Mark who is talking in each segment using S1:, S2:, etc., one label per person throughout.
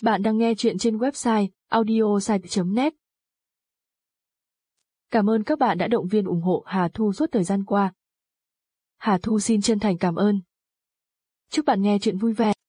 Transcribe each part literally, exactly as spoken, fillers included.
S1: Bạn đang nghe chuyện trên website audiosite chấm net. Cảm ơn các bạn đã động viên ủng hộ Hà Thu suốt thời gian qua. Hà Thu xin chân thành cảm ơn. Chúc bạn nghe chuyện vui vẻ.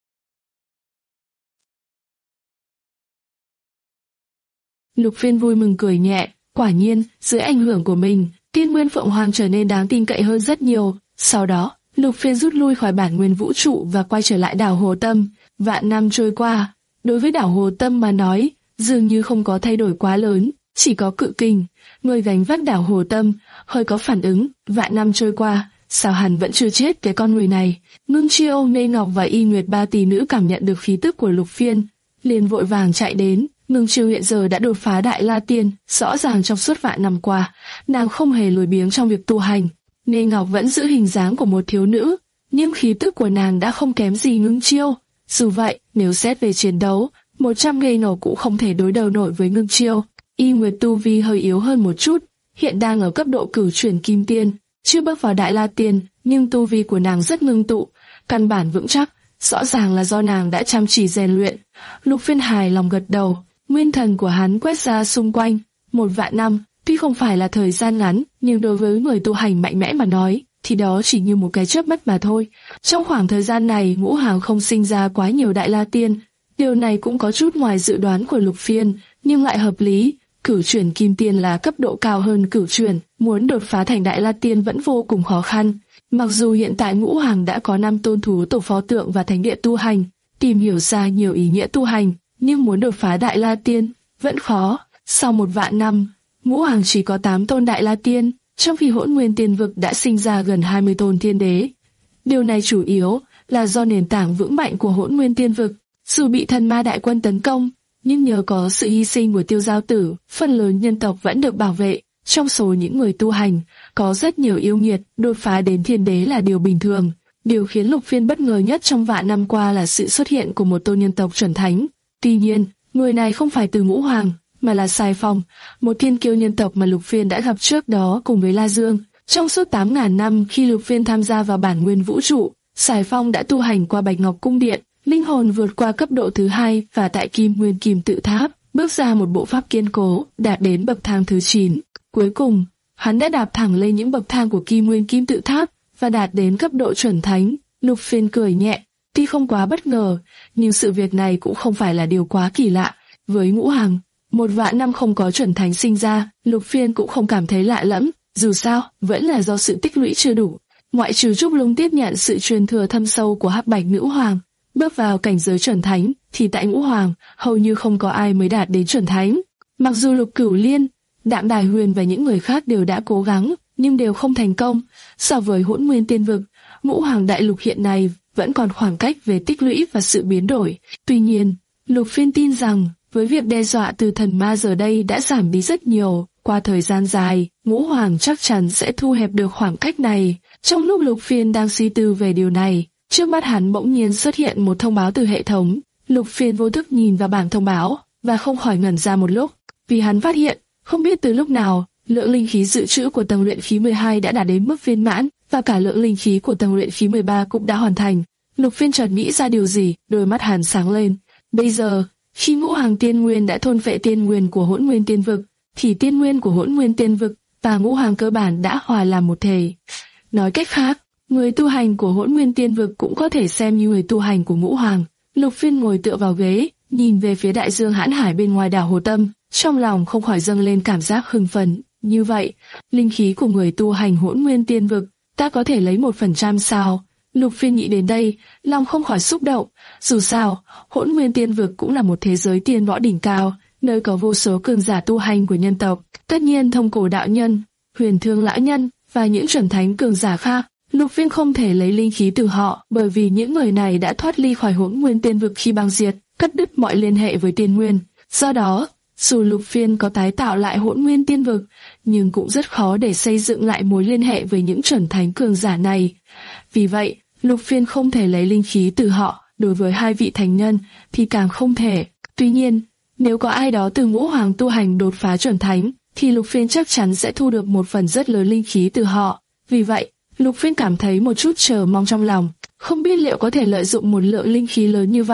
S2: Lục Phiên vui mừng cười nhẹ, quả nhiên, dưới ảnh hưởng của mình, Tiên Nguyên Phượng Hoàng trở nên đáng tin cậy hơn rất nhiều. Sau đó, Lục Phiên rút lui khỏi bản nguyên vũ trụ và quay trở lại đảo Hồ Tâm. Vạn năm trôi qua, đối với đảo Hồ Tâm mà nói, dường như không có thay đổi quá lớn, chỉ có Cự Kình, người gánh vác đảo Hồ Tâm, hơi có phản ứng. Vạn năm trôi qua, sao hắn vẫn chưa chết cái con người này? Ngưng Chiêu, Mê Ngọc và Y Nguyệt ba tỷ nữ cảm nhận được khí tức của Lục Phiên, liền vội vàng chạy đến. Ngưng Chiêu hiện giờ đã đột phá Đại La Tiên, rõ ràng trong suốt vạn năm qua, nàng không hề lười biếng trong việc tu hành. Mê Ngọc vẫn giữ hình dáng của một thiếu nữ, nhưng khí tức của nàng đã không kém gì Ngưng Chiêu. Dù vậy, nếu xét về chiến đấu, một trăm gây nổ cũng không thể đối đầu nổi với Ngưng Chiêu. Y Nguyệt tu vi hơi yếu hơn một chút, hiện đang ở cấp độ cửu chuyển kim tiên, chưa bước vào Đại La Tiên, nhưng tu vi của nàng rất ngưng tụ, căn bản vững chắc, rõ ràng là do nàng đã chăm chỉ rèn luyện. Lục Phiên hài lòng gật đầu, nguyên thần của hắn quét ra xung quanh. Một vạn năm, tuy không phải là thời gian ngắn, nhưng đối với người tu hành mạnh mẽ mà nói, thì đó chỉ như một cái chớp mắt mà thôi. Trong khoảng thời gian này, Ngũ Hàng không sinh ra quá nhiều Đại La Tiên, điều này cũng có chút ngoài dự đoán của Lục Phiên, nhưng lại hợp lý. Cửu chuyển kim tiên là cấp độ cao hơn cửu chuyển, muốn đột phá thành Đại La Tiên vẫn vô cùng khó khăn. Mặc dù hiện tại Ngũ Hàng đã có năm tôn thú tổ pho tượng và thánh địa tu hành, tìm hiểu ra nhiều ý nghĩa tu hành, nhưng muốn đột phá Đại La Tiên vẫn khó. Sau một vạn năm, Ngũ Hàng chỉ có tám tôn Đại La Tiên, trong khi Hỗn Nguyên Tiên Vực đã sinh ra gần hai mươi tôn thiên đế. Điều này chủ yếu là do nền tảng vững mạnh của Hỗn Nguyên Tiên Vực. Dù bị thần ma đại quân tấn công, nhưng nhờ có sự hy sinh của Tiêu Giao Tử, phần lớn nhân tộc vẫn được bảo vệ. Trong số những người tu hành, có rất nhiều yêu nghiệt, đột phá đến thiên đế là điều bình thường. Điều khiến Lục Phiên bất ngờ nhất trong vạn năm qua là sự xuất hiện của một tôn nhân tộc chuẩn thánh. Tuy nhiên, người này không phải từ Ngũ Hoàng, mà là Sài Phong, một thiên kiêu nhân tộc mà Lục Phiên đã gặp trước đó cùng với La Dương. Trong suốt tám ngàn năm khi Lục Phiên tham gia vào bản nguyên vũ trụ, Sài Phong đã tu hành qua Bạch Ngọc Cung Điện, linh hồn vượt qua cấp độ thứ hai và tại Kim Nguyên Kim Tự Tháp, bước ra một bộ pháp kiên cố, đạt đến bậc thang thứ chín. Cuối cùng, hắn đã đạp thẳng lên những bậc thang của Kim Nguyên Kim Tự Tháp và đạt đến cấp độ chuẩn thánh. Lục Phiên cười nhẹ, tuy không quá bất ngờ, nhưng sự việc này cũng không phải là điều quá kỳ lạ. Với Ngũ Hàng, một vạn năm không có chuẩn thánh sinh ra, Lục Phiên cũng không cảm thấy lạ lẫm, dù sao, vẫn là do sự tích lũy chưa đủ. Ngoại trừ Trúc Lung tiếp nhận sự truyền thừa thâm sâu của Hắc Bạch Nữ Hoàng, bước vào cảnh giới chuẩn thánh, thì tại Ngũ Hoàng, hầu như không có ai mới đạt đến chuẩn thánh. Mặc dù Lục Cửu Liên, Đạm Đài Huyền và những người khác đều đã cố gắng, nhưng đều không thành công. So với Hỗn Nguyên Tiên Vực, Ngũ Hoàng Đại Lục hiện nay vẫn còn khoảng cách về tích lũy và sự biến đổi. Tuy nhiên, Lục Phiên tin rằng, với việc đe dọa từ thần ma giờ đây đã giảm đi rất nhiều, qua thời gian dài, Ngũ Hoàng chắc chắn sẽ thu hẹp được khoảng cách này. Trong lúc Lục Phiên đang suy tư về điều này, trước mắt hắn bỗng nhiên xuất hiện một thông báo từ hệ thống. Lục Phiên vô thức nhìn vào bảng thông báo và không khỏi ngẩn ra một lúc, vì hắn phát hiện, không biết từ lúc nào, lượng linh khí dự trữ của tầng luyện khí mười hai đã đạt đến mức viên mãn, và cả lượng linh khí của tầng luyện khí mười ba cũng đã hoàn thành. Lục Phiên chợt nghĩ ra điều gì, đôi mắt hắn sáng lên. Bây giờ, khi Ngũ Hàng Tiên Nguyên đã thôn phệ tiên nguyên của Hỗn Nguyên Tiên Vực, thì tiên nguyên của Hỗn Nguyên Tiên Vực và Ngũ Hàng cơ bản đã hòa làm một thể. Nói cách khác, người tu hành của Hỗn Nguyên Tiên Vực cũng có thể xem như người tu hành của Ngũ Hoàng. Lục Phiên ngồi tựa vào ghế, nhìn về phía đại dương hãn hải bên ngoài đảo Hồ Tâm, trong lòng không khỏi dâng lên cảm giác hưng phấn. Như vậy, linh khí của người tu hành Hỗn Nguyên Tiên Vực, ta có thể lấy một phần trăm sao? Lục Phiên nghĩ đến đây, lòng không khỏi xúc động. Dù sao, Hỗn Nguyên Tiên Vực cũng là một thế giới tiên võ đỉnh cao, nơi có vô số cường giả tu hành của nhân tộc. Tất nhiên Thông Cổ đạo nhân, Huyền Thương lão nhân và những chuẩn thánh cường giả khác, Lục Phiên không thể lấy linh khí từ họ, bởi vì những người này đã thoát ly khỏi Hỗn Nguyên Tiên Vực khi băng diệt, cắt đứt mọi liên hệ với tiên nguyên. Do đó, dù Lục Phiên có tái tạo lại Hỗn Nguyên Tiên Vực, nhưng cũng rất khó để xây dựng lại mối liên hệ với những chuẩn thánh cường giả này. Vì vậy, Lục Phiên không thể lấy linh khí từ họ, đối với hai vị thánh nhân thì càng không thể. Tuy nhiên, nếu có ai đó từ Ngũ Hoàng tu hành đột phá chuẩn thánh, thì Lục Phiên chắc chắn sẽ thu được một phần rất lớn linh khí từ họ. Vì vậy, Lục Phiên cảm thấy một chút chờ mong trong lòng, không biết liệu có thể lợi dụng một lượng linh khí lớn như vậy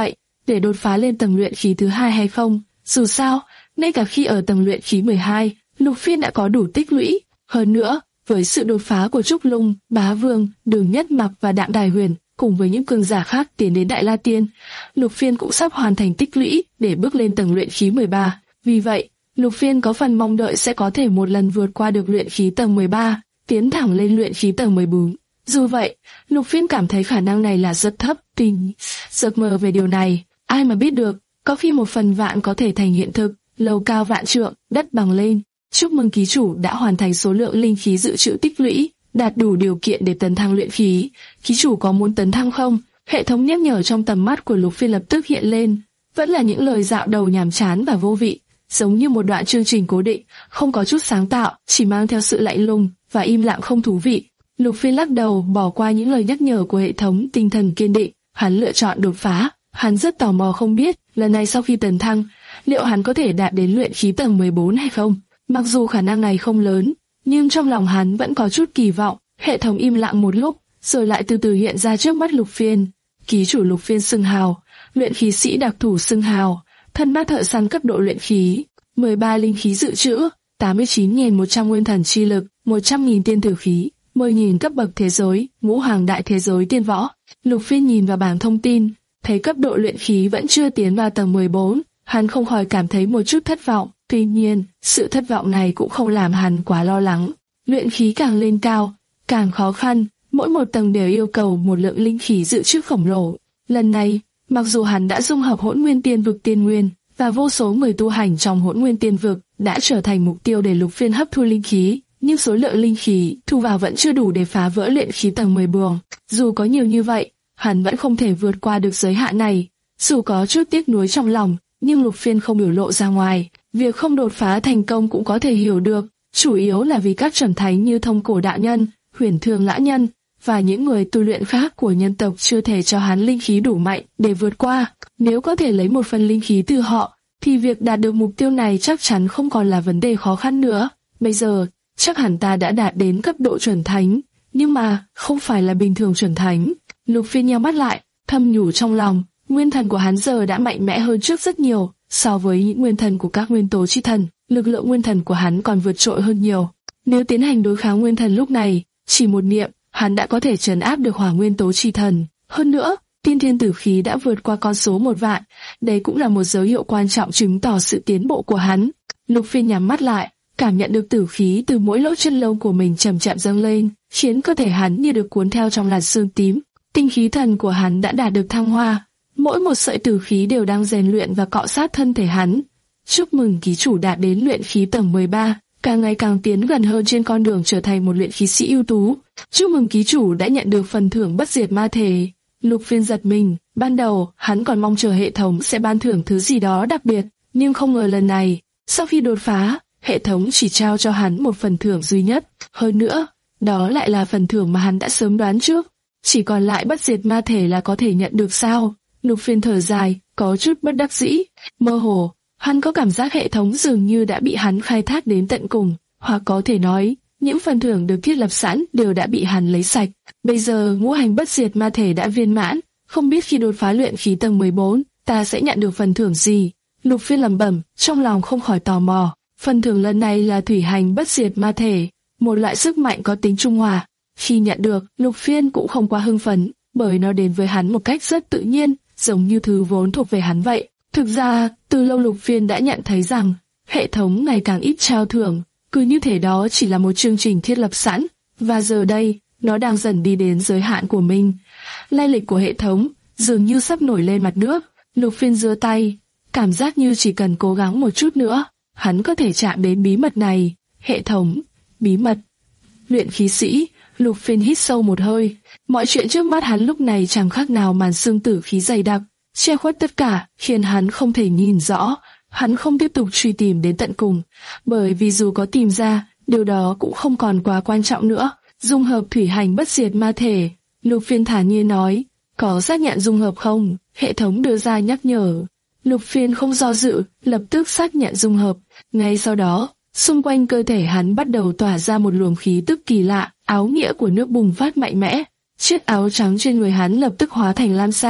S2: để đột phá lên tầng luyện khí thứ hai hay không. Dù sao, ngay cả khi ở tầng luyện khí mười hai, Lục Phiên đã có đủ tích lũy. Hơn nữa, với sự đột phá của Trúc Lung, Bá Vương, Đường Nhất Mặc và Đạm Đài Huyền, cùng với những cường giả khác tiến đến Đại La Tiên, Lục Phiên cũng sắp hoàn thành tích lũy để bước lên tầng luyện khí mười ba. Vì vậy, Lục Phiên có phần mong đợi sẽ có thể một lần vượt qua được luyện khí tầng mười ba, tiến thẳng lên luyện khí tầng mười bốn. Dù vậy, Lục Phiên cảm thấy khả năng này là rất thấp. Tuy giấc mơ về điều này, ai mà biết được, có khi một phần vạn có thể thành hiện thực. Lầu cao vạn trượng, đất bằng lên. Chúc mừng ký chủ đã hoàn thành số lượng linh khí dự trữ tích lũy, đạt đủ điều kiện để tấn thăng luyện khí. Ký chủ có muốn tấn thăng không? Hệ thống nhắc nhở trong tầm mắt của Lục Phiên lập tức hiện lên. Vẫn là những lời dạo đầu nhàm chán và vô vị, giống như một đoạn chương trình cố định, không có chút sáng tạo, chỉ mang theo sự lạnh lùng và im lặng không thú vị. Lục Phiên lắc đầu, bỏ qua những lời nhắc nhở của hệ thống, tinh thần kiên định, hắn lựa chọn đột phá. Hắn rất tò mò không biết, lần này sau khi tấn thăng, liệu hắn có thể đạt đến luyện khí tầng mười bốn hay không? Mặc dù khả năng này không lớn, nhưng trong lòng hắn vẫn có chút kỳ vọng. Hệ thống im lặng một lúc, rồi lại từ từ hiện ra trước mắt Lục Phiên. Ký chủ Lục Phiên xưng hào, luyện khí sĩ đặc thù xưng hào, thân bát thợ săn cấp độ luyện khí, mười ba linh khí dự trữ, tám mươi chín nghìn một trăm nguyên thần chi lực, một trăm nghìn tiên tử khí, mười nghìn cấp bậc thế giới, ngũ hoàng đại thế giới tiên võ. Lục Phiên nhìn vào bảng thông tin, thấy cấp độ luyện khí vẫn chưa tiến vào tầng mười bốn, hắn không khỏi cảm thấy một chút thất vọng. Tuy nhiên, sự thất vọng này cũng không làm hắn quá lo lắng. Luyện khí càng lên cao, càng khó khăn, mỗi một tầng đều yêu cầu một lượng linh khí dự trữ khổng lồ. Lần này, mặc dù hắn đã dung hợp Hỗn Nguyên Tiên Vực Tiên Nguyên và vô số người tu hành trong Hỗn Nguyên Tiên Vực đã trở thành mục tiêu để Lục Phiên hấp thu linh khí, nhưng số lượng linh khí thu vào vẫn chưa đủ để phá vỡ luyện khí tầng mười bốn. Dù có nhiều như vậy, hắn vẫn không thể vượt qua được giới hạn này. Dù có chút tiếc nuối trong lòng, nhưng Lục Phiên không biểu lộ ra ngoài. Việc không đột phá thành công cũng có thể hiểu được, chủ yếu là vì các chuẩn thánh như Thông Cổ Đạo Nhân, Huyền Thường Lã Nhân và những người tu luyện khác của nhân tộc chưa thể cho hắn linh khí đủ mạnh để vượt qua. Nếu có thể lấy một phần linh khí từ họ, thì việc đạt được mục tiêu này chắc chắn không còn là vấn đề khó khăn nữa. Bây giờ, chắc hẳn ta đã đạt đến cấp độ chuẩn thánh, nhưng mà không phải là bình thường chuẩn thánh. Lục Phiên nheo mắt lại, thầm nhủ trong lòng, nguyên thần của hắn giờ đã mạnh mẽ hơn trước rất nhiều. So với những nguyên thần của các nguyên tố chi thần, lực lượng nguyên thần của hắn còn vượt trội hơn nhiều. Nếu tiến hành đối kháng nguyên thần lúc này, chỉ một niệm, hắn đã có thể trấn áp được hỏa nguyên tố chi thần. Hơn nữa, tiên thiên tử khí đã vượt qua con số một vạn, đây cũng là một dấu hiệu quan trọng chứng tỏ sự tiến bộ của hắn. Lục Phiên nhắm mắt lại, cảm nhận được tử khí từ mỗi lỗ chân lông của mình chậm chậm dâng lên, khiến cơ thể hắn như được cuốn theo trong làn sương tím. Tinh khí thần của hắn đã đạt được thăng hoa. Mỗi một sợi tử khí đều đang rèn luyện và cọ sát thân thể hắn. Chúc mừng ký chủ đạt đến luyện khí tầng mười ba, càng ngày càng tiến gần hơn trên con đường trở thành một luyện khí sĩ ưu tú. Chúc mừng ký chủ đã nhận được phần thưởng bất diệt ma thể. Lục Phiên giật mình, ban đầu hắn còn mong chờ hệ thống sẽ ban thưởng thứ gì đó đặc biệt, nhưng không ngờ lần này, sau khi đột phá, hệ thống chỉ trao cho hắn một phần thưởng duy nhất. Hơn nữa, đó lại là phần thưởng mà hắn đã sớm đoán trước. Chỉ còn lại bất diệt ma thể là có thể nhận được sao? Lục Phiên thở dài, có chút bất đắc dĩ. Mơ hồ, hắn có cảm giác hệ thống dường như đã bị hắn khai thác đến tận cùng, hoặc có thể nói, những phần thưởng được thiết lập sẵn đều đã bị hắn lấy sạch. Bây giờ ngũ hành bất diệt ma thể đã viên mãn, không biết khi đột phá luyện khí tầng mười bốn, ta sẽ nhận được phần thưởng gì? Lục Phiên lẩm bẩm, trong lòng không khỏi tò mò. Phần thưởng lần này là thủy hành bất diệt ma thể, một loại sức mạnh có tính trung hòa. Khi nhận được, Lục Phiên cũng không quá hưng phấn, bởi nó đến với hắn một cách rất tự nhiên, giống như thứ vốn thuộc về hắn vậy. Thực ra, từ lâu Lục Phiên đã nhận thấy rằng, hệ thống ngày càng ít trao thưởng, cứ như thể đó chỉ là một chương trình thiết lập sẵn, và giờ đây, nó đang dần đi đến giới hạn của mình. Lai lịch của hệ thống dường như sắp nổi lên mặt nước. Lục Phiên giơ tay, cảm giác như chỉ cần cố gắng một chút nữa, hắn có thể chạm đến bí mật này. Hệ thống, bí mật, luyện khí sĩ. Lục Phiên hít sâu một hơi, mọi chuyện trước mắt hắn lúc này chẳng khác nào màn sương tử khí dày đặc, che khuất tất cả, khiến hắn không thể nhìn rõ. Hắn không tiếp tục truy tìm đến tận cùng, bởi vì dù có tìm ra, điều đó cũng không còn quá quan trọng nữa. Dung hợp thủy hành bất diệt ma thể, Lục Phiên thản nhiên nói, có xác nhận dung hợp không? Hệ thống đưa ra nhắc nhở. Lục Phiên không do dự, lập tức xác nhận dung hợp. Ngay sau đó, xung quanh cơ thể hắn bắt đầu tỏa ra một luồng khí tức kỳ lạ, áo nghĩa của nước bùng phát mạnh mẽ. Chiếc áo trắng trên người hắn lập tức hóa thành lam sam,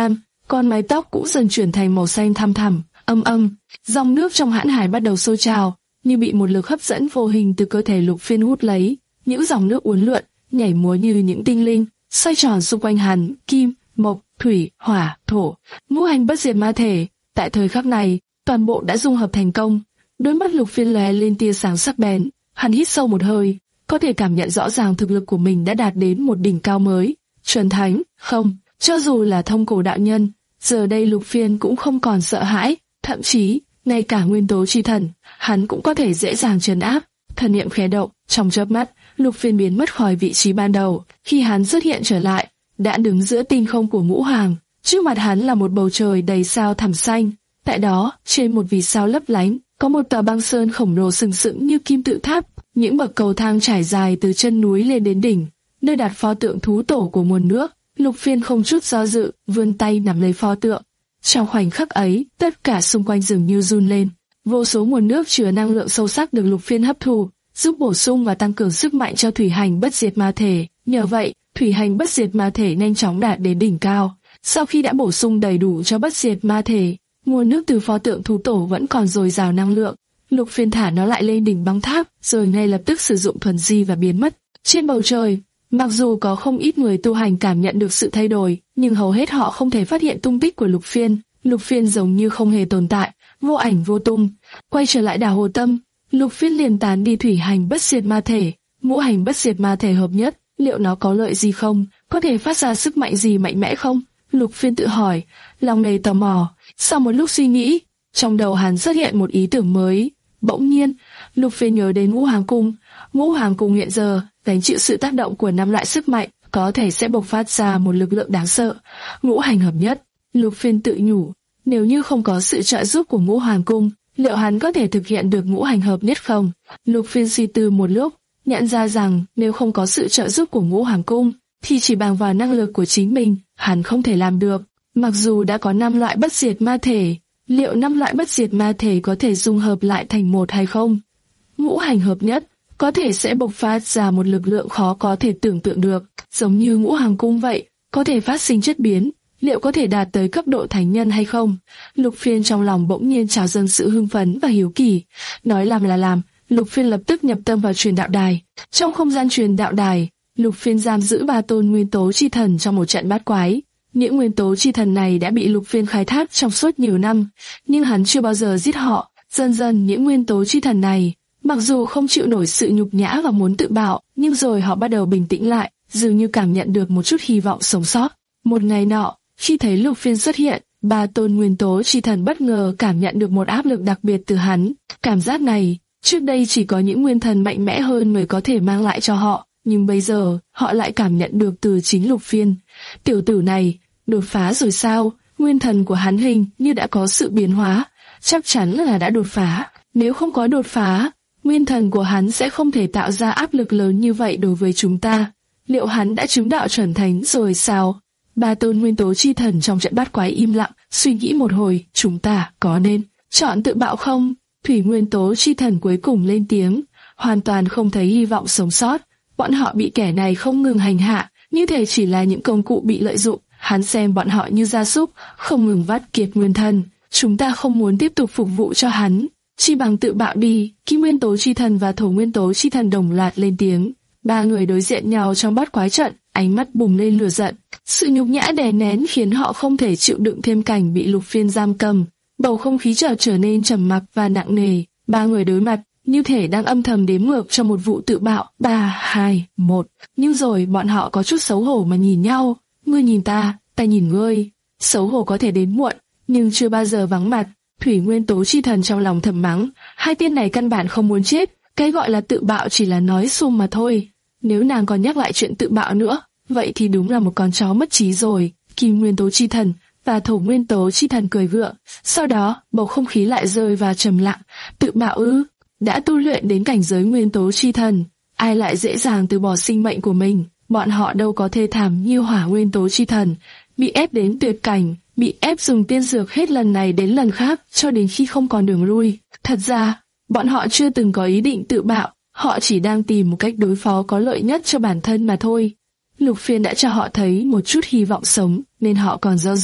S2: còn mái tóc cũng dần chuyển thành màu xanh thăm thẳm. Âm âm, dòng nước trong hãn hải bắt đầu sôi trào, như bị một lực hấp dẫn vô hình từ cơ thể Lục Phiên hút lấy. Những dòng nước uốn lượn, nhảy múa như những tinh linh, xoay tròn xung quanh hắn, kim, mộc, thủy, hỏa, thổ, ngũ hành bất diệt ma thể. Tại thời khắc này, toàn bộ đã dung hợp thành công. Đôi mắt Lục Phiên lóe lên tia sáng sắc bén, hắn hít sâu một hơi, có thể cảm nhận rõ ràng thực lực của mình đã đạt đến một đỉnh cao mới. Chuẩn thánh, không, cho dù là thông cổ đạo nhân, giờ đây Lục Phiên cũng không còn sợ hãi, thậm chí ngay cả nguyên tố chi thần, hắn cũng có thể dễ dàng trấn áp. Thần niệm khẽ động, trong chớp mắt, Lục Phiên biến mất khỏi vị trí ban đầu. Khi hắn xuất hiện trở lại, đã đứng giữa tinh không của ngũ hoàng. Trước mặt hắn là một bầu trời đầy sao thẳm xanh. Tại đó, trên một vì sao lấp lánh, có một tòa băng sơn khổng lồ sừng sững như kim tự tháp. Những bậc cầu thang trải dài từ chân núi lên đến đỉnh, nơi đặt pho tượng thú tổ của nguồn nước. Lục Phiên không chút do dự, vươn tay nắm lấy pho tượng. Trong khoảnh khắc ấy, tất cả xung quanh dường như run lên. Vô số nguồn nước chứa năng lượng sâu sắc được Lục Phiên hấp thu, giúp bổ sung và tăng cường sức mạnh cho thủy hành bất diệt ma thể. Nhờ vậy, thủy hành bất diệt ma thể nhanh chóng đạt đến đỉnh cao. Sau khi đã bổ sung đầy đủ cho bất diệt ma thể, nguồn nước từ pho tượng thú tổ vẫn còn dồi dào năng lượng. Lục Phiên thả nó lại lên đỉnh băng tháp, rồi ngay lập tức sử dụng thuần di và biến mất. Trên bầu trời, mặc dù có không ít người tu hành cảm nhận được sự thay đổi, nhưng hầu hết họ không thể phát hiện tung tích của Lục Phiên. Lục Phiên giống như không hề tồn tại, vô ảnh vô tung. Quay trở lại đảo Hồ Tâm, Lục Phiên liền tán đi thủy hành bất diệt ma thể, ngũ hành bất diệt ma thể hợp nhất. Liệu nó có lợi gì không? Có thể phát ra sức mạnh gì mạnh mẽ không? Lục Phiên tự hỏi, lòng đầy tò mò. Sau một lúc suy nghĩ, trong đầu hắn xuất hiện một ý tưởng mới. Bỗng nhiên, Lục Phiên nhớ đến ngũ hoàng cung. Ngũ hoàng cung hiện giờ gánh chịu sự tác động của năm loại sức mạnh, có thể sẽ bộc phát ra một lực lượng đáng sợ. Ngũ hành hợp nhất. Lục Phiên tự nhủ, nếu như không có sự trợ giúp của ngũ hoàng cung, liệu hắn có thể thực hiện được ngũ hành hợp nhất không? Lục Phiên suy tư một lúc, nhận ra rằng nếu không có sự trợ giúp của ngũ hoàng cung, thì chỉ bằng vào năng lực của chính mình, hắn không thể làm được. Mặc dù đã có năm loại bất diệt ma thể, liệu năm loại bất diệt ma thể có thể dung hợp lại thành một hay không? Ngũ hành hợp nhất có thể sẽ bộc phát ra một lực lượng khó có thể tưởng tượng được, giống như ngũ hoàng cung vậy, có thể phát sinh chất biến. Liệu có thể đạt tới cấp độ thánh nhân hay không? Lục Phiên trong lòng bỗng nhiên trào dâng sự hưng phấn và hiếu kỳ. Nói làm là làm, Lục Phiên lập tức nhập tâm vào truyền đạo đài. Trong không gian truyền đạo đài, Lục Phiên giam giữ ba tôn nguyên tố chi thần trong một trận bát quái. Những nguyên tố chi thần này đã bị Lục Phiên khai thác trong suốt nhiều năm, nhưng hắn chưa bao giờ giết họ. Dần dần những nguyên tố chi thần này, mặc dù không chịu nổi sự nhục nhã và muốn tự bạo, nhưng rồi họ bắt đầu bình tĩnh lại, dường như cảm nhận được một chút hy vọng sống sót. Một ngày nọ, khi thấy Lục Phiên xuất hiện, ba tôn nguyên tố chi thần bất ngờ cảm nhận được một áp lực đặc biệt từ hắn. Cảm giác này, trước đây chỉ có những nguyên thần mạnh mẽ hơn mới có thể mang lại cho họ, nhưng bây giờ, họ lại cảm nhận được từ chính Lục Phiên. Tiểu tử này, đột phá rồi sao? Nguyên thần của hắn hình như đã có sự biến hóa, chắc chắn là đã đột phá. Nếu không có đột phá, nguyên thần của hắn sẽ không thể tạo ra áp lực lớn như vậy đối với chúng ta. Liệu hắn đã chứng đạo chuẩn thánh rồi sao? Ba tôn nguyên tố chi thần trong trận bát quái im lặng, suy nghĩ một hồi, chúng ta có nên chọn tự bạo không? Thủy nguyên tố chi thần cuối cùng lên tiếng, hoàn toàn không thấy hy vọng sống sót. Bọn họ bị kẻ này không ngừng hành hạ, như thể chỉ là những công cụ bị lợi dụng. Hắn xem bọn họ như gia súc, không ngừng vắt kiệt nguyên thần. Chúng ta không muốn tiếp tục phục vụ cho hắn, chi bằng tự bạo đi. Kim nguyên tố chi thần và thổ nguyên tố chi thần đồng loạt lên tiếng. Ba người đối diện nhau trong bát quái trận, ánh mắt bùng lên lửa giận. Sự nhục nhã đè nén khiến họ không thể chịu đựng thêm cảnh bị Lục Phiên giam cầm. Bầu không khí chợt trở nên trầm mặc và nặng nề. Ba người đối mặt, như thể đang âm thầm đếm ngược cho một vụ tự bạo. Ba, hai, một. Nhưng rồi bọn họ có chút xấu hổ mà nhìn nhau. Ngươi nhìn ta, ta nhìn ngươi. Xấu hổ có thể đến muộn, nhưng chưa bao giờ vắng mặt. Thủy nguyên tố chi thần trong lòng thầm mắng. Hai tên này căn bản không muốn chết. Cái gọi là tự bạo chỉ là nói sum mà thôi. Nếu nàng còn nhắc lại chuyện tự bạo nữa, vậy thì đúng là một con chó mất trí rồi. Kim nguyên tố chi thần và thổ nguyên tố chi thần cười gượng. Sau đó, bầu không khí lại rơi vào trầm lặng. Tự bạo ư? Đã tu luyện đến cảnh giới nguyên tố chi thần, ai lại dễ dàng từ bỏ sinh mệnh của mình? Bọn họ đâu có thê thảm như hỏa nguyên tố chi thần, bị ép đến tuyệt cảnh, bị ép dùng tiên dược hết lần này đến lần khác cho đến khi không còn đường lui. Thật ra, bọn họ chưa từng có ý định tự bạo, họ chỉ đang tìm một cách đối phó có lợi nhất cho bản thân mà thôi. Lục Phiên đã cho họ thấy một chút hy vọng sống, nên họ còn do dự.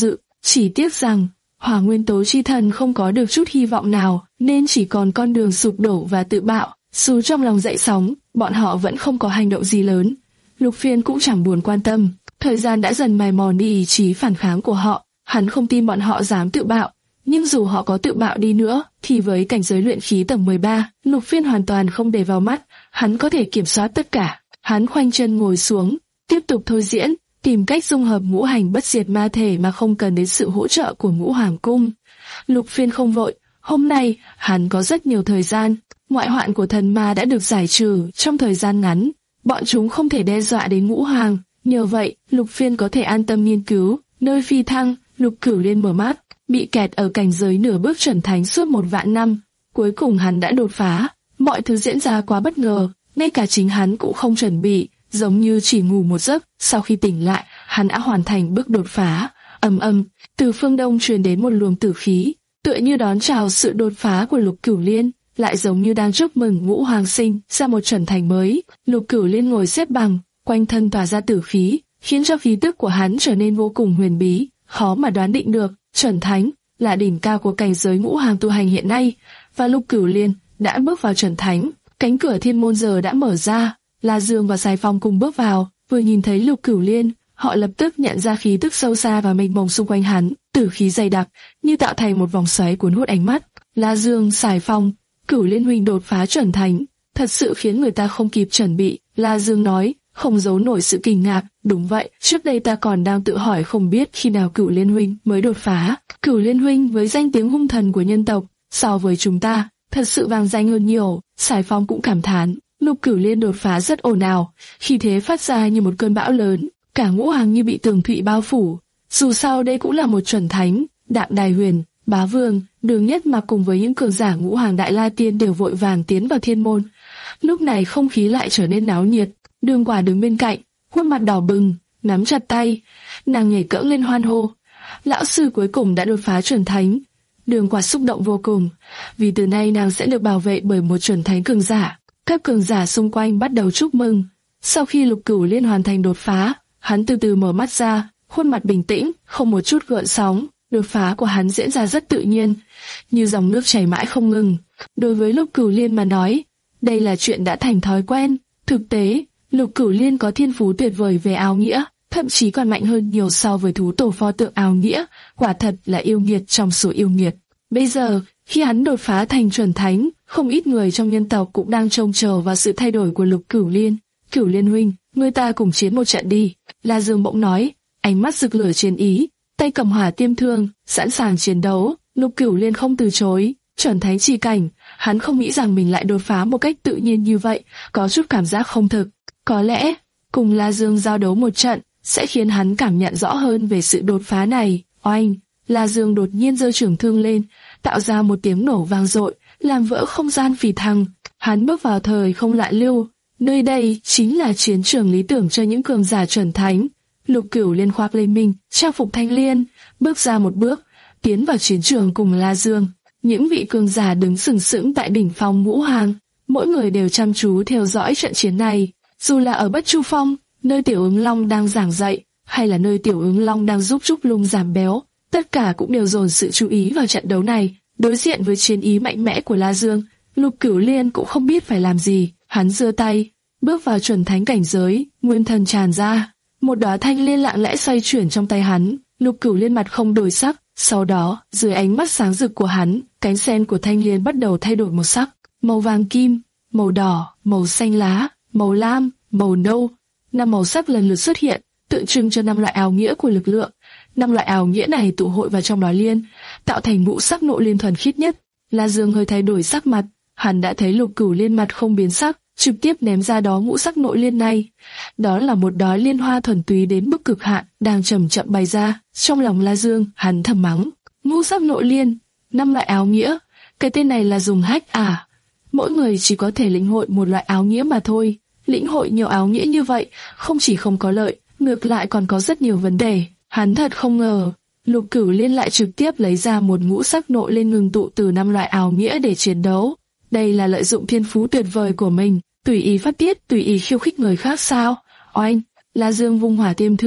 S2: Chỉ tiếc rằng, hỏa nguyên tố chi thần không có được chút hy vọng nào, nên chỉ còn con đường sụp đổ và tự bạo. Dù trong lòng dậy sóng, bọn họ vẫn không có hành động gì lớn. Lục Phiên cũng chẳng buồn quan tâm. Thời gian đã dần mài mòn đi ý chí phản kháng của họ. Hắn không tin bọn họ dám tự bạo. Nhưng dù họ có tự bạo đi nữa, thì với cảnh giới luyện khí tầng mười ba, Lục Phiên hoàn toàn không để vào mắt. Hắn có thể kiểm soát tất cả. Hắn khoanh chân ngồi xuống, tiếp tục thôi diễn, tìm cách dung hợp ngũ hành bất diệt ma thể mà không cần đến sự hỗ trợ của ngũ hoàng cung. Lục Phiên không vội. Hôm nay, hắn có rất nhiều thời gian. Ngoại hoạn của thần ma đã được giải trừ trong thời gian ngắn. Bọn chúng không thể đe dọa đến ngũ hoàng. Nhờ vậy, Lục Phiên có thể an tâm nghiên cứu. Nơi phi thăng, Lục Cửu Liên mở mắt, bị kẹt ở cảnh giới nửa bước chuẩn thánh suốt một vạn năm. Cuối cùng hắn đã đột phá. Mọi thứ diễn ra quá bất ngờ, ngay cả chính hắn cũng không chuẩn bị, giống như chỉ ngủ một giấc. Sau khi tỉnh lại, hắn đã hoàn thành bước đột phá. Ầm ầm, từ phương đông truyền đến một luồng tử khí, tựa như đón chào sự đột phá của Lục Cửu Liên, lại giống như đang chúc mừng ngũ hoàng sinh ra một chuẩn thánh mới. Lục Cửu Liên ngồi xếp bằng, quanh thân tỏa ra tử khí, khiến cho khí tức của hắn trở nên vô cùng huyền bí, khó mà đoán định được. Chuẩn thánh là đỉnh cao của cảnh giới ngũ hoàng tu hành hiện nay, và Lục Cửu Liên đã bước vào chuẩn thánh. Cánh cửa thiên môn giờ đã mở ra, La Dương và Sài Phong cùng bước vào. Vừa nhìn thấy Lục Cửu Liên, họ lập tức nhận ra khí tức sâu xa và mênh mông xung quanh hắn, tử khí dày đặc, như tạo thành một vòng xoáy cuốn hút ánh mắt. La Dương, Sài Phong, Cửu Liên huynh đột phá chuẩn thánh, thật sự khiến người ta không kịp chuẩn bị. La Dương nói, không giấu nổi sự kinh ngạc. Đúng vậy, trước đây ta còn đang tự hỏi không biết khi nào Cửu Liên huynh mới đột phá. Cửu Liên huynh với danh tiếng hung thần của nhân tộc, so với chúng ta, thật sự vang danh hơn nhiều. Sài Phong cũng cảm thán, Lục Cửu Liên đột phá rất ồn ào, khí thế phát ra như một cơn bão lớn, cả ngũ hoàng như bị tường thụy bao phủ. Dù sao đây cũng là một chuẩn thánh. Đạm Đài Huyền, Bá Vương, Đường Nhất mà cùng với những cường giả ngũ hoàng Đại La Tiên đều vội vàng tiến vào thiên môn. Lúc này không khí lại trở nên náo nhiệt. Đường Quả đứng bên cạnh, khuôn mặt đỏ bừng, nắm chặt tay, nàng nhảy cẫng lên hoan hô. Lão sư cuối cùng đã đột phá chuẩn thánh. Đường Quả xúc động vô cùng, vì từ nay nàng sẽ được bảo vệ bởi một chuẩn thánh cường giả. Các cường giả xung quanh bắt đầu chúc mừng. Sau khi Lục Cửu Liên hoàn thành đột phá, hắn từ từ mở mắt ra, khuôn mặt bình tĩnh, không một chút gợn sóng. Đột phá của hắn diễn ra rất tự nhiên, như dòng nước chảy mãi không ngừng. Đối với Lục Cửu Liên mà nói, đây là chuyện đã thành thói quen. Thực tế, Lục Cửu Liên có thiên phú tuyệt vời về áo nghĩa, thậm chí còn mạnh hơn nhiều so với thú tổ pho tượng áo nghĩa, quả thật là yêu nghiệt trong số yêu nghiệt. Bây giờ, khi hắn đột phá thành chuẩn thánh, không ít người trong nhân tộc cũng đang trông chờ vào sự thay đổi của Lục Cửu Liên. Cửu Liên huynh, người ta cùng chiến một trận đi. La Dương bỗng nói, ánh mắt rực lửa chiến ý, tay cầm hỏa tiêm thương, sẵn sàng chiến đấu. Lục Cửu Liên không từ chối. Chuẩn thánh chi cảnh, hắn không nghĩ rằng mình lại đột phá một cách tự nhiên như vậy, có chút cảm giác không thực. Có lẽ, cùng La Dương giao đấu một trận, sẽ khiến hắn cảm nhận rõ hơn về sự đột phá này. Oanh! La Dương đột nhiên giơ trường thương lên, tạo ra một tiếng nổ vang dội, làm vỡ không gian phì thăng. Hắn bước vào thời không lạ lưu, nơi đây chính là chiến trường lý tưởng cho những cường giả chuẩn thánh. Lục Cửu Liên khoác lên mình trang phục thanh liên, bước ra một bước, tiến vào chiến trường cùng La Dương. Những vị cường giả đứng sừng sững tại đỉnh phong ngũ hoàng, mỗi người đều chăm chú theo dõi trận chiến này. Dù là ở Bất Chu Phong, nơi Tiểu Ứng Long đang giảng dạy, hay là nơi Tiểu Ứng Long đang giúp Trúc Lung giảm béo, tất cả cũng đều dồn sự chú ý vào trận đấu này. Đối diện với chiến ý mạnh mẽ của La Dương, Lục Cửu Liên cũng không biết phải làm gì. Hắn giơ tay, bước vào chuẩn thánh cảnh giới, nguyên thần tràn ra, một đóa thanh liên lặng lẽ xoay chuyển trong tay hắn. Lục Cửu Liên mặt không đổi sắc, sau đó, dưới ánh mắt sáng rực của hắn, cánh sen của thanh liên bắt đầu thay đổi màu sắc, màu vàng kim, màu đỏ, màu xanh lá, màu lam, màu nâu. Năm màu sắc lần lượt xuất hiện, tượng trưng cho năm loại áo nghĩa của lực lượng. Năm loại áo nghĩa này tụ hội vào trong đóa liên, tạo thành ngũ sắc nội liên thuần khiết nhất. La Dương hơi thay đổi sắc mặt, hắn đã thấy Lục Cửu Liên mặt không biến sắc, trực tiếp ném ra đó ngũ sắc nội liên này. Đó là một đóa liên hoa thuần túy đến mức cực hạn, đang chậm chậm bày ra. Trong lòng La Dương, hắn thầm mắng: ngũ sắc nội liên, năm loại áo nghĩa, cái tên này là dùng hack à? Mỗi người chỉ có thể lĩnh hội một loại áo nghĩa mà thôi. Lĩnh hội nhiều áo nghĩa như vậy, không chỉ không có lợi, ngược lại còn có rất nhiều vấn đề. Hắn thật không ngờ, Lục Cửu Liên lại trực tiếp lấy ra một ngũ sắc nội liên ngừng tụ từ năm loại áo nghĩa để chiến đấu. Đây là lợi dụng thiên phú tuyệt vời của mình, tùy ý phát tiết, tùy ý khiêu khích người khác sao? Oanh! La Dương vung hỏa tiêm thương,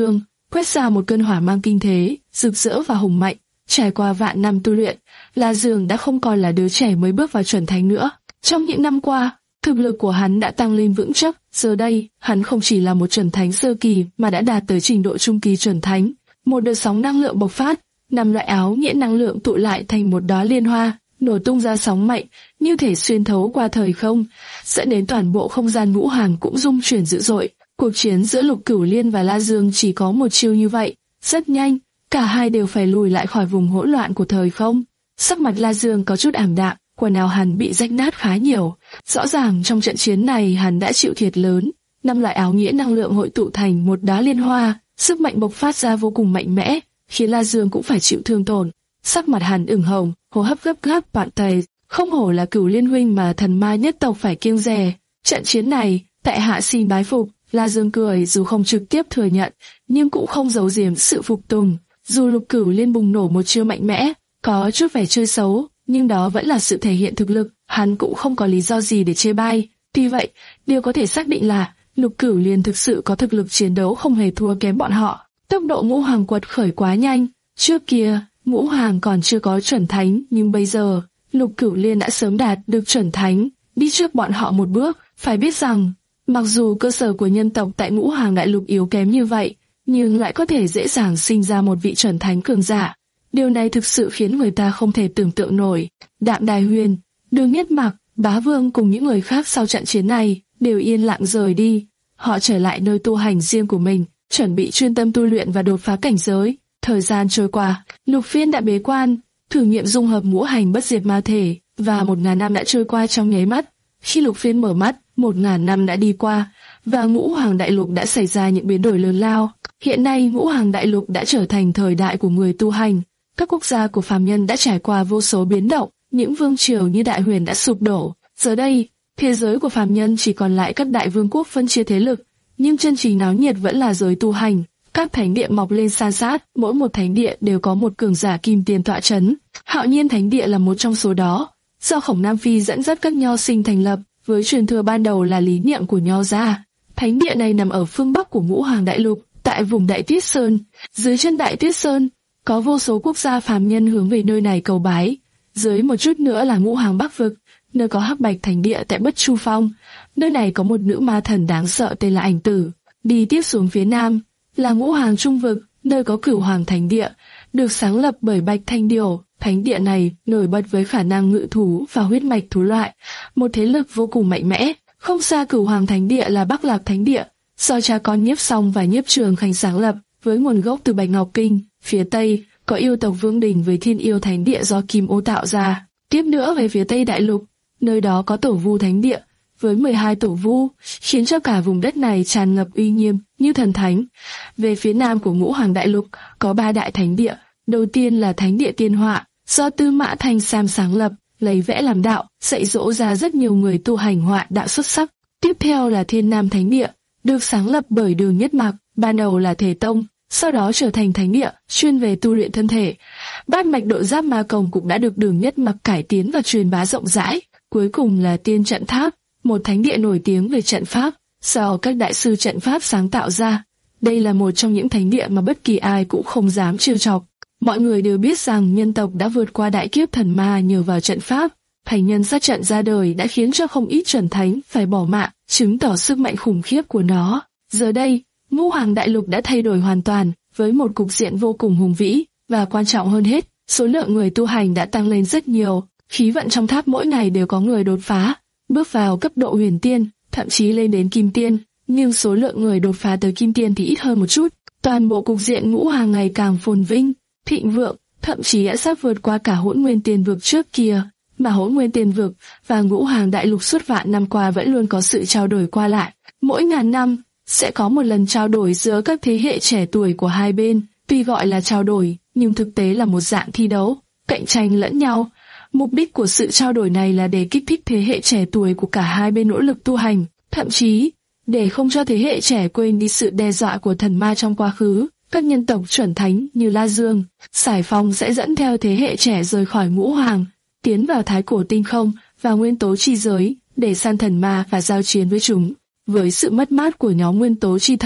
S2: quét ra một cơn hỏa mang kinh thế, rực rỡ và hùng mạnh. Trải qua vạn năm tu luyện, La Dương đã không còn là đứa trẻ mới bước vào chuẩn thánh nữa. Trong những năm qua, thực lực của hắn đã tăng lên vững chắc. Giờ đây, hắn không chỉ là một chuẩn thánh sơ kỳ mà đã đạt tới trình độ trung kỳ chuẩn thánh. Một đợt sóng năng lượng bộc phát, năm loại áo nghĩa năng lượng tụ lại thành một đóa liên hoa, nổ tung ra sóng mạnh, như thể xuyên thấu qua thời không, dẫn đến toàn bộ không gian ngũ hành cũng rung chuyển dữ dội. Cuộc chiến giữa Lục Cửu Liên và La Dương chỉ có một chiêu như vậy, rất nhanh, cả hai đều phải lùi lại khỏi vùng hỗn loạn của thời không. Sắc mặt La Dương có chút ảm đạm, quần áo hắn bị rách nát khá nhiều. Rõ ràng trong trận chiến này hắn đã chịu thiệt lớn. Năm loại áo nghĩa năng lượng hội tụ thành một đóa liên hoa, sức mạnh bộc phát ra vô cùng mạnh mẽ, khiến La Dương cũng phải chịu thương tổn. Sắc mặt hắn ửng hồng, hô hấp gấp gáp bạn tề, không hổ là Cửu Liên huynh mà thần ma nhất tộc phải kiêng dè. Trận chiến này, tại hạ xin bái phục. La Dương cười, dù không trực tiếp thừa nhận, nhưng cũng không giấu giếm sự phục tùng. Dù Lục Cửu Liên bùng nổ một chiêu mạnh mẽ, có chút vẻ chơi xấu, nhưng đó vẫn là sự thể hiện thực lực, hắn cũng không có lý do gì để chê bai. Tuy vậy, điều có thể xác định là Lục Cửu Liên thực sự có thực lực chiến đấu không hề thua kém bọn họ. Tốc độ ngũ hoàng quật khởi quá nhanh, trước kia ngũ hoàng còn chưa có chuẩn thánh, nhưng bây giờ Lục Cửu Liên đã sớm đạt được chuẩn thánh, đi trước bọn họ một bước. Phải biết rằng, mặc dù cơ sở của nhân tộc tại ngũ hoàng đại lục yếu kém như vậy, nhưng lại có thể dễ dàng sinh ra một vị chuẩn thánh cường giả. Điều này thực sự khiến người ta không thể tưởng tượng nổi. Đạm Đài Huyền, Đường Nhất Mặc, Bá Vương cùng những người khác sau trận chiến này đều yên lặng rời đi. Họ trở lại nơi tu hành riêng của mình, chuẩn bị chuyên tâm tu luyện và đột phá cảnh giới. Thời gian trôi qua, Lục Phiên đã bế quan, thử nghiệm dung hợp ngũ hành bất diệt ma thể, và một ngàn năm đã trôi qua trong nháy mắt. Khi Lục Phiên mở mắt, một ngàn năm đã đi qua, và ngũ hoàng đại lục đã xảy ra những biến đổi lớn lao. Hiện nay ngũ hoàng đại lục đã trở thành thời đại của người tu hành. Các quốc gia của phàm nhân đã trải qua vô số biến động, những vương triều như Đại Huyền đã sụp đổ. Giờ đây, thế giới của phàm nhân chỉ còn lại các đại vương quốc phân chia thế lực, nhưng chân chính náo nhiệt vẫn là giới tu hành. Các thánh địa mọc lên san sát, mỗi một thánh địa đều có một cường giả kim tiền tọa chấn. Hạo Nhiên Thánh Địa là một trong số đó, do Khổng Nam Phi dẫn dắt các nho sinh thành lập, với truyền thừa ban đầu là lý niệm của nho gia. Thánh địa này nằm ở phương bắc của ngũ hoàng đại lục, tại vùng Đại Tuyết Sơn. Dưới chân Đại Tuyết Sơn, có vô số quốc gia phàm nhân hướng về nơi này cầu bái. Dưới một chút nữa là ngũ hoàng bắc vực, nơi có Hắc Bạch Thánh Địa tại Bất Chu Phong. Nơi này có một nữ ma thần đáng sợ tên là Ảnh Tử. Đi tiếp xuống phía nam là ngũ hoàng trung vực, nơi có Cửu Hoàng Thánh Địa, được sáng lập bởi Bạch Thanh Điểu. Thánh địa này nổi bật với khả năng ngự thú và huyết mạch thú loại, một thế lực vô cùng mạnh mẽ. Không xa Cửu Hoàng Thánh Địa là Bắc Lạc Thánh Địa, do cha con Nhiếp Song và Nhiếp Trường Khanh sáng lập, với nguồn gốc từ Bạch Ngọc Kinh. Phía tây có yêu tộc Vương Đình với Thiên Yêu Thánh Địa do Kim Ô tạo ra. Tiếp nữa về phía tây đại lục, nơi đó có Tổ Vu Thánh Địa với mười hai tổ vu, khiến cho cả vùng đất này tràn ngập uy nghiêm như thần thánh. Về phía nam của ngũ hoàng đại lục có ba đại thánh địa. Đầu tiên là Thánh Địa Tiên Họa, do Tư Mã Thanh Sam sáng lập, lấy vẽ làm đạo, dạy dỗ ra rất nhiều người tu hành họa đạo xuất sắc. Tiếp theo là Thiên Nam Thánh Địa, được sáng lập bởi Đường Nhất Mặc, ban đầu là Thể Tông, sau đó trở thành thánh địa, chuyên về tu luyện thân thể. Bát mạch độ giáp ma công cũng đã được Đường Nhất Mặc cải tiến và truyền bá rộng rãi. Cuối cùng là Tiên Trận Tháp, một thánh địa nổi tiếng về trận pháp, do các đại sư trận pháp sáng tạo ra. Đây là một trong những thánh địa mà bất kỳ ai cũng không dám trêu chọc. Mọi người đều biết rằng nhân tộc đã vượt qua đại kiếp thần ma nhờ vào trận pháp. Thành nhân sát trận ra đời đã khiến cho không ít chuẩn thánh phải bỏ mạng, chứng tỏ sức mạnh khủng khiếp của nó. Giờ đây, ngũ hoàng đại lục đã thay đổi hoàn toàn, với một cục diện vô cùng hùng vĩ, và quan trọng hơn hết, số lượng người tu hành đã tăng lên rất nhiều. Khí vận trong tháp mỗi ngày đều có người đột phá, bước vào cấp độ huyền tiên, thậm chí lên đến kim tiên, nhưng số lượng người đột phá tới kim tiên thì ít hơn một chút. Toàn bộ cục diện ngũ hoàng ngày càng phồn vinh, thịnh vượng, thậm chí đã sắp vượt qua cả Hỗn Nguyên Tiền Vực trước kia. Mà Hỗn Nguyên Tiền Vực và ngũ hoàng đại lục suốt vạn năm qua vẫn luôn có sự trao đổi qua lại. Mỗi ngàn năm sẽ có một lần trao đổi giữa các thế hệ trẻ tuổi của hai bên. Tuy gọi là trao đổi, nhưng thực tế là một dạng thi đấu, cạnh tranh lẫn nhau. Mục đích của sự trao đổi này là để kích thích thế hệ trẻ tuổi của cả hai bên nỗ lực tu hành, thậm chí để không cho thế hệ trẻ quên đi sự đe dọa của thần ma trong quá khứ. Các nhân tộc chuẩn thánh như La Dương, Sải Phong sẽ dẫn theo thế hệ trẻ rời khỏi ngũ hoàng, tiến vào thái cổ tinh không và nguyên tố chi giới để săn thần ma và giao chiến với chúng. Với sự mất mát của nhóm nguyên tố chi thần,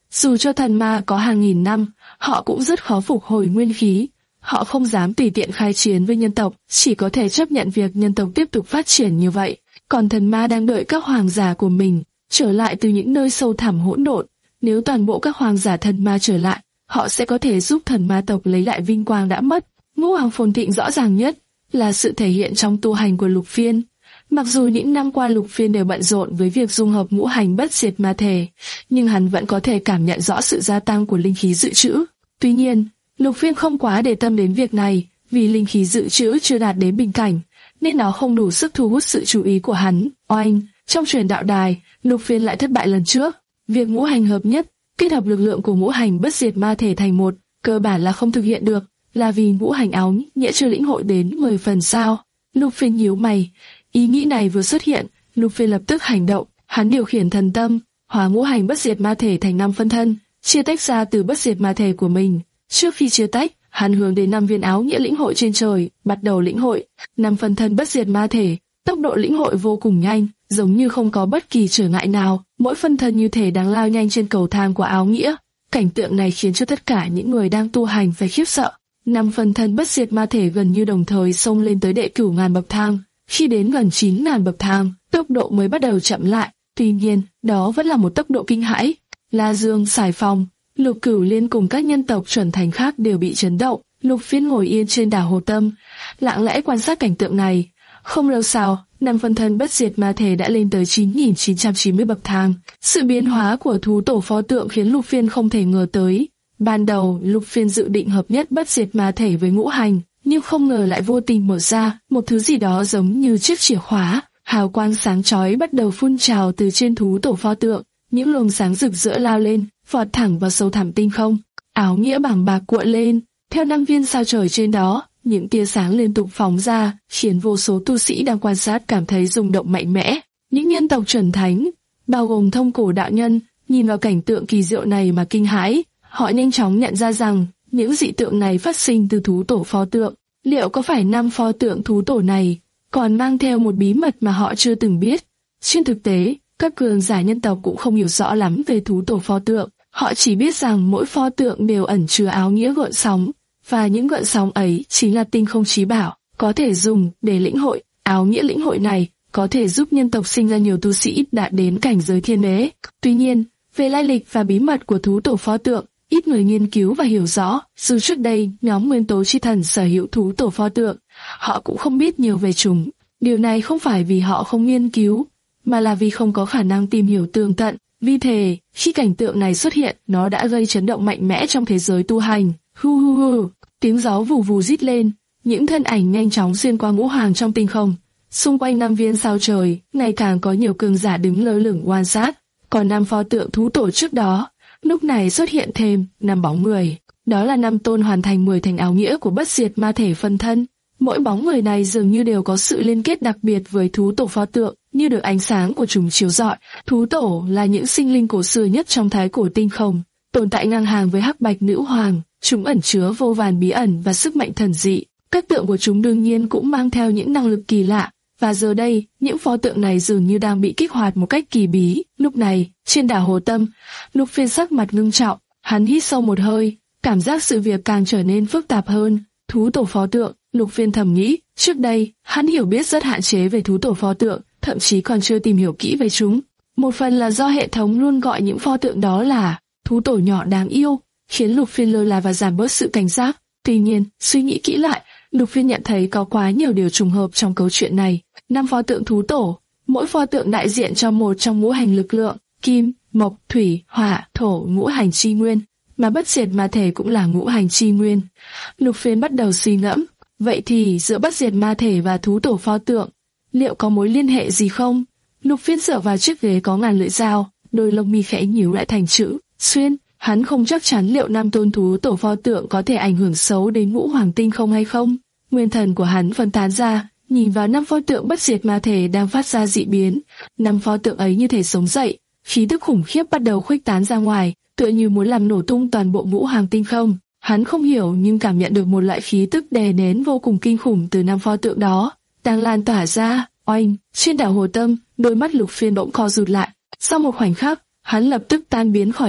S2: Dù cho thần ma có hàng nghìn năm, họ cũng rất khó phục hồi nguyên khí. Họ không dám tùy tiện khai chiến với nhân tộc, chỉ có thể chấp nhận việc nhân tộc tiếp tục phát triển như vậy. Còn thần ma đang đợi các hoàng giả của mình trở lại từ những nơi sâu thẳm hỗn độn. Nếu toàn bộ các hoàng giả thần ma trở lại, họ sẽ có thể giúp thần ma tộc lấy lại vinh quang đã mất. Ngũ hoàng phồn thịnh rõ ràng nhất là sự thể hiện trong tu hành của Lục Phiên. Mặc dù những năm qua Lục Phiên đều bận rộn với việc dung hợp ngũ hành bất diệt ma thể, nhưng hắn vẫn có thể cảm nhận rõ sự gia tăng của linh khí dự trữ. Tuy nhiên, Lục Phiên không quá để tâm đến việc này, vì linh khí dự trữ chưa đạt đến bình cảnh, nên nó không đủ sức thu hút sự chú ý của hắn. Oanh, trong truyền đạo đài, Lục Phiên lại thất bại lần trước. Việc ngũ hành hợp nhất, kết hợp lực lượng của ngũ hành bất diệt ma thể thành một, cơ bản là không thực hiện được, là vì ngũ hành áo nghĩa chưa lĩnh hội đến mười phần sao? Lục Phiên nhíu mày, ý nghĩ này vừa xuất hiện, Lục Phiên lập tức hành động, hắn điều khiển thần tâm, hóa ngũ hành bất diệt ma thể thành năm phân thân, chia tách ra từ bất diệt ma thể của mình. Trước khi chia tách, hắn hướng đến năm viên áo nghĩa lĩnh hội trên trời, bắt đầu lĩnh hội năm phân thân bất diệt ma thể. Tốc độ lĩnh hội vô cùng nhanh, giống như không có bất kỳ trở ngại nào, mỗi phân thân như thể đang lao nhanh trên cầu thang của áo nghĩa. Cảnh tượng này khiến cho tất cả những người đang tu hành phải khiếp sợ. Năm phân thân bất diệt ma thể gần như đồng thời xông lên tới đệ cửu ngàn bậc thang. Khi đến gần chín ngàn bậc thang, tốc độ mới bắt đầu chậm lại. Tuy nhiên, đó vẫn là một tốc độ kinh hãi. La Dương, Sải Phong, Lục Cửu Liên cùng các nhân tộc chuẩn thánh khác đều bị chấn động. Lục Phiên ngồi yên trên đảo Hồ Tâm, lặng lẽ quan sát cảnh tượng này. Không lâu sau, năm phân thân bất diệt ma thể đã lên tới chín nghìn chín trăm chín mươi bậc thang. Sự biến hóa của thú tổ pho tượng khiến Lục Phiên không thể ngờ tới. Ban đầu, Lục Phiên dự định hợp nhất bất diệt ma thể với ngũ hành, nhưng không ngờ lại vô tình mở ra một thứ gì đó giống như chiếc chìa khóa. Hào quang sáng chói bắt đầu phun trào từ trên thú tổ pho tượng, những luồng sáng rực rỡ lao lên, vọt thẳng vào sâu thẳm tinh không. Áo nghĩa bảng bạc cuộn lên, theo năm viên sao trời trên đó. Những tia sáng liên tục phóng ra, khiến vô số tu sĩ đang quan sát cảm thấy rung động mạnh mẽ. Những nhân tộc chuẩn thánh, bao gồm thông cổ đạo nhân, nhìn vào cảnh tượng kỳ diệu này mà kinh hãi. Họ nhanh chóng nhận ra rằng, những dị tượng này phát sinh từ thú tổ pho tượng. Liệu có phải năm pho tượng thú tổ này còn mang theo một bí mật mà họ chưa từng biết? Trên thực tế, các cường giả nhân tộc cũng không hiểu rõ lắm về thú tổ pho tượng. Họ chỉ biết rằng mỗi pho tượng đều ẩn chứa áo nghĩa gợn sóng, và những gợn sóng ấy chính là tinh không chí bảo, có thể dùng để lĩnh hội. Áo nghĩa lĩnh hội này có thể giúp nhân tộc sinh ra nhiều tu sĩ đạt đến cảnh giới thiên đế. Tuy nhiên, về lai lịch và bí mật của thú tổ pho tượng, ít người nghiên cứu và hiểu rõ. Dù trước đây nhóm nguyên tố chi thần sở hữu thú tổ pho tượng, họ cũng không biết nhiều về chúng. Điều này không phải vì họ không nghiên cứu, mà là vì không có khả năng tìm hiểu tường tận. Vì thế, khi cảnh tượng này xuất hiện, nó đã gây chấn động mạnh mẽ trong thế giới tu hành. Hu hu hu, tiếng gió vù vù rít lên, những thân ảnh nhanh chóng xuyên qua ngũ hoàng trong tinh không. Xung quanh năm viên sao trời, ngày càng có nhiều cường giả đứng lơ lửng quan sát. Còn năm pho tượng thú tổ trước đó, lúc này xuất hiện thêm năm bóng người. Đó là năm tôn hoàn thành mười thành áo nghĩa của bất diệt ma thể phân thân. Mỗi bóng người này dường như đều có sự liên kết đặc biệt với thú tổ pho tượng, như được ánh sáng của chúng chiếu rọi. Thú tổ là những sinh linh cổ xưa nhất trong thái cổ tinh không, tồn tại ngang hàng với hắc bạch nữ hoàng. Chúng ẩn chứa vô vàn bí ẩn và sức mạnh thần dị. Các tượng của chúng đương nhiên cũng mang theo những năng lực kỳ lạ, và giờ đây, những pho tượng này dường như đang bị kích hoạt một cách kỳ bí. Lúc này, trên đảo Hồ Tâm, Lục Phiên sắc mặt ngưng trọng, hắn hít sâu một hơi, cảm giác sự việc càng trở nên phức tạp hơn. Thú tổ pho tượng, Lục Phiên thầm nghĩ, trước đây, hắn hiểu biết rất hạn chế về thú tổ pho tượng, thậm chí còn chưa tìm hiểu kỹ về chúng. Một phần là do hệ thống luôn gọi những pho tượng đó là thú tổ nhỏ đáng yêu, khiến Lục Phiên lơ là và giảm bớt sự cảnh giác. Tuy nhiên, suy nghĩ kỹ lại, Lục Phiên nhận thấy có quá nhiều điều trùng hợp trong câu chuyện này. Năm pho tượng thú tổ, mỗi pho tượng đại diện cho một trong ngũ hành lực lượng, kim, mộc, thủy, hỏa, thổ, ngũ hành chi nguyên, mà bất diệt ma thể cũng là ngũ hành chi nguyên. Lục Phiên bắt đầu suy ngẫm, vậy thì giữa bất diệt ma thể và thú tổ pho tượng, liệu có mối liên hệ gì không? Lục Phiên dựa vào chiếc ghế có ngàn lưỡi dao, đôi lông mi khẽ nhíu lại thành chữ xuyên. Hắn không chắc chắn liệu năm tôn thú tổ pho tượng có thể ảnh hưởng xấu đến ngũ hoàng tinh không hay không. Nguyên thần của hắn phân tán ra, nhìn vào năm pho tượng bất diệt ma thể đang phát ra dị biến. Năm pho tượng ấy như thể sống dậy, khí tức khủng khiếp bắt đầu khuếch tán ra ngoài, tựa như muốn làm nổ tung toàn bộ ngũ hoàng tinh không. Hắn không hiểu nhưng cảm nhận được một loại khí tức đè nén vô cùng kinh khủng từ năm pho tượng đó đang lan tỏa ra. Oanh, trên đảo Hồ Tâm, đôi mắt Lục Phiên bỗng co rụt lại. Sau một khoảnh khắc, hắn lập tức tan biến khỏi đảo,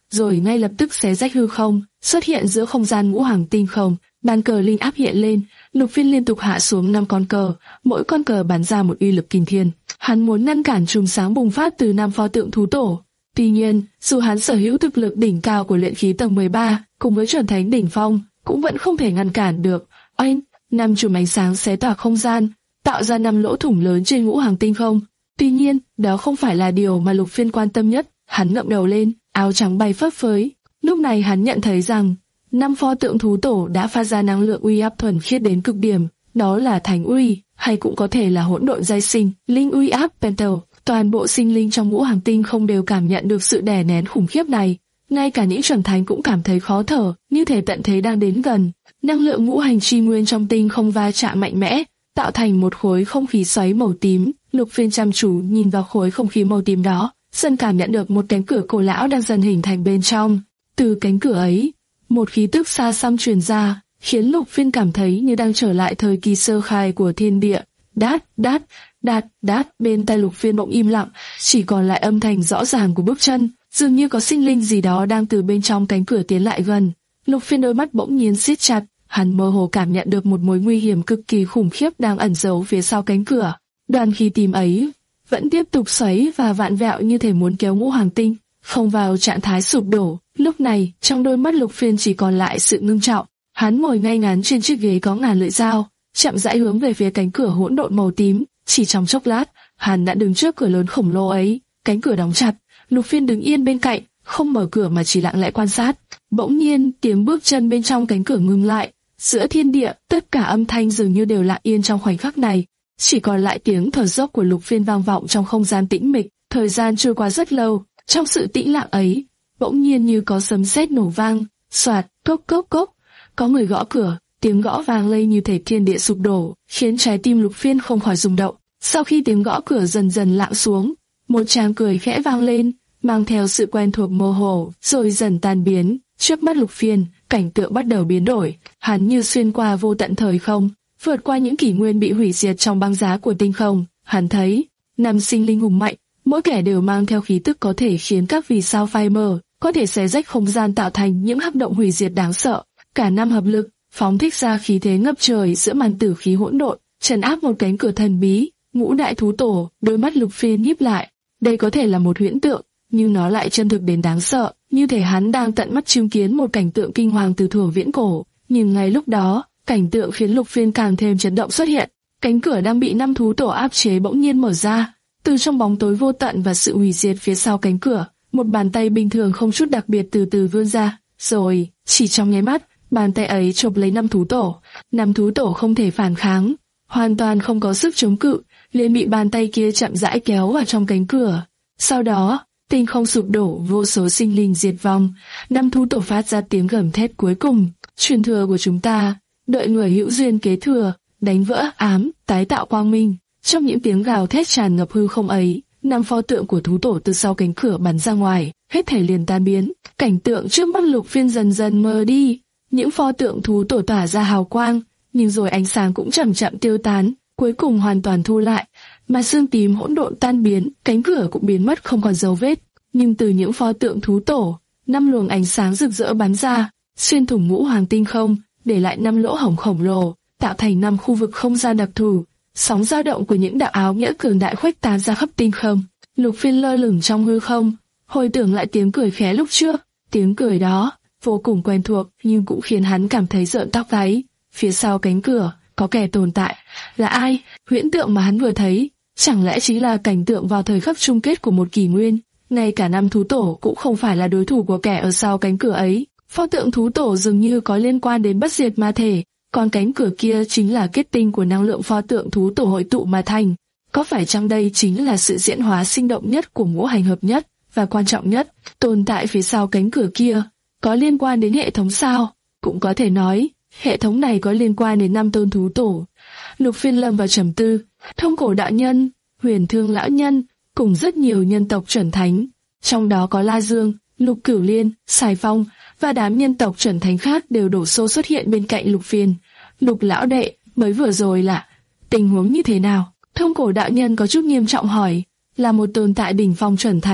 S2: rồi ngay lập tức xé rách hư không, xuất hiện giữa không gian ngũ hoàng tinh không. Bàn cờ linh áp hiện lên, Lục Phiên liên tục hạ xuống năm con cờ, mỗi con cờ bắn ra một uy lực kinh thiên. Hắn muốn ngăn cản chùm sáng bùng phát từ năm pho tượng thú tổ. Tuy nhiên, dù hắn sở hữu thực lực đỉnh cao của luyện khí tầng mười ba, cùng với chuẩn thánh đỉnh phong, cũng vẫn không thể ngăn cản được. Oanh, năm chùm ánh sáng xé toạc không gian, tạo ra năm lỗ thủng lớn trên ngũ hoàng tinh không. Tuy nhiên, đó không phải là điều mà Lục Phiên quan tâm nhất. Hắn ngậm đầu lên, áo trắng bay phấp phới. Lúc này hắn nhận thấy rằng năm pho tượng thú tổ đã phát ra năng lượng uy áp thuần khiết đến cực điểm, đó là thánh uy, hay cũng có thể là hỗn độn giai sinh, linh uy áp pentel. Toàn bộ sinh linh trong ngũ hành tinh không đều cảm nhận được sự đè nén khủng khiếp này, ngay cả những chuẩn thánh cũng cảm thấy khó thở, như thể tận thế đang đến gần. Năng lượng ngũ hành chi nguyên trong tinh không va chạm mạnh mẽ, tạo thành một khối không khí xoáy màu tím. Lục Phiên chăm chú nhìn vào khối không khí màu tím đó, dần cảm nhận được một cánh cửa cổ lão đang dần hình thành bên trong. Từ cánh cửa ấy, một khí tức xa xăm truyền ra, khiến Lục Phiên cảm thấy như đang trở lại thời kỳ sơ khai của thiên địa. Đát, đát, đát, đát, bên tai Lục Phiên bỗng im lặng, chỉ còn lại âm thanh rõ ràng của bước chân, dường như có sinh linh gì đó đang từ bên trong cánh cửa tiến lại gần. Lục Phiên đôi mắt bỗng nhiên siết chặt, hắn mơ hồ cảm nhận được một mối nguy hiểm cực kỳ khủng khiếp đang ẩn giấu phía sau cánh cửa. Đoàn khí tím ấy vẫn tiếp tục xoáy và vạn vẹo như thể muốn kéo ngũ hoàng tinh không vào trạng thái sụp đổ. Lúc này, trong đôi mắt Lục Phiên chỉ còn lại sự ngưng trọng. Hắn ngồi ngay ngắn trên chiếc ghế có ngàn lưỡi dao, chậm rãi hướng về phía cánh cửa hỗn độn màu tím. Chỉ trong chốc lát, hắn đã đứng trước cửa lớn khổng lồ ấy. Cánh cửa đóng chặt, Lục Phiên đứng yên bên cạnh, không mở cửa mà chỉ lặng lẽ quan sát. Bỗng nhiên, tiếng bước chân bên trong cánh cửa ngừng lại. Giữa thiên địa, tất cả âm thanh dường như đều lặng yên trong khoảnh khắc này. Chỉ còn lại tiếng thở dốc của Lục Phiên vang vọng trong không gian tĩnh mịch. Thời gian trôi qua rất lâu, trong sự tĩnh lặng ấy, bỗng nhiên như có sấm sét nổ vang, xoạt, cốc cốc cốc, có người gõ cửa, tiếng gõ vang lên như thể thiên địa sụp đổ, khiến trái tim Lục Phiên không khỏi rung động. Sau khi tiếng gõ cửa dần dần lặng xuống, một tràng cười khẽ vang lên, mang theo sự quen thuộc mơ hồ, rồi dần tan biến. Trước mắt Lục Phiên, cảnh tượng bắt đầu biến đổi, hắn như xuyên qua vô tận thời không, vượt qua những kỷ nguyên bị hủy diệt trong băng giá của tinh không. Hắn thấy năm sinh linh hùng mạnh, mỗi kẻ đều mang theo khí tức có thể khiến các vì sao phai mờ, có thể xé rách không gian tạo thành những hắc động hủy diệt đáng sợ. Cả năm hợp lực, phóng thích ra khí thế ngập trời giữa màn tử khí hỗn độn, trấn áp một cánh cửa thần bí. Ngũ đại thú tổ, đôi mắt Lục Phiên nhíp lại. Đây có thể là một huyễn tượng, nhưng nó lại chân thực đến đáng sợ, như thể hắn đang tận mắt chứng kiến một cảnh tượng kinh hoàng từ thuở viễn cổ. Nhưng ngay lúc đó, cảnh tượng khiến Lục Phiên càng thêm chấn động xuất hiện. Cánh cửa đang bị năm thú tổ áp chế bỗng nhiên mở ra. Từ trong bóng tối vô tận và sự hủy diệt phía sau cánh cửa, một bàn tay bình thường không chút đặc biệt từ từ vươn ra. Rồi, chỉ trong nháy mắt, bàn tay ấy chộp lấy năm thú tổ. Năm thú tổ không thể phản kháng, hoàn toàn không có sức chống cự, liền bị bàn tay kia chậm rãi kéo vào trong cánh cửa. Sau đó, tinh không sụp đổ, vô số sinh linh diệt vong. Năm thú tổ phát ra tiếng gầm thét cuối cùng. Truyền thừa của chúng ta, đợi người hữu duyên kế thừa, đánh vỡ ám, tái tạo quang minh. Trong những tiếng gào thét tràn ngập hư không ấy, năm pho tượng của thú tổ từ sau cánh cửa bắn ra ngoài, hết thảy liền tan biến. Cảnh tượng trước mắt Lục Phiên dần dần mờ đi. Những pho tượng thú tổ tỏa ra hào quang, nhưng rồi ánh sáng cũng chậm chậm tiêu tán, cuối cùng hoàn toàn thu lại. Mà xương tím hỗn độn tan biến, cánh cửa cũng biến mất không còn dấu vết. Nhưng từ những pho tượng thú tổ, năm luồng ánh sáng rực rỡ bắn ra, xuyên thủng ngũ hoàng tinh không, để lại năm lỗ hổng khổng lồ, tạo thành năm khu vực không gian đặc thù. Sóng dao động của những đạo áo nghĩa cường đại khuếch tán ra khắp tinh không. Lục Phiên lơ lửng trong hư không, hồi tưởng lại tiếng cười khẽ lúc trước. Tiếng cười đó vô cùng quen thuộc, nhưng cũng khiến hắn cảm thấy rợn tóc gáy. Phía sau cánh cửa có kẻ tồn tại. Là ai? Huyễn tượng mà hắn vừa thấy, chẳng lẽ chính là cảnh tượng vào thời khắc chung kết của một kỷ nguyên? Ngay cả năm thú tổ cũng không phải là đối thủ của kẻ ở sau cánh cửa ấy. Pho tượng thú tổ dường như có liên quan đến bất diệt ma thể, còn cánh cửa kia chính là kết tinh của năng lượng pho tượng thú tổ hội tụ mà thành. Có phải chăng đây chính là sự diễn hóa sinh động nhất của ngũ hành hợp nhất, và quan trọng nhất, tồn tại phía sau cánh cửa kia, có liên quan đến hệ thống sao? Cũng có thể nói, hệ thống này có liên quan đến năm tôn thú tổ. Lục Phiên lâm vào trầm tư. Thông Cổ đạo nhân, Huyền Thương lão nhân, cùng rất nhiều nhân tộc chuẩn thánh, trong đó có La Dương, Lục Cửu Liên, Sài Phong và đám nhân tộc chuẩn thánh khác đều đổ xô xuất hiện bên cạnh Lục Phiên. Lục lão đệ, mới vừa rồi là tình huống như thế nào? Thông Cổ đạo nhân có chút nghiêm trọng hỏi. Là một tồn tại đỉnh phong chuẩn thánh,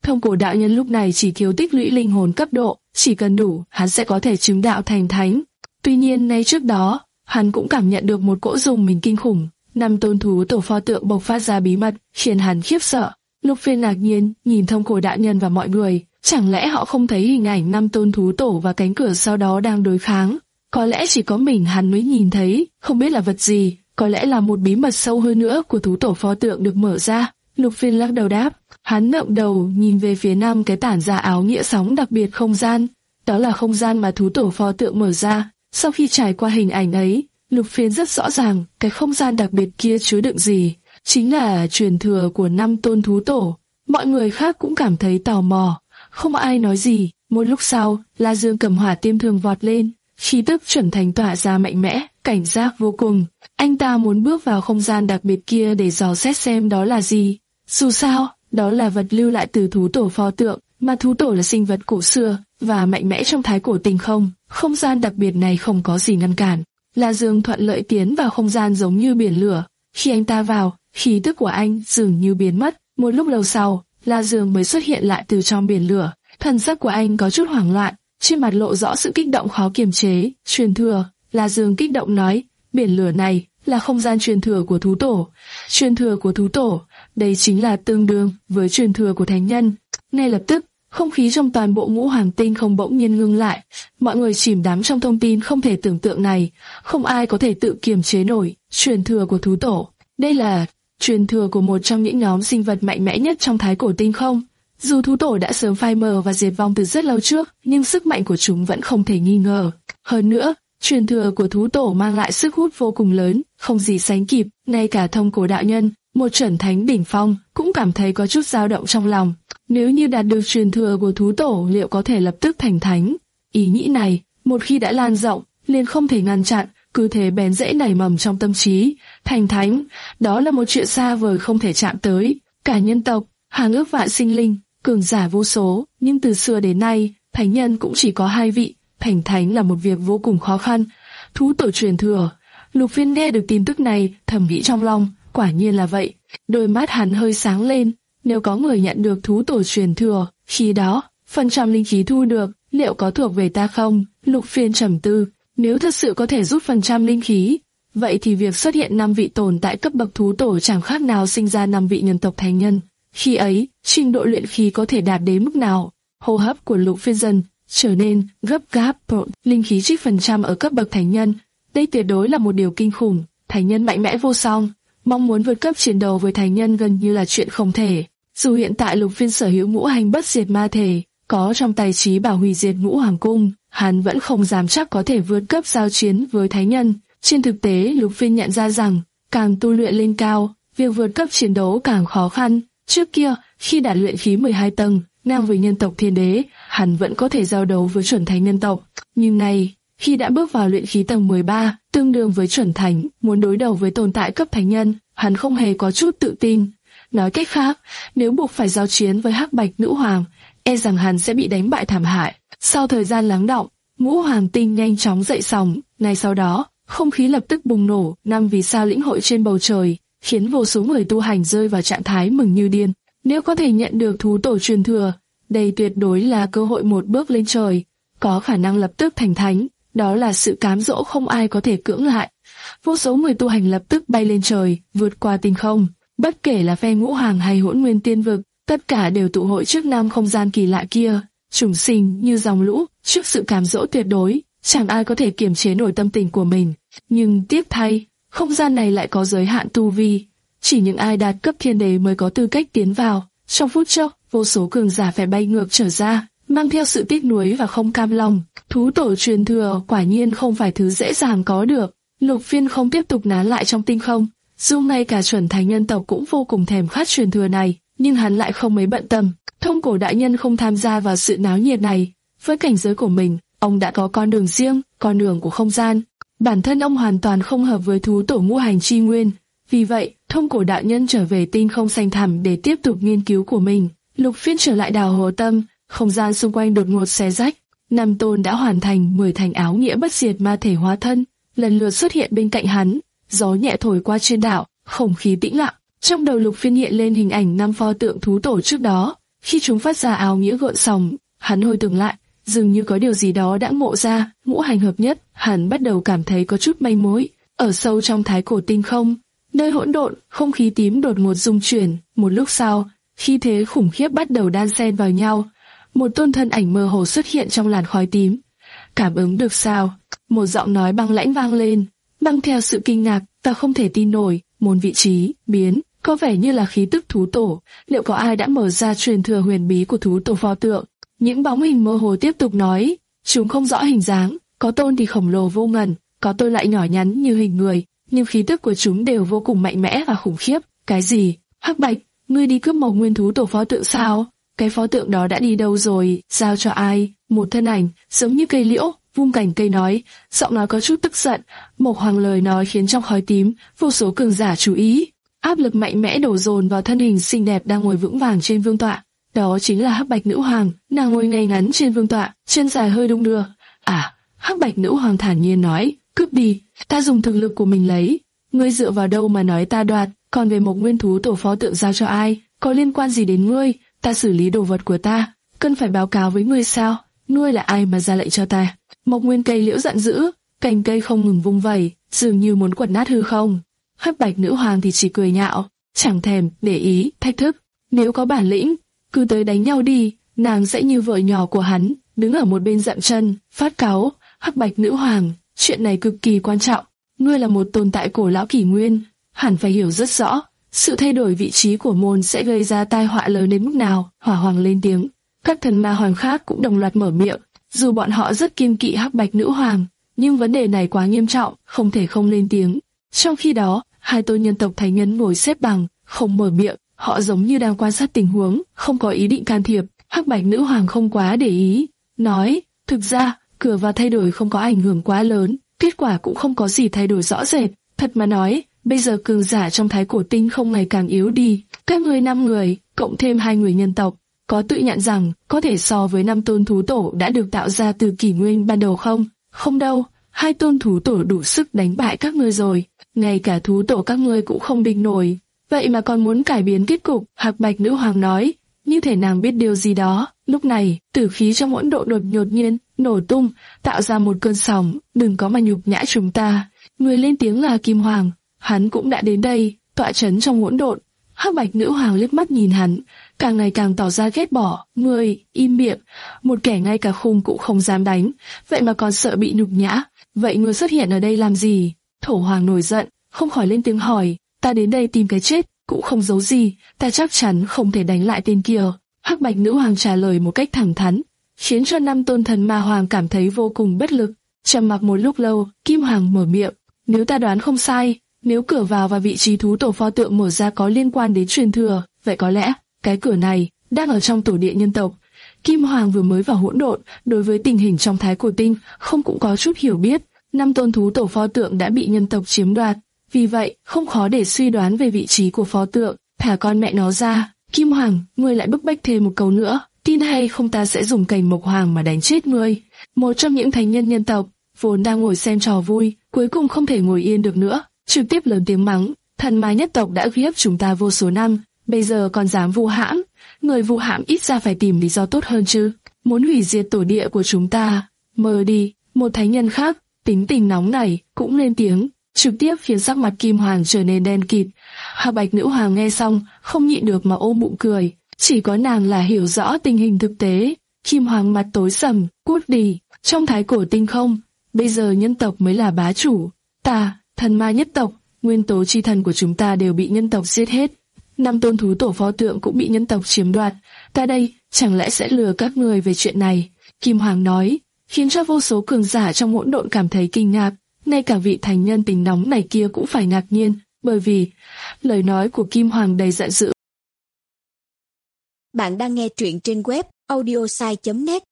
S2: Thông cổ đạo nhân lúc này chỉ thiếu tích lũy linh hồn cấp độ, chỉ cần đủ, hắn sẽ có thể chứng đạo thành thánh. Tuy nhiên ngay trước đó, hắn cũng cảm nhận được một cỗ rùng mình kinh khủng. Năm tôn thú tổ pho tượng bộc phát ra bí mật, khiến hắn khiếp sợ. Lục Phiên ngạc nhiên nhìn thông cổ đạo nhân và mọi người, chẳng lẽ họ không thấy hình ảnh năm tôn thú tổ và cánh cửa sau đó đang đối kháng? Có lẽ chỉ có mình hắn mới nhìn thấy, không biết là vật gì, có lẽ là một bí mật sâu hơn nữa của thú tổ pho tượng được mở ra. Lục Phiên lắc đầu đáp, hắn ngẩng đầu nhìn về phía năm cái tản ra áo nghĩa sóng đặc biệt không gian, đó là không gian mà thú tổ pho tượng mở ra. Sau khi trải qua hình ảnh ấy, Lục Phiên rất rõ ràng cái không gian đặc biệt kia chứa đựng gì, chính là truyền thừa của năm tôn thú tổ. Mọi người khác cũng cảm thấy tò mò, không ai nói gì. Một lúc sau, La Dương cầm hỏa tiêm thường vọt lên, khí tức chuẩn thành tỏa ra mạnh mẽ, cảnh giác vô cùng. Anh ta muốn bước vào không gian đặc biệt kia để dò xét xem đó là gì. Dù sao, đó là vật lưu lại từ thú tổ pho tượng, mà thú tổ là sinh vật cổ xưa và mạnh mẽ trong thái cổ tinh không. Không gian đặc biệt này không có gì ngăn cản. La Dương thuận lợi tiến vào không gian giống như biển lửa. Khi anh ta vào, khí tức của anh dường như biến mất. Một lúc lâu sau, La Dương mới xuất hiện lại từ trong biển lửa. Thần sắc của anh có chút hoảng loạn, trên mặt lộ rõ sự kích động khó kiềm chế. Truyền thừa, La Dương kích động nói, biển lửa này là không gian truyền thừa của thú tổ. Truyền thừa của thú tổ, đây chính là tương đương với truyền thừa của thánh nhân. Ngay lập tức, không khí trong toàn bộ ngũ hoàng tinh không bỗng nhiên ngưng lại. Mọi người chìm đắm trong thông tin không thể tưởng tượng này, không ai có thể tự kiềm chế nổi. Truyền thừa của thú tổ, đây là truyền thừa của một trong những nhóm sinh vật mạnh mẽ nhất trong thái cổ tinh không. Dù thú tổ đã sớm phai mờ và diệt vong từ rất lâu trước, nhưng sức mạnh của chúng vẫn không thể nghi ngờ. Hơn nữa, truyền thừa của thú tổ mang lại sức hút vô cùng lớn, không gì sánh kịp. Ngay cả thông cổ đạo nhân, một chuẩn thánh đỉnh phong, cũng cảm thấy có chút dao động trong lòng. Nếu như đạt được truyền thừa của thú tổ, liệu có thể lập tức thành thánh? Ý nghĩ này, một khi đã lan rộng, liền không thể ngăn chặn, cứ thế bén rễ nảy mầm trong tâm trí. Thành thánh, đó là một chuyện xa vời không thể chạm tới. Cả nhân tộc, hàng ước vạn sinh linh, cường giả vô số, nhưng từ xưa đến nay, thánh nhân cũng chỉ có hai vị. Thành thánh là một việc vô cùng khó khăn. Thú tổ truyền thừa. Lục Phiên nghe được tin tức này, thầm nghĩ trong lòng, quả nhiên là vậy. Đôi mắt hắn hơi sáng lên. Nếu có người nhận được thú tổ truyền thừa, khi đó, phần trăm linh khí thu được, liệu có thuộc về ta không? Lục Phiên trầm tư, nếu thật sự có thể rút phần trăm linh khí, vậy thì việc xuất hiện năm vị tồn tại cấp bậc thú tổ chẳng khác nào sinh ra năm vị nhân tộc thánh nhân. Khi ấy, trình độ luyện khí có thể đạt đến mức nào? Hô hấp của Lục Phiên dần trở nên gấp gáp. Linh khí trích phần trăm ở cấp bậc thánh nhân, đây tuyệt đối là một điều kinh khủng. Thánh nhân mạnh mẽ vô song, mong muốn vượt cấp chiến đấu với thánh nhân gần như là chuyện không thể. Dù hiện tại Lục Phiên sở hữu ngũ hành bất diệt ma thể, có trong tay trí bảo hủy diệt ngũ hoàng cung, hắn vẫn không dám chắc có thể vượt cấp giao chiến với thánh nhân. Trên thực tế, Lục Phiên nhận ra rằng, càng tu luyện lên cao, việc vượt cấp chiến đấu càng khó khăn. Trước kia, khi đạt luyện khí mười hai tầng, ngang với nhân tộc thiên đế, hắn vẫn có thể giao đấu với chuẩn thánh nhân tộc. Nhưng nay, khi đã bước vào luyện khí tầng mười ba, tương đương với chuẩn thánh, muốn đối đầu với tồn tại cấp thánh nhân, hắn không hề có chút tự tin. Nói cách khác, nếu buộc phải giao chiến với Hắc Bạch Nữ Hoàng, e rằng hắn sẽ bị đánh bại thảm hại. Sau thời gian lắng đọng, ngũ hoàng tinh nhanh chóng dậy sóng. Ngay sau đó, không khí lập tức bùng nổ. Năm vì sao lĩnh hội trên bầu trời, khiến vô số người tu hành rơi vào trạng thái mừng như điên. Nếu có thể nhận được thú tổ truyền thừa, đây tuyệt đối là cơ hội một bước lên trời, có khả năng lập tức thành thánh. Đó là sự cám dỗ không ai có thể cưỡng lại. Vô số người tu hành lập tức bay lên trời, vượt qua tinh không. Bất kể là phe ngũ hoàng hay hỗn nguyên tiên vực, tất cả đều tụ hội trước nam không gian kỳ lạ kia. Trùng sinh như dòng lũ, trước sự cám dỗ tuyệt đối, chẳng ai có thể kiềm chế nổi tâm tình của mình. Nhưng tiếc thay, không gian này lại có giới hạn tu vi. Chỉ những ai đạt cấp thiên đế mới có tư cách tiến vào. Trong phút chốc, vô số cường giả phải bay ngược trở ra, mang theo sự tiếc nuối và không cam lòng. Thú tổ truyền thừa quả nhiên không phải thứ dễ dàng có được. Lục Phiên không tiếp tục nán lại trong tinh không. Dù ngay cả chuẩn thánh nhân tộc cũng vô cùng thèm khát truyền thừa này, nhưng hắn lại không mấy bận tâm. Thông cổ đại nhân không tham gia vào sự náo nhiệt này. Với cảnh giới của mình, ông đã có con đường riêng, con đường của không gian. Bản thân ông hoàn toàn không hợp với thú tổ ngũ hành chi nguyên. Vì vậy, thông cổ đại nhân trở về tinh không xanh thẳm để tiếp tục nghiên cứu của mình. Lục Phiên trở lại đào hồ tâm, không gian xung quanh đột ngột xé rách. Năm tôn đã hoàn thành mười thành áo nghĩa bất diệt ma thể hóa thân, lần lượt xuất hiện bên cạnh hắn. Gió nhẹ thổi qua trên đảo, không khí tĩnh lặng. Trong đầu Lục Phiên hiện lên hình ảnh năm pho tượng thú tổ trước đó. Khi chúng phát ra áo nghĩa gợn sóng, hắn hồi tưởng lại, dường như có điều gì đó đã ngộ ra. Ngũ hành hợp nhất, hắn bắt đầu cảm thấy có chút manh mối. Ở sâu trong thái cổ tinh không, nơi hỗn độn, không khí tím đột ngột rung chuyển. Một lúc sau, khí thế khủng khiếp bắt đầu đan xen vào nhau. Một tôn thân ảnh mơ hồ xuất hiện trong làn khói tím. Cảm ứng được sao? Một giọng nói băng lãnh vang lên, mang theo sự kinh ngạc và không thể tin nổi. Một vị trí biến, có vẻ như là khí tức thú tổ. Liệu có ai đã mở ra truyền thừa huyền bí của thú tổ pho tượng? Những bóng hình mơ hồ tiếp tục nói, chúng không rõ hình dáng, có tôn thì khổng lồ vô ngần, có tôn lại nhỏ nhắn như hình người, nhưng khí tức của chúng đều vô cùng mạnh mẽ và khủng khiếp. Cái gì? Hắc Bạch, ngươi đi cướp Mộc Nguyên thú tổ pho tượng sao? Cái pho tượng đó đã đi đâu rồi? Giao cho ai? Một thân ảnh giống như cây liễu, vung cành cây nói, giọng nói có chút tức giận. Mộc Hoàng lời nói khiến trong khói tím vô số cường giả chú ý, áp lực mạnh mẽ đổ dồn vào thân hình xinh đẹp đang ngồi vững vàng trên vương tọa. Đó chính là Hắc Bạch Nữ Hoàng, nàng ngồi ngay ngắn trên vương tọa, chân dài hơi đung đưa. À, Hắc Bạch Nữ Hoàng thản nhiên nói, cướp đi, ta dùng thực lực của mình lấy. Ngươi dựa vào đâu mà nói ta đoạt? Còn về Mộc Nguyên thú tổ pho tượng giao cho ai, có liên quan gì đến ngươi? Ta xử lý đồ vật của ta, cần phải báo cáo với ngươi sao? Ngươi là ai mà ra lệnh cho ta? Mộc Nguyên cây liễu giận dữ, cành cây không ngừng vung vẩy, dường như muốn quật nát hư không. Hắc Bạch Nữ Hoàng thì chỉ cười nhạo, chẳng thèm để ý thách thức. Nếu có bản lĩnh, cứ tới đánh nhau đi. Nàng sẽ như vợ nhỏ của hắn, đứng ở một bên dậm chân, phát cáu. Hắc Bạch Nữ Hoàng, chuyện này cực kỳ quan trọng. Ngươi là một tồn tại cổ lão kỷ nguyên, hẳn phải hiểu rất rõ, sự thay đổi vị trí của môn sẽ gây ra tai họa lớn đến mức nào. Hỏa Hoàng lên tiếng, các thần ma hoàng khác cũng đồng loạt mở miệng. Dù bọn họ rất kiêng kỵ Hắc Bạch Nữ Hoàng, nhưng vấn đề này quá nghiêm trọng, không thể không lên tiếng. Trong khi đó, hai tôn nhân tộc thánh nhân ngồi xếp bằng, không mở miệng, họ giống như đang quan sát tình huống, không có ý định can thiệp. Hắc Bạch Nữ Hoàng không quá để ý, nói, thực ra, cửa vào thay đổi không có ảnh hưởng quá lớn, kết quả cũng không có gì thay đổi rõ rệt. Thật mà nói, bây giờ cường giả trong thái cổ tinh không ngày càng yếu đi. Các ngươi năm người, cộng thêm hai người nhân tộc, có tự nhận rằng có thể so với năm tôn thú tổ đã được tạo ra từ kỷ nguyên ban đầu không? Không đâu, hai tôn thú tổ đủ sức đánh bại các ngươi rồi, ngay cả thú tổ các ngươi cũng không địch nổi. Vậy mà còn muốn cải biến kết cục? Hắc Bạch Nữ Hoàng nói, như thể nàng biết điều gì đó. Lúc này, tử khí trong hỗn độn đột nhột nhiên nổ tung, tạo ra một cơn sóng. Đừng có mà nhục nhã chúng ta. Người lên tiếng là Kim Hoàng, hắn cũng đã đến đây, tọa chấn trong hỗn độn. Hắc Bạch Nữ Hoàng liếc mắt nhìn hắn, càng ngày càng tỏ ra ghét bỏ. Ngươi im miệng, một kẻ ngay cả khung cũng không dám đánh, vậy mà còn sợ bị nhục nhã. Vậy ngươi xuất hiện ở đây làm gì? Thổ Hoàng nổi giận, không khỏi lên tiếng hỏi. Ta đến đây tìm cái chết, cũng không giấu gì, ta chắc chắn không thể đánh lại tên kia. Hắc Bạch Nữ Hoàng trả lời một cách thẳng thắn, khiến cho năm tôn thần ma hoàng cảm thấy vô cùng bất lực. Trầm mặc một lúc lâu, Kim Hoàng mở miệng, nếu ta đoán không sai, nếu cửa vào và vị trí thú tổ pho tượng mở ra có liên quan đến truyền thừa, vậy có lẽ cái cửa này đang ở trong tổ địa nhân tộc. Kim Hoàng vừa mới vào hỗn độn, đối với tình hình trong thái cổ tinh không cũng có chút hiểu biết. Năm tôn thú tổ pho tượng đã bị nhân tộc chiếm đoạt, vì vậy không khó để suy đoán về vị trí của pho tượng. Thả con mẹ nó ra, Kim Hoàng, ngươi lại bức bách thêm một câu nữa, tin hay không ta sẽ dùng cành Mộc Hoàng mà đánh chết ngươi. Một trong những thánh nhân nhân tộc vốn đang ngồi xem trò vui, cuối cùng không thể ngồi yên được nữa, trực tiếp lớn tiếng mắng, thần ma nhất tộc đã uy hiếp chúng ta vô số năm, bây giờ còn dám vu hãm, người vu hãm ít ra phải tìm lý do tốt hơn chứ, muốn hủy diệt tổ địa của chúng ta, mơ đi. Một thánh nhân khác, tính tình nóng nảy, cũng lên tiếng, trực tiếp khiến sắc mặt Kim Hoàng trở nên đen kịt. Hắc Bạch Nữ Hoàng nghe xong, không nhịn được mà ôm bụng cười, chỉ có nàng là hiểu rõ tình hình thực tế. Kim Hoàng mặt tối sầm, cút đi, trong thái cổ tinh không, bây giờ nhân tộc mới là bá chủ, ta, thần ma nhất tộc, nguyên tố chi thần của chúng ta đều bị nhân tộc giết hết, năm tôn thú tổ pho tượng cũng bị nhân tộc chiếm đoạt, ta đây, chẳng lẽ sẽ lừa các người về chuyện này? Kim Hoàng nói, khiến cho vô số cường giả trong hỗn độn cảm thấy kinh ngạc, ngay cả vị thành nhân tính nóng này kia cũng phải ngạc nhiên, bởi vì lời nói của Kim Hoàng đầy giận dữ.
S3: Bạn đang nghe truyện trên web audiosai chấm net.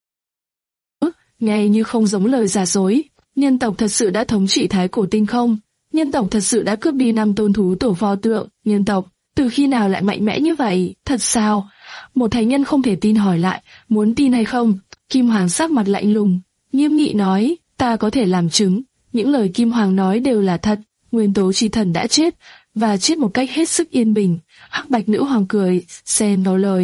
S2: Nghe như không giống lời giả dối, nhân tộc thật sự đã thống trị thái cổ tinh không, nhân tộc thật sự đã cướp đi năm tôn thú tổ pho tượng, nhân tộc từ khi nào lại mạnh mẽ như vậy, thật sao? Một thánh nhân không thể tin hỏi lại, muốn tin hay không? Kim Hoàng sắc mặt lạnh lùng, nghiêm nghị nói, ta có thể làm chứng, những lời Kim Hoàng nói đều là thật, nguyên tố chi thần đã chết, và chết một cách hết sức yên bình. Hắc Bạch Nữ Hoàng cười, xen vào lời,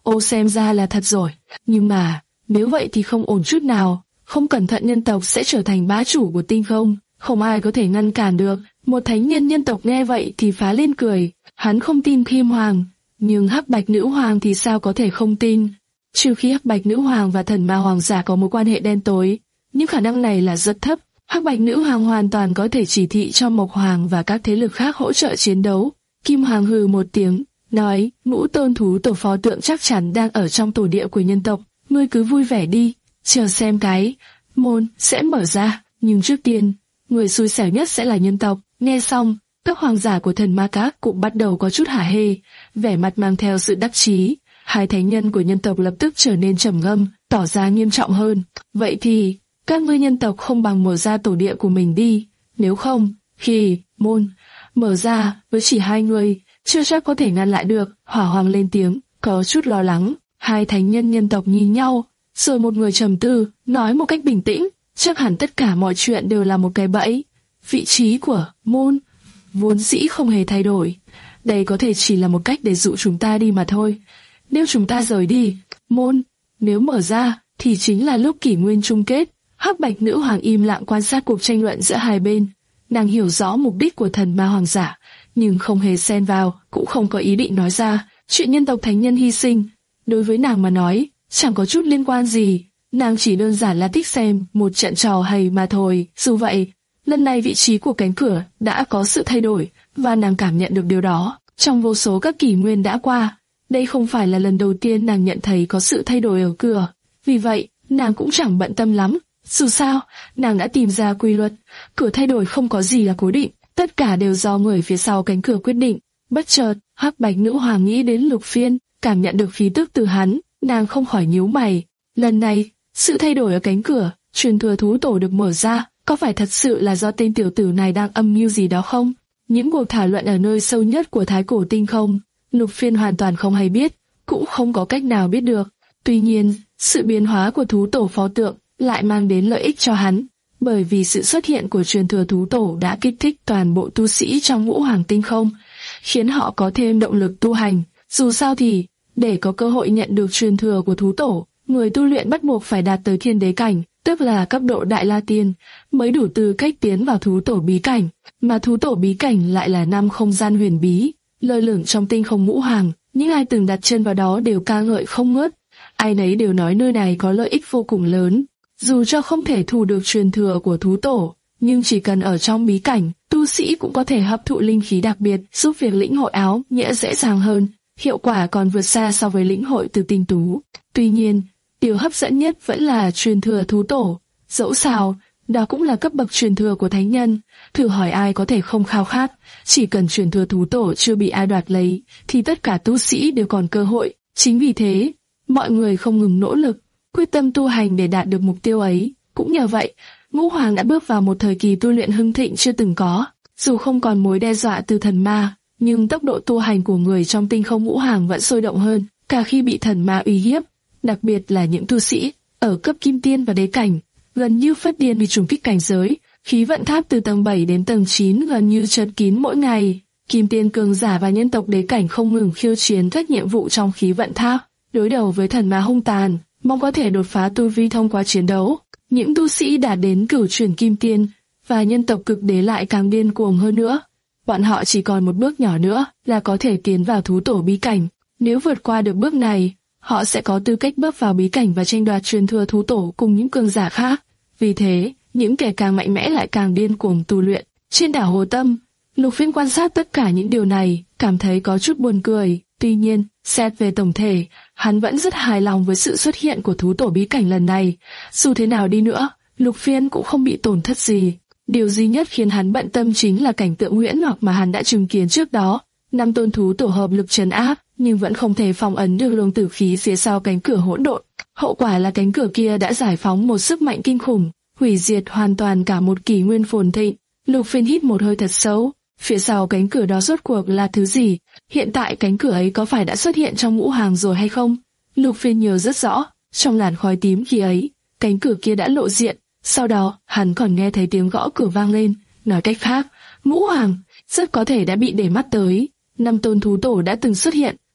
S2: Ô xem ra là thật rồi. Nhưng mà, nếu vậy thì không ổn chút nào. Không cẩn thận nhân tộc sẽ trở thành bá chủ của tinh không. Không ai có thể ngăn cản được. Một thánh nhân nhân tộc nghe vậy thì phá lên cười. Hắn không tin Kim Hoàng. Nhưng Hắc Bạch Nữ Hoàng thì sao có thể không tin? Trừ khi Hắc Bạch Nữ Hoàng và Thần Ma Hoàng giả có mối quan hệ đen tối. Nhưng khả năng này là rất thấp. Hắc Bạch Nữ Hoàng hoàn toàn có thể chỉ thị cho Mộc Hoàng và các thế lực khác hỗ trợ chiến đấu. Kim Hoàng hừ một tiếng, nói, ngũ tôn thú tổ phó tượng chắc chắn đang ở trong tổ địa của nhân tộc. Ngươi cứ vui vẻ đi, chờ xem cái môn sẽ mở ra. Nhưng trước tiên, người xui xẻo nhất sẽ là nhân tộc. Nghe xong, các hoàng giả của Thần Ma Các cũng bắt đầu có chút hả hê, vẻ mặt mang theo sự đắc chí. Hai thánh nhân của nhân tộc lập tức trở nên trầm ngâm, tỏ ra nghiêm trọng hơn. Vậy thì, các ngươi nhân tộc không bằng mở ra tổ địa của mình đi. Nếu không, khi môn mở ra với chỉ hai người, chưa chắc có thể ngăn lại được. Hỏa Hoàng lên tiếng, có chút lo lắng. Hai thánh nhân nhân tộc nhìn nhau, rồi một người trầm tư, nói một cách bình tĩnh, chắc hẳn tất cả mọi chuyện đều là một cái bẫy. Vị trí của môn vốn dĩ không hề thay đổi. Đây có thể chỉ là một cách để dụ chúng ta đi mà thôi. Nếu chúng ta rời đi, môn nếu mở ra thì chính là lúc kỷ nguyên chung kết. Hắc Bạch Nữ Hoàng im lặng quan sát cuộc tranh luận giữa hai bên. Nàng hiểu rõ mục đích của Thần Ma Hoàng giả, nhưng không hề xen vào, cũng không có ý định nói ra. Chuyện nhân tộc thánh nhân hy sinh, đối với nàng mà nói, chẳng có chút liên quan gì. Nàng chỉ đơn giản là thích xem một trận trò hay mà thôi. Dù vậy, lần này vị trí của cánh cửa đã có sự thay đổi, và nàng cảm nhận được điều đó. Trong vô số các kỷ nguyên đã qua, đây không phải là lần đầu tiên nàng nhận thấy có sự thay đổi ở cửa. Vì vậy, nàng cũng chẳng bận tâm lắm. Dù sao, nàng đã tìm ra quy luật, cửa thay đổi không có gì là cố định, tất cả đều do người phía sau cánh cửa quyết định. Bất chợt, Hắc Bạch Nữ Hoàng nghĩ đến Lục Phiên, cảm nhận được khí tức từ hắn, nàng không khỏi nhíu mày. Lần này, sự thay đổi ở cánh cửa, truyền thừa thú tổ được mở ra, có phải thật sự là do tên tiểu tử này đang âm mưu gì đó không? Những cuộc thảo luận ở nơi sâu nhất của Thái Cổ Tinh Không, Lục Phiên hoàn toàn không hay biết, cũng không có cách nào biết được. Tuy nhiên, sự biến hóa của thú tổ phó tượng lại mang đến lợi ích cho hắn, bởi vì sự xuất hiện của truyền thừa thú tổ đã kích thích toàn bộ tu sĩ trong Ngũ Hoàng Tinh Không, khiến họ có thêm động lực tu hành. Dù sao thì, để có cơ hội nhận được truyền thừa của thú tổ, người tu luyện bắt buộc phải đạt tới thiên đế cảnh, tức là cấp độ Đại La Tiên, mới đủ tư cách tiến vào thú tổ bí cảnh, mà thú tổ bí cảnh lại là năm không gian huyền bí, lơ lửng trong tinh không Ngũ Hoàng. Những ai từng đặt chân vào đó đều ca ngợi không ngớt, ai nấy đều nói nơi này có lợi ích vô cùng lớn. Dù cho không thể thu được truyền thừa của thú tổ, nhưng chỉ cần ở trong bí cảnh, tu sĩ cũng có thể hấp thụ linh khí đặc biệt, giúp việc lĩnh hội áo nghĩa dễ dàng hơn, hiệu quả còn vượt xa so với lĩnh hội từ tinh tú. Tuy nhiên, điều hấp dẫn nhất vẫn là truyền thừa thú tổ. Dẫu sao, đó cũng là cấp bậc truyền thừa của thánh nhân. Thử hỏi ai có thể không khao khát? Chỉ cần truyền thừa thú tổ chưa bị ai đoạt lấy, thì tất cả tu sĩ đều còn cơ hội. Chính vì thế, mọi người không ngừng nỗ lực, quyết tâm tu hành để đạt được mục tiêu ấy. Cũng nhờ vậy, Ngũ Hoàng đã bước vào một thời kỳ tu luyện hưng thịnh chưa từng có. Dù không còn mối đe dọa từ thần ma, nhưng tốc độ tu hành của người trong tinh không Ngũ Hoàng vẫn sôi động hơn, cả khi bị thần ma uy hiếp. Đặc biệt là những tu sĩ ở cấp kim tiên và đế cảnh, gần như phát điên vì trùng kích cảnh giới. Khí vận tháp từ tầng bảy đến tầng chín gần như chật kín mỗi ngày. Kim tiên cường giả và nhân tộc đế cảnh không ngừng khiêu chiến các nhiệm vụ trong khí vận tháp, đối đầu với thần ma hung tàn, mong có thể đột phá tu vi thông qua chiến đấu. Những tu sĩ đạt đến cửu chuyển kim tiên và nhân tộc cực đế lại càng điên cuồng hơn nữa. Bọn họ chỉ còn một bước nhỏ nữa là có thể tiến vào thú tổ bí cảnh. Nếu vượt qua được bước này, họ sẽ có tư cách bước vào bí cảnh và tranh đoạt truyền thừa thú tổ cùng những cường giả khác. Vì thế, những kẻ càng mạnh mẽ lại càng điên cuồng tu luyện. Trên đảo Hồ Tâm, Lục Phiên quan sát tất cả những điều này, cảm thấy có chút buồn cười. Tuy nhiên, xét về tổng thể, hắn vẫn rất hài lòng với sự xuất hiện của thú tổ bí cảnh lần này. Dù thế nào đi nữa, Lục Phiên cũng không bị tổn thất gì. Điều duy nhất khiến hắn bận tâm chính là cảnh tượng huyễn hoặc mà hắn đã chứng kiến trước đó. Năm tôn thú tổ hợp lực trấn áp, nhưng vẫn không thể phong ấn được luồng tử khí phía sau cánh cửa hỗn độn. Hậu quả là cánh cửa kia đã giải phóng một sức mạnh kinh khủng, hủy diệt hoàn toàn cả một kỷ nguyên phồn thịnh. Lục Phiên hít một hơi thật sâu. Phía sau cánh cửa đó rốt cuộc là thứ gì? Hiện tại cánh cửa ấy có phải đã xuất hiện trong Ngũ Hoàng rồi hay không? Lục Phiên nhớ rất rõ, trong làn khói tím khi ấy, cánh cửa kia đã lộ diện. Sau đó, hắn còn nghe thấy tiếng gõ cửa vang lên. Nói cách khác, Ngũ Hoàng rất có thể đã bị để mắt tới. Năm tôn thú tổ đã từng xuất hiện,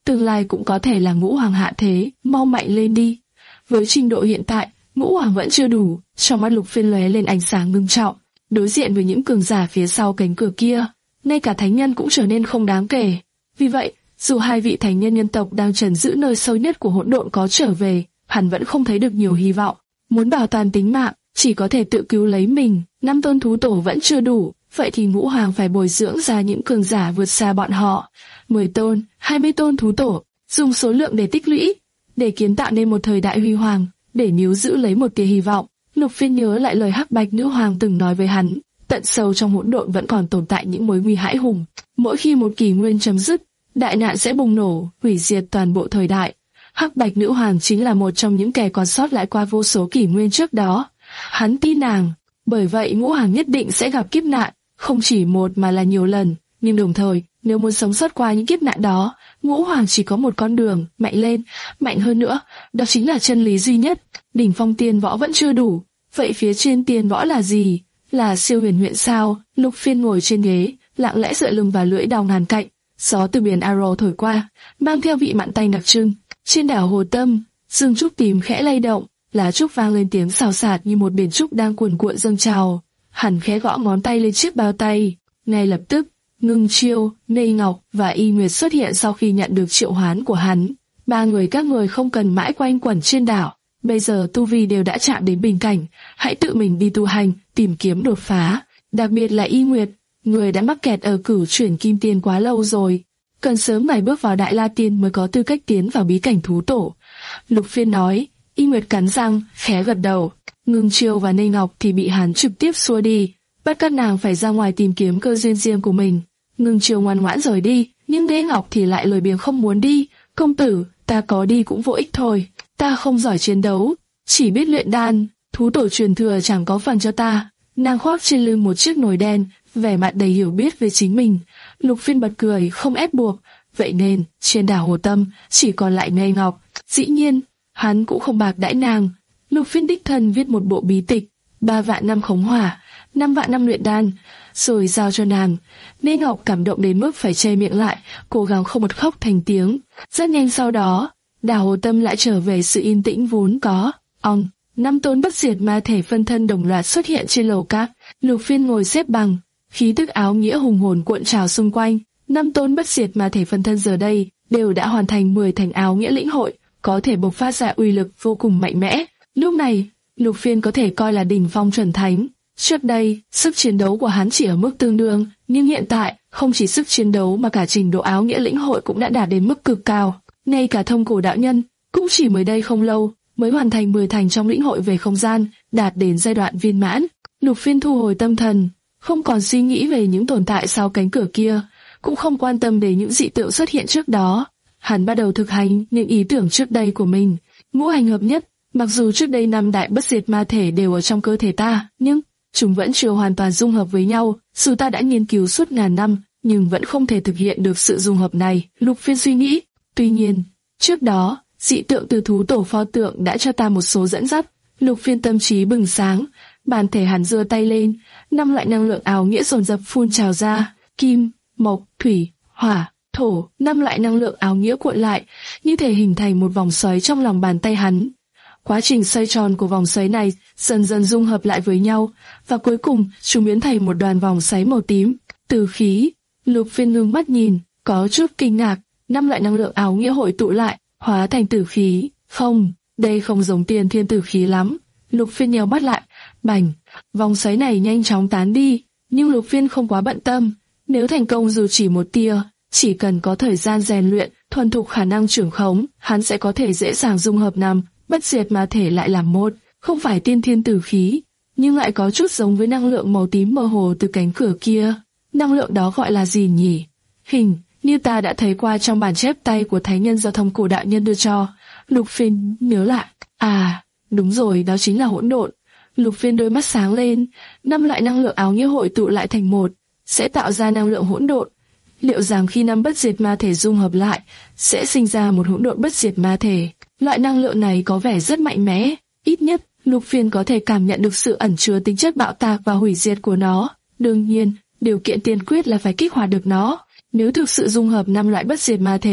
S2: tương lai cũng có thể là ngũ hoàng hạ thế, mau mạnh lên đi. Với trình độ hiện tại, ngũ hoàng vẫn chưa đủ, trong mắt Lục Phiên lóe lên ánh sáng ngưng trọng. Đối diện với những cường giả phía sau cánh cửa kia, ngay cả thánh nhân cũng trở nên không đáng kể. Vì vậy, dù hai vị thánh nhân nhân tộc đang trấn giữ nơi sâu nhất của hỗn độn có trở về, hắn vẫn không thấy được nhiều hy vọng. Muốn bảo toàn tính mạng, chỉ có thể tự cứu lấy mình. Năm tôn thú tổ vẫn chưa đủ, vậy thì ngũ hoàng phải bồi dưỡng ra những cường giả vượt xa bọn họ. Mười tôn, hai mươi tôn thú tổ, dùng số lượng để tích lũy, để kiến tạo nên một thời đại huy hoàng, để níu giữ lấy một tia hy vọng. Lục Phiên nhớ lại lời Hắc Bạch Nữ Hoàng từng nói với hắn, tận sâu trong hỗn độn vẫn còn tồn tại những mối nguy hãi hùng. Mỗi khi một kỷ nguyên chấm dứt, đại nạn sẽ bùng nổ, hủy diệt toàn bộ thời đại. Hắc Bạch Nữ Hoàng chính là một trong những kẻ còn sót lại qua vô số kỷ nguyên trước đó. Hắn tin nàng, bởi vậy ngũ hoàng nhất định sẽ gặp kiếp nạn, không chỉ một mà là nhiều lần. Nhưng đồng thời, nếu muốn sống sót qua những kiếp nạn đó, ngũ hoàng chỉ có một con đường, mạnh lên, mạnh hơn nữa, đó chính là chân lý duy nhất. Đỉnh phong tiên võ vẫn chưa đủ, vậy phía trên tiên võ là gì? Là siêu huyền huyễn sao? Lục Phiên ngồi trên ghế, lặng lẽ dựa lưng vào lưỡi đao ngàn cạnh, gió từ biển Arrow thổi qua, mang theo vị mặn tanh đặc trưng. Trên đảo Hồ Tâm, rừng trúc tím khẽ lay động, lá trúc vang lên tiếng xào xạc như một biển trúc đang cuồn cuộn dâng trào. Hắn khẽ gõ ngón tay lên chiếc bao tay, ngay lập tức, Ngưng Chiêu, Nây Ngọc và Y Nguyệt xuất hiện sau khi nhận được triệu hoán của hắn. Ba người các người không cần mãi quanh quẩn trên đảo, bây giờ tu vi đều đã chạm đến bình cảnh, hãy tự mình đi tu hành, tìm kiếm đột phá. Đặc biệt là Y Nguyệt, người đã mắc kẹt ở cửu chuyển kim tiên quá lâu rồi, cần sớm mài bước vào Đại La Tiên mới có tư cách tiến vào bí cảnh thú tổ. Lục Phiên nói. Y Nguyệt cắn răng, khẽ gật đầu. Ngưng Chiêu và Nây Ngọc thì bị hắn trực tiếp xua đi, bắt các nàng phải ra ngoài tìm kiếm cơ duyên riêng của mình. Ngưng Chiêu ngoan ngoãn rời đi, nhưng Nây Ngọc thì lại lười biếng không muốn đi. Công tử, ta có đi cũng vô ích thôi, ta không giỏi chiến đấu, chỉ biết luyện đan, thú tổ truyền thừa chẳng có phần cho ta. Nàng khoác trên lưng một chiếc nồi đen, vẻ mặt đầy hiểu biết về chính mình. Lục Phiên bật cười, không ép buộc. Vậy nên, trên đảo Hồ Tâm, chỉ còn lại Nây Ngọc. Dĩ nhiên, hắn cũng không bạc đãi nàng. Lục Phiên đích thân viết một bộ bí tịch, ba vạn năm khống hỏa, năm vạn năm luyện đan, rồi giao cho nàng. Nây Ngọc cảm động đến mức phải che miệng lại, cố gắng không bật khóc thành tiếng. Rất nhanh sau đó, đảo Hồ Tâm lại trở về sự yên tĩnh vốn có. Ông, năm tôn bất diệt ma thể phân thân đồng loạt xuất hiện trên lầu cát. Lục Phiên ngồi xếp bằng, khí tức áo nghĩa hùng hồn cuộn trào xung quanh. Năm tôn bất diệt ma thể phân thân giờ đây đều đã hoàn thành mười thành áo nghĩa lĩnh hội, có thể bộc phát ra uy lực vô cùng mạnh mẽ. Lúc này, Lục Phiên có thể coi là đỉnh phong chuẩn thánh. Trước đây, sức chiến đấu của hắn chỉ ở mức tương đương, nhưng hiện tại, không chỉ sức chiến đấu mà cả trình độ áo nghĩa lĩnh hội cũng đã đạt đến mức cực cao. Ngay cả Thông Cổ đạo nhân, cũng chỉ mới đây không lâu, mới hoàn thành mười thành trong lĩnh hội về không gian, đạt đến giai đoạn viên mãn. Lục Phiên thu hồi tâm thần, không còn suy nghĩ về những tồn tại sau cánh cửa kia, cũng không quan tâm đến những dị tượng xuất hiện trước đó. Hắn bắt đầu thực hành những ý tưởng trước đây của mình. Ngũ hành hợp nhất, mặc dù trước đây năm đại bất diệt ma thể đều ở trong cơ thể ta, nhưng chúng vẫn chưa hoàn toàn dung hợp với nhau. Dù ta đã nghiên cứu suốt ngàn năm, nhưng vẫn không thể thực hiện được sự dung hợp này. Lục Phiên suy nghĩ. Tuy nhiên, trước đó, dị tượng từ thú tổ pho tượng đã cho ta một số dẫn dắt. Lục Phiên tâm trí bừng sáng, bản thể hắn giơ tay lên, năm loại năng lượng áo nghĩa dồn dập phun trào ra. Kim, mộc, thủy, hỏa, thổ, năm loại năng lượng áo nghĩa cuộn lại, như thể hình thành một vòng xoáy trong lòng bàn tay hắn. Quá trình xoay tròn của vòng xoáy này dần dần dung hợp lại với nhau, và cuối cùng chúng biến thành một đoàn vòng xoáy màu tím. Tử khí. Lục Phiên ngưng mắt nhìn, có chút kinh ngạc. Năm loại năng lượng áo nghĩa hội tụ lại, hóa thành tử khí. Không, đây không giống tiền thiên tử khí lắm. Lục Phiên nheo mắt lại, bành, vòng xoáy này nhanh chóng tán đi. Nhưng Lục Phiên không quá bận tâm. Nếu thành công dù chỉ một tia, chỉ cần có thời gian rèn luyện, thuần thục khả năng trưởng khống, hắn sẽ có thể dễ dàng dung hợp năm bất diệt ma thể lại làm một. Không phải tiên thiên tử khí, nhưng lại có chút giống với năng lượng màu tím mơ hồ từ cánh cửa kia. Năng lượng đó gọi là gì nhỉ? Hình như ta đã thấy qua trong bản chép tay của thánh nhân do Thông Cổ đạo nhân đưa cho. Lục Phiên nhớ lại. À, đúng rồi, đó chính là hỗn độn. Lục Phiên đôi mắt sáng lên. Năm loại năng lượng áo nghĩa hội tụ lại thành một, sẽ tạo ra năng lượng hỗn độn. Liệu rằng khi năm bất diệt ma thể dung hợp lại, sẽ sinh ra một hỗn độn bất diệt ma thể? Loại năng lượng này có vẻ rất mạnh mẽ. Ít nhất, Lục Phiên có thể cảm nhận được sự ẩn chứa tính chất bạo tạc và hủy diệt của nó. Đương nhiên, điều kiện tiên quyết là phải kích hoạt được nó. Nếu thực sự dung hợp năm loại bất diệt ma thể,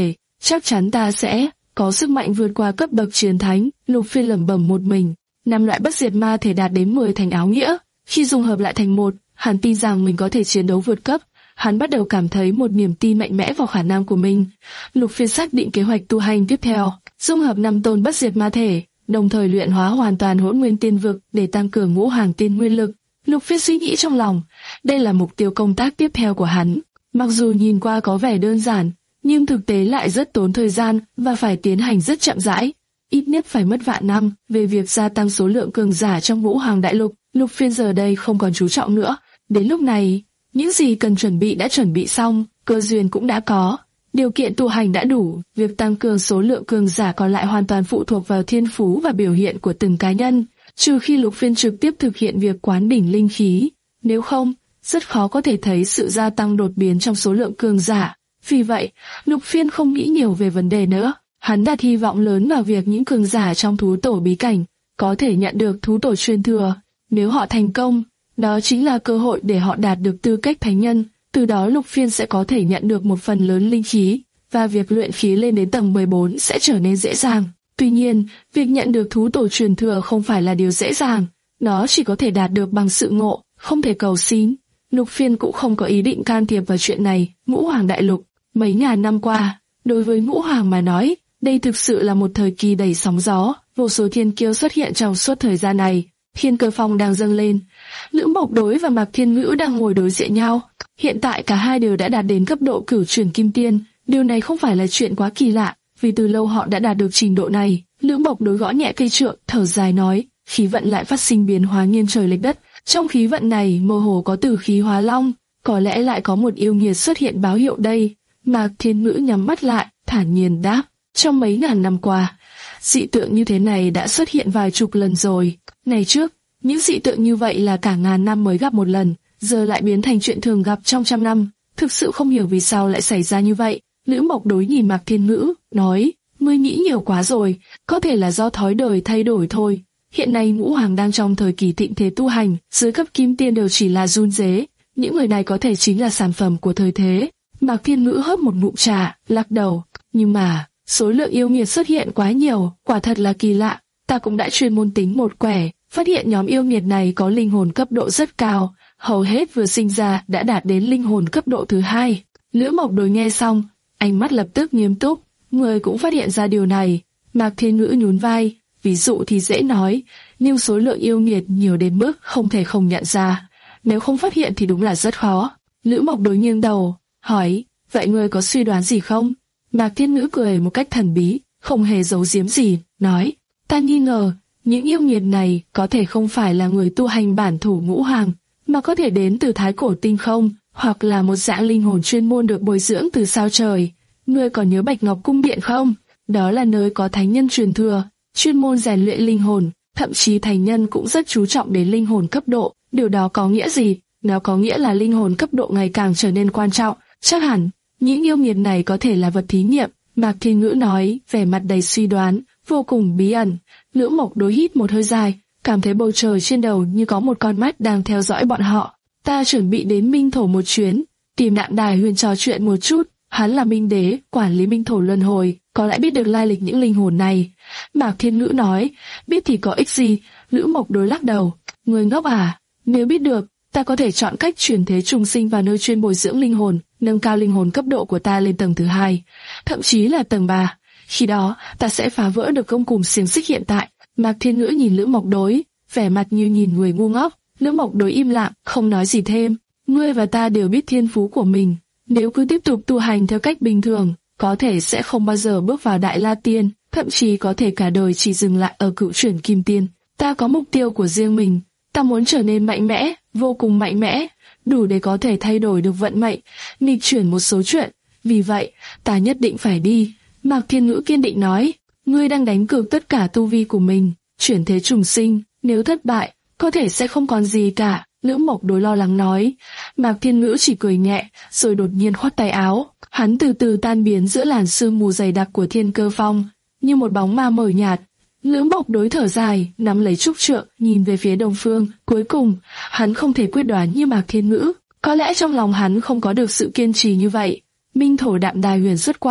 S2: chắc chắn ta sẽ có sức mạnh vượt qua cấp bậc chiến thánh. Lục Phiên lẩm bẩm một mình. Năm loại bất diệt ma thể đạt đến mười thành áo nghĩa, khi dung hợp lại thành một, hắn tin rằng mình có thể chiến đấu vượt cấp. Hắn bắt đầu cảm thấy một niềm tin mạnh mẽ vào khả năng của mình. Lục Phiên xác định kế hoạch tu hành tiếp theo, dung hợp năm tôn bất diệt ma thể, đồng thời luyện hóa hoàn toàn hỗn nguyên tiên vực để tăng cường ngũ hoàng tiên nguyên lực. Lục Phiên suy nghĩ trong lòng, đây là mục tiêu công tác tiếp theo của hắn. Mặc dù nhìn qua có vẻ đơn giản, nhưng thực tế lại rất tốn thời gian và phải tiến hành rất chậm rãi, ít nhất phải mất vạn năm. Về việc gia tăng số lượng cường giả trong ngũ hoàng đại lục, Lục Phiên giờ đây không còn chú trọng nữa. Đến lúc này, những gì cần chuẩn bị đã chuẩn bị xong, cơ duyên cũng đã có, điều kiện tu hành đã đủ, việc tăng cường số lượng cường giả còn lại hoàn toàn phụ thuộc vào thiên phú và biểu hiện của từng cá nhân, trừ khi Lục Phiên trực tiếp thực hiện việc quán đỉnh linh khí, nếu không, rất khó có thể thấy sự gia tăng đột biến trong số lượng cường giả. Vì vậy, Lục Phiên không nghĩ nhiều về vấn đề nữa, hắn đặt hy vọng lớn vào việc những cường giả trong thú tổ bí cảnh có thể nhận được thú tổ truyền thừa. Nếu họ thành công, đó chính là cơ hội để họ đạt được tư cách thánh nhân, từ đó Lục Phiên sẽ có thể nhận được một phần lớn linh khí, và việc luyện khí lên đến tầng mười bốn sẽ trở nên dễ dàng. Tuy nhiên, việc nhận được thú tổ truyền thừa không phải là điều dễ dàng, nó chỉ có thể đạt được bằng sự ngộ, không thể cầu xin. Lục Phiên cũng không có ý định can thiệp vào chuyện này. Ngũ Hoàng Đại Lục, mấy ngàn năm qua, đối với Ngũ Hoàng mà nói, đây thực sự là một thời kỳ đầy sóng gió, vô số thiên kiêu xuất hiện trong suốt thời gian này. Thiên Cơ Phong đang dâng lên, Lữ Mộc Đối và Mạc Thiên Ngữ đang ngồi đối diện nhau. Hiện tại cả hai đều đã đạt đến cấp độ cửu chuyển kim tiên, điều này không phải là chuyện quá kỳ lạ, vì từ lâu họ đã đạt được trình độ này. Lữ Mộc Đối gõ nhẹ cây trượng, thở dài nói, khí vận lại phát sinh biến hóa nghiêng trời lệch đất. Trong khí vận này mơ hồ có tử khí hóa long, có lẽ lại có một yêu nghiệt xuất hiện báo hiệu đây. Mạc Thiên Ngữ nhắm mắt lại, thản nhiên đáp, trong mấy ngàn năm qua, dị tượng như thế này đã xuất hiện vài chục lần rồi. Ngày trước, những dị tượng như vậy là cả ngàn năm mới gặp một lần, giờ lại biến thành chuyện thường gặp trong trăm năm. Thực sự không hiểu vì sao lại xảy ra như vậy. Lữ Mộc Đối nhìn Mạc Thiên Ngữ, nói, ngươi nghĩ nhiều quá rồi, có thể là do thói đời thay đổi thôi. Hiện nay Ngũ Hoàng đang trong thời kỳ thịnh thế tu hành, dưới cấp kim tiên đều chỉ là run rế, những người này có thể chính là sản phẩm của thời thế. Mạc Thiên Ngữ hớp một ngụm trà, lắc đầu, nhưng mà, số lượng yêu nghiệt xuất hiện quá nhiều, quả thật là kỳ lạ. Ta cũng đã chuyên môn tính một quẻ, phát hiện nhóm yêu nghiệt này có linh hồn cấp độ rất cao, hầu hết vừa sinh ra đã đạt đến linh hồn cấp độ thứ hai. Lữ Mộc Đối nghe xong, ánh mắt lập tức nghiêm túc, người cũng phát hiện ra điều này. Mạc Thiên Ngữ nhún vai, ví dụ thì dễ nói, nhưng số lượng yêu nghiệt nhiều đến mức không thể không nhận ra, nếu không phát hiện thì đúng là rất khó. Lữ Mộc Đối nghiêng đầu, hỏi, vậy ngươi có suy đoán gì không? Mạc Thiên Ngữ cười một cách thần bí, không hề giấu giếm gì, nói, ta nghi ngờ, những yêu nghiệt này có thể không phải là người tu hành bản thủ Ngũ Hoàng, mà có thể đến từ Thái Cổ Tinh Không, hoặc là một dạng linh hồn chuyên môn được bồi dưỡng từ sao trời. Ngươi còn nhớ Bạch Ngọc Cung Điện không? Đó là nơi có thánh nhân truyền thừa, chuyên môn rèn luyện linh hồn, thậm chí thánh nhân cũng rất chú trọng đến linh hồn cấp độ. Điều đó có nghĩa gì? Nó có nghĩa là linh hồn cấp độ ngày càng trở nên quan trọng. Chắc hẳn, những yêu nghiệt này có thể là vật thí nghiệm. Mạc Thiên Ngữ nói, vẻ mặt đầy suy đoán, vô cùng bí ẩn. Lữ Mộc Đối hít một hơi dài, cảm thấy bầu trời trên đầu như có một con mắt đang theo dõi bọn họ. Ta chuẩn bị đến Minh Thổ một chuyến, tìm Đạm Đài Huyền trò chuyện một chút. Hắn là Minh Đế, quản lý Minh Thổ luân hồi, có lẽ biết được lai lịch những linh hồn này. Mạc Thiên Ngữ nói, biết thì có ích gì? Lữ Mộc Đối lắc đầu, người ngốc à? Nếu biết được, ta có thể chọn cách chuyển thế trùng sinh vào nơi chuyên bồi dưỡng linh hồn, nâng cao linh hồn cấp độ của ta lên tầng thứ hai, thậm chí là tầng ba. Khi đó, ta sẽ phá vỡ được gông cùm xiềng xích hiện tại. Mạc Thiên Ngữ nhìn Lữ Mộc Đối, vẻ mặt như nhìn người ngu ngốc. Lữ Mộc Đối im lặng, không nói gì thêm. Ngươi và ta đều biết thiên phú của mình, nếu cứ tiếp tục tu hành theo cách bình thường, có thể sẽ không bao giờ bước vào Đại La Tiên, thậm chí có thể cả đời chỉ dừng lại ở cửu chuyển kim tiên. Ta có mục tiêu của riêng mình, ta muốn trở nên mạnh mẽ, vô cùng mạnh mẽ, đủ để có thể thay đổi được vận mệnh, nghịch chuyển một số chuyện. Vì vậy, ta nhất định phải đi. Mạc Thiên Ngữ kiên định nói, ngươi đang đánh cược tất cả tu vi của mình, chuyển thế trùng sinh, nếu thất bại, có thể sẽ không còn gì cả. Lữ Mộc Đối lo lắng nói. Mạc Thiên Ngữ chỉ cười nhẹ, rồi đột nhiên khoát tay áo, hắn từ từ tan biến giữa làn sương mù dày đặc của Thiên Cơ Phong, như một bóng ma mờ nhạt. Lữ Mộc Đối thở dài, nắm lấy trúc trượng, nhìn về phía đông phương. Cuối cùng, hắn không thể quyết đoán như Mạc Thiên Ngữ. Có lẽ trong lòng hắn không có được sự kiên trì như vậy. Minh Thổ Đạm Đài Huyền xuất quan,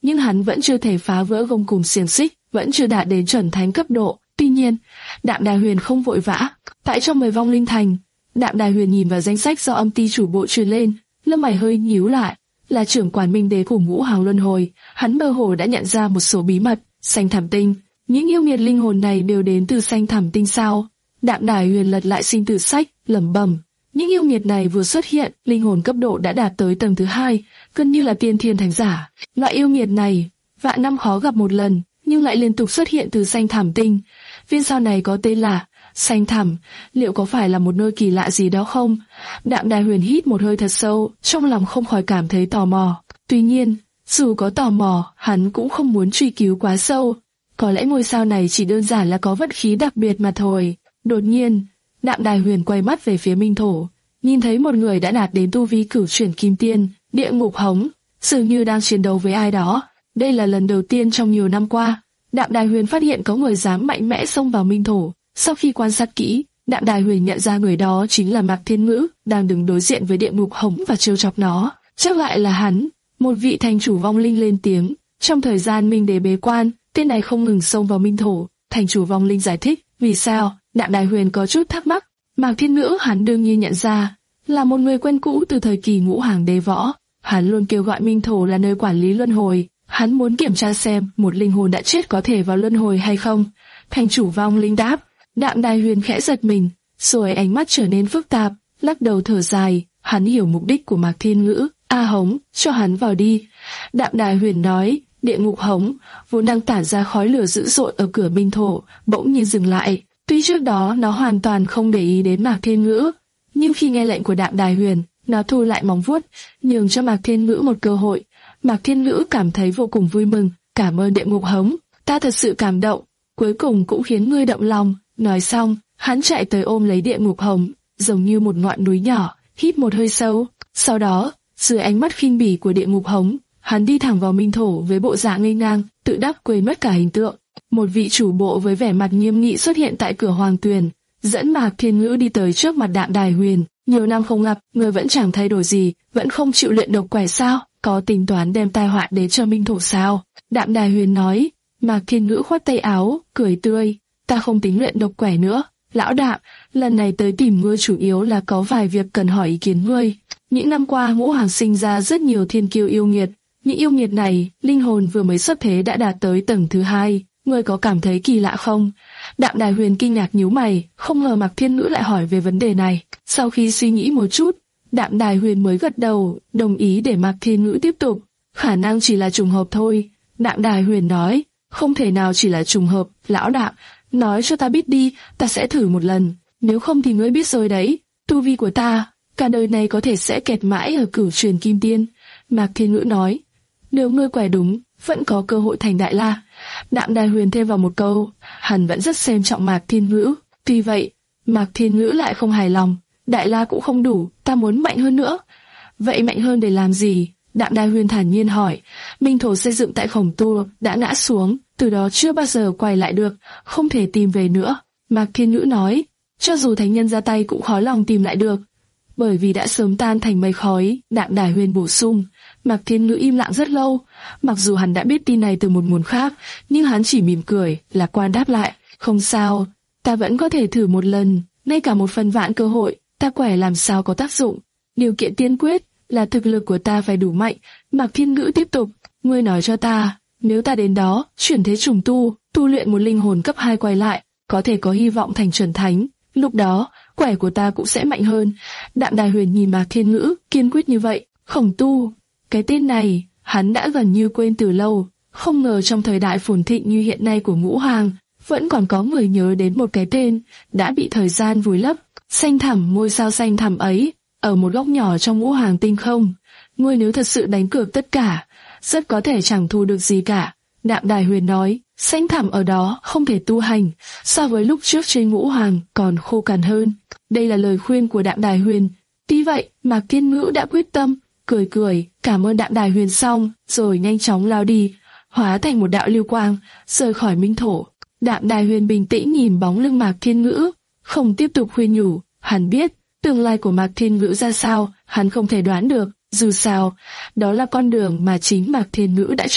S2: nhưng hắn vẫn chưa thể phá vỡ gông cùm xiềng xích, vẫn chưa đạt đến chuẩn thánh cấp độ. Tuy nhiên, Đạm Đài Huyền không vội vã. Tại trong mười vong linh thành, Đạm Đài Huyền nhìn vào danh sách do âm ty chủ bộ truyền lên, lông mày hơi nhíu lại. Là trưởng quản minh đế của ngũ hàng luân hồi, hắn mơ hồ đã nhận ra một số bí mật. Xanh thảm tinh, những yêu nghiệt linh hồn này đều đến từ xanh thảm tinh sao? Đạm Đài Huyền lật lại sinh tử sách, lẩm bẩm. Những yêu nghiệt này vừa xuất hiện, linh hồn cấp độ đã đạt tới tầng thứ hai, gần như là tiên thiên thánh giả. Loại yêu nghiệt này, vạn năm khó gặp một lần, nhưng lại liên tục xuất hiện từ xanh thảm tinh. Viên sao này có tên là xanh thảm, liệu có phải là một nơi kỳ lạ gì đó không? Đạm Đài Huyền hít một hơi thật sâu, trong lòng không khỏi cảm thấy tò mò. Tuy nhiên, dù có tò mò, hắn cũng không muốn truy cứu quá sâu. Có lẽ ngôi sao này chỉ đơn giản là có vận khí đặc biệt mà thôi. Đột nhiên, Đạm Đài Huyền quay mắt về phía Minh Thổ, nhìn thấy một người đã đạt đến tu vi cửu chuyển kim tiên, địa ngục hống, dường như đang chiến đấu với ai đó. Đây là lần đầu tiên trong nhiều năm qua, Đạm Đài Huyền phát hiện có người dám mạnh mẽ xông vào Minh Thổ. Sau khi quan sát kỹ, Đạm Đài Huyền nhận ra người đó chính là Mạc Thiên Ngữ, đang đứng đối diện với địa ngục hống và trêu chọc nó. Chắc lại là hắn. Một vị thành chủ vong linh lên tiếng. Trong thời gian Minh Đế bế quan, tên này không ngừng xông vào Minh Thổ. Thành chủ vong linh giải thích, vì sao? Đạm Đài Huyền có chút thắc mắc. Mạc Thiên Ngữ hắn đương nhiên nhận ra, là một người quen cũ từ thời kỳ ngũ hàng đế võ. Hắn luôn kêu gọi Minh Thổ là nơi quản lý luân hồi. Hắn muốn kiểm tra xem một linh hồn đã chết có thể vào luân hồi hay không. Thành chủ vong linh đáp. Đạm Đài Huyền khẽ giật mình, rồi ánh mắt trở nên phức tạp, lắc đầu thở dài. Hắn hiểu mục đích của Mạc Thiên Ngữ. A Hống, cho hắn vào đi. Đạm Đài Huyền nói. Địa ngục hống, vốn đang tản ra khói lửa dữ dội ở cửa Minh Thổ, bỗng nhiên dừng lại. Tuy trước đó nó hoàn toàn không để ý đến Mạc Thiên Ngữ, nhưng khi nghe lệnh của Đạm Đài Huyền, nó thu lại móng vuốt, nhường cho Mạc Thiên Ngữ một cơ hội. Mạc Thiên Ngữ cảm thấy vô cùng vui mừng. Cảm ơn địa ngục hống, ta thật sự cảm động, cuối cùng cũng khiến ngươi động lòng. Nói xong, hắn chạy tới ôm lấy địa ngục hống, giống như một ngọn núi nhỏ, hít một hơi sâu. Sau đó, dưới ánh mắt khinh bỉ của địa ngục hống, hắn đi thẳng vào Minh Thổ với bộ dạng ngây ngang, tự đắc quên mất cả hình tượng. Một vị chủ bộ với vẻ mặt nghiêm nghị xuất hiện tại cửa Hoàng Tuyền, dẫn Mạc Thiên Ngữ đi tới trước mặt Đạm Đài Huyền. Nhiều năm không gặp, người vẫn chẳng thay đổi gì, vẫn không chịu luyện độc quẻ sao? Có tính toán đem tai họa đến cho Minh Thổ sao? Đạm Đài Huyền nói. Mạc Thiên Ngữ khoát tay áo, cười tươi. Ta không tính luyện độc quẻ nữa. Lão Đạm, lần này tới tìm ngươi chủ yếu là có vài việc cần hỏi ý kiến ngươi. Những năm qua ngũ hàng sinh ra rất nhiều thiên kiêu yêu nghiệt. Những yêu nghiệt này, linh hồn vừa mới xuất thế đã đạt tới tầng thứ hai. Ngươi có cảm thấy kỳ lạ không? Đạm Đài Huyền kinh ngạc nhíu mày, không ngờ Mạc Thiên Ngữ lại hỏi về vấn đề này. Sau khi suy nghĩ một chút, Đạm Đài Huyền mới gật đầu, đồng ý để Mạc Thiên Ngữ tiếp tục. Khả năng chỉ là trùng hợp thôi. Đạm Đài Huyền nói, không thể nào chỉ là trùng hợp. Lão Đạm, nói cho ta biết đi, ta sẽ thử một lần. Nếu không thì ngươi biết rồi đấy, tu vi của ta, cả đời này có thể sẽ kẹt mãi ở cửu truyền kim tiên. Mạc Thiên Ngữ nói, nếu ngươi quẻ đúng, vẫn có cơ hội thành Đại La. Đạm Đài Huyền thêm vào một câu, hắn vẫn rất xem trọng Mạc Thiên Ngữ. Tuy vậy, Mạc Thiên Ngữ lại không hài lòng. Đại La cũng không đủ, ta muốn mạnh hơn nữa. Vậy mạnh hơn để làm gì? Đạm Đài Huyền thản nhiên hỏi. Minh Thổ xây dựng tại Khổng Tu đã ngã xuống, từ đó chưa bao giờ quay lại được, không thể tìm về nữa. Mạc Thiên Ngữ nói, cho dù thánh nhân ra tay cũng khó lòng tìm lại được, bởi vì đã sớm tan thành mây khói. Đạm Đài Huyền bổ sung. Mạc Thiên Ngữ im lặng rất lâu, mặc dù hắn đã biết tin này từ một nguồn khác, nhưng hắn chỉ mỉm cười, lạc quan đáp lại, không sao, ta vẫn có thể thử một lần, ngay cả một phần vạn cơ hội, ta quẻ làm sao có tác dụng. Điều kiện tiên quyết là thực lực của ta phải đủ mạnh. Mạc Thiên Ngữ tiếp tục, ngươi nói cho ta, nếu ta đến đó, chuyển thế trùng tu, tu luyện một linh hồn cấp hai quay lại, có thể có hy vọng thành chuẩn thánh, lúc đó, quẻ của ta cũng sẽ mạnh hơn. Đạm Đài Huyền nhìn Mạc Thiên Ngữ, kiên quyết như vậy. Khổng Tu, cái tên này, hắn đã gần như quên từ lâu, không ngờ trong thời đại phồn thịnh như hiện nay của ngũ hàng, vẫn còn có người nhớ đến một cái tên, đã bị thời gian vùi lấp. Xanh thẳm, ngôi sao xanh thẳm ấy, ở một góc nhỏ trong ngũ hàng tinh không. Ngươi nếu thật sự đánh cược tất cả, rất có thể chẳng thu được gì cả. Đạm Đài Huyền nói, xanh thẳm ở đó không thể tu hành, so với lúc trước trên ngũ hàng còn khô cằn hơn. Đây là lời khuyên của Đạm Đài Huyền. Tuy vậy, Mạc Thiên Ngữ đã quyết tâm, cười cười, cảm ơn Đạm Đài Huyền xong, rồi nhanh chóng lao đi, hóa thành một đạo lưu quang, rời khỏi Minh Thổ. Đạm Đài Huyền bình tĩnh nhìn bóng lưng Mạc Thiên Ngữ, không tiếp tục khuyên nhủ. Hắn biết, tương lai của Mạc Thiên Ngữ ra sao, hắn không thể đoán được, dù sao, đó là con đường mà chính Mạc Thiên Ngữ đã chọn.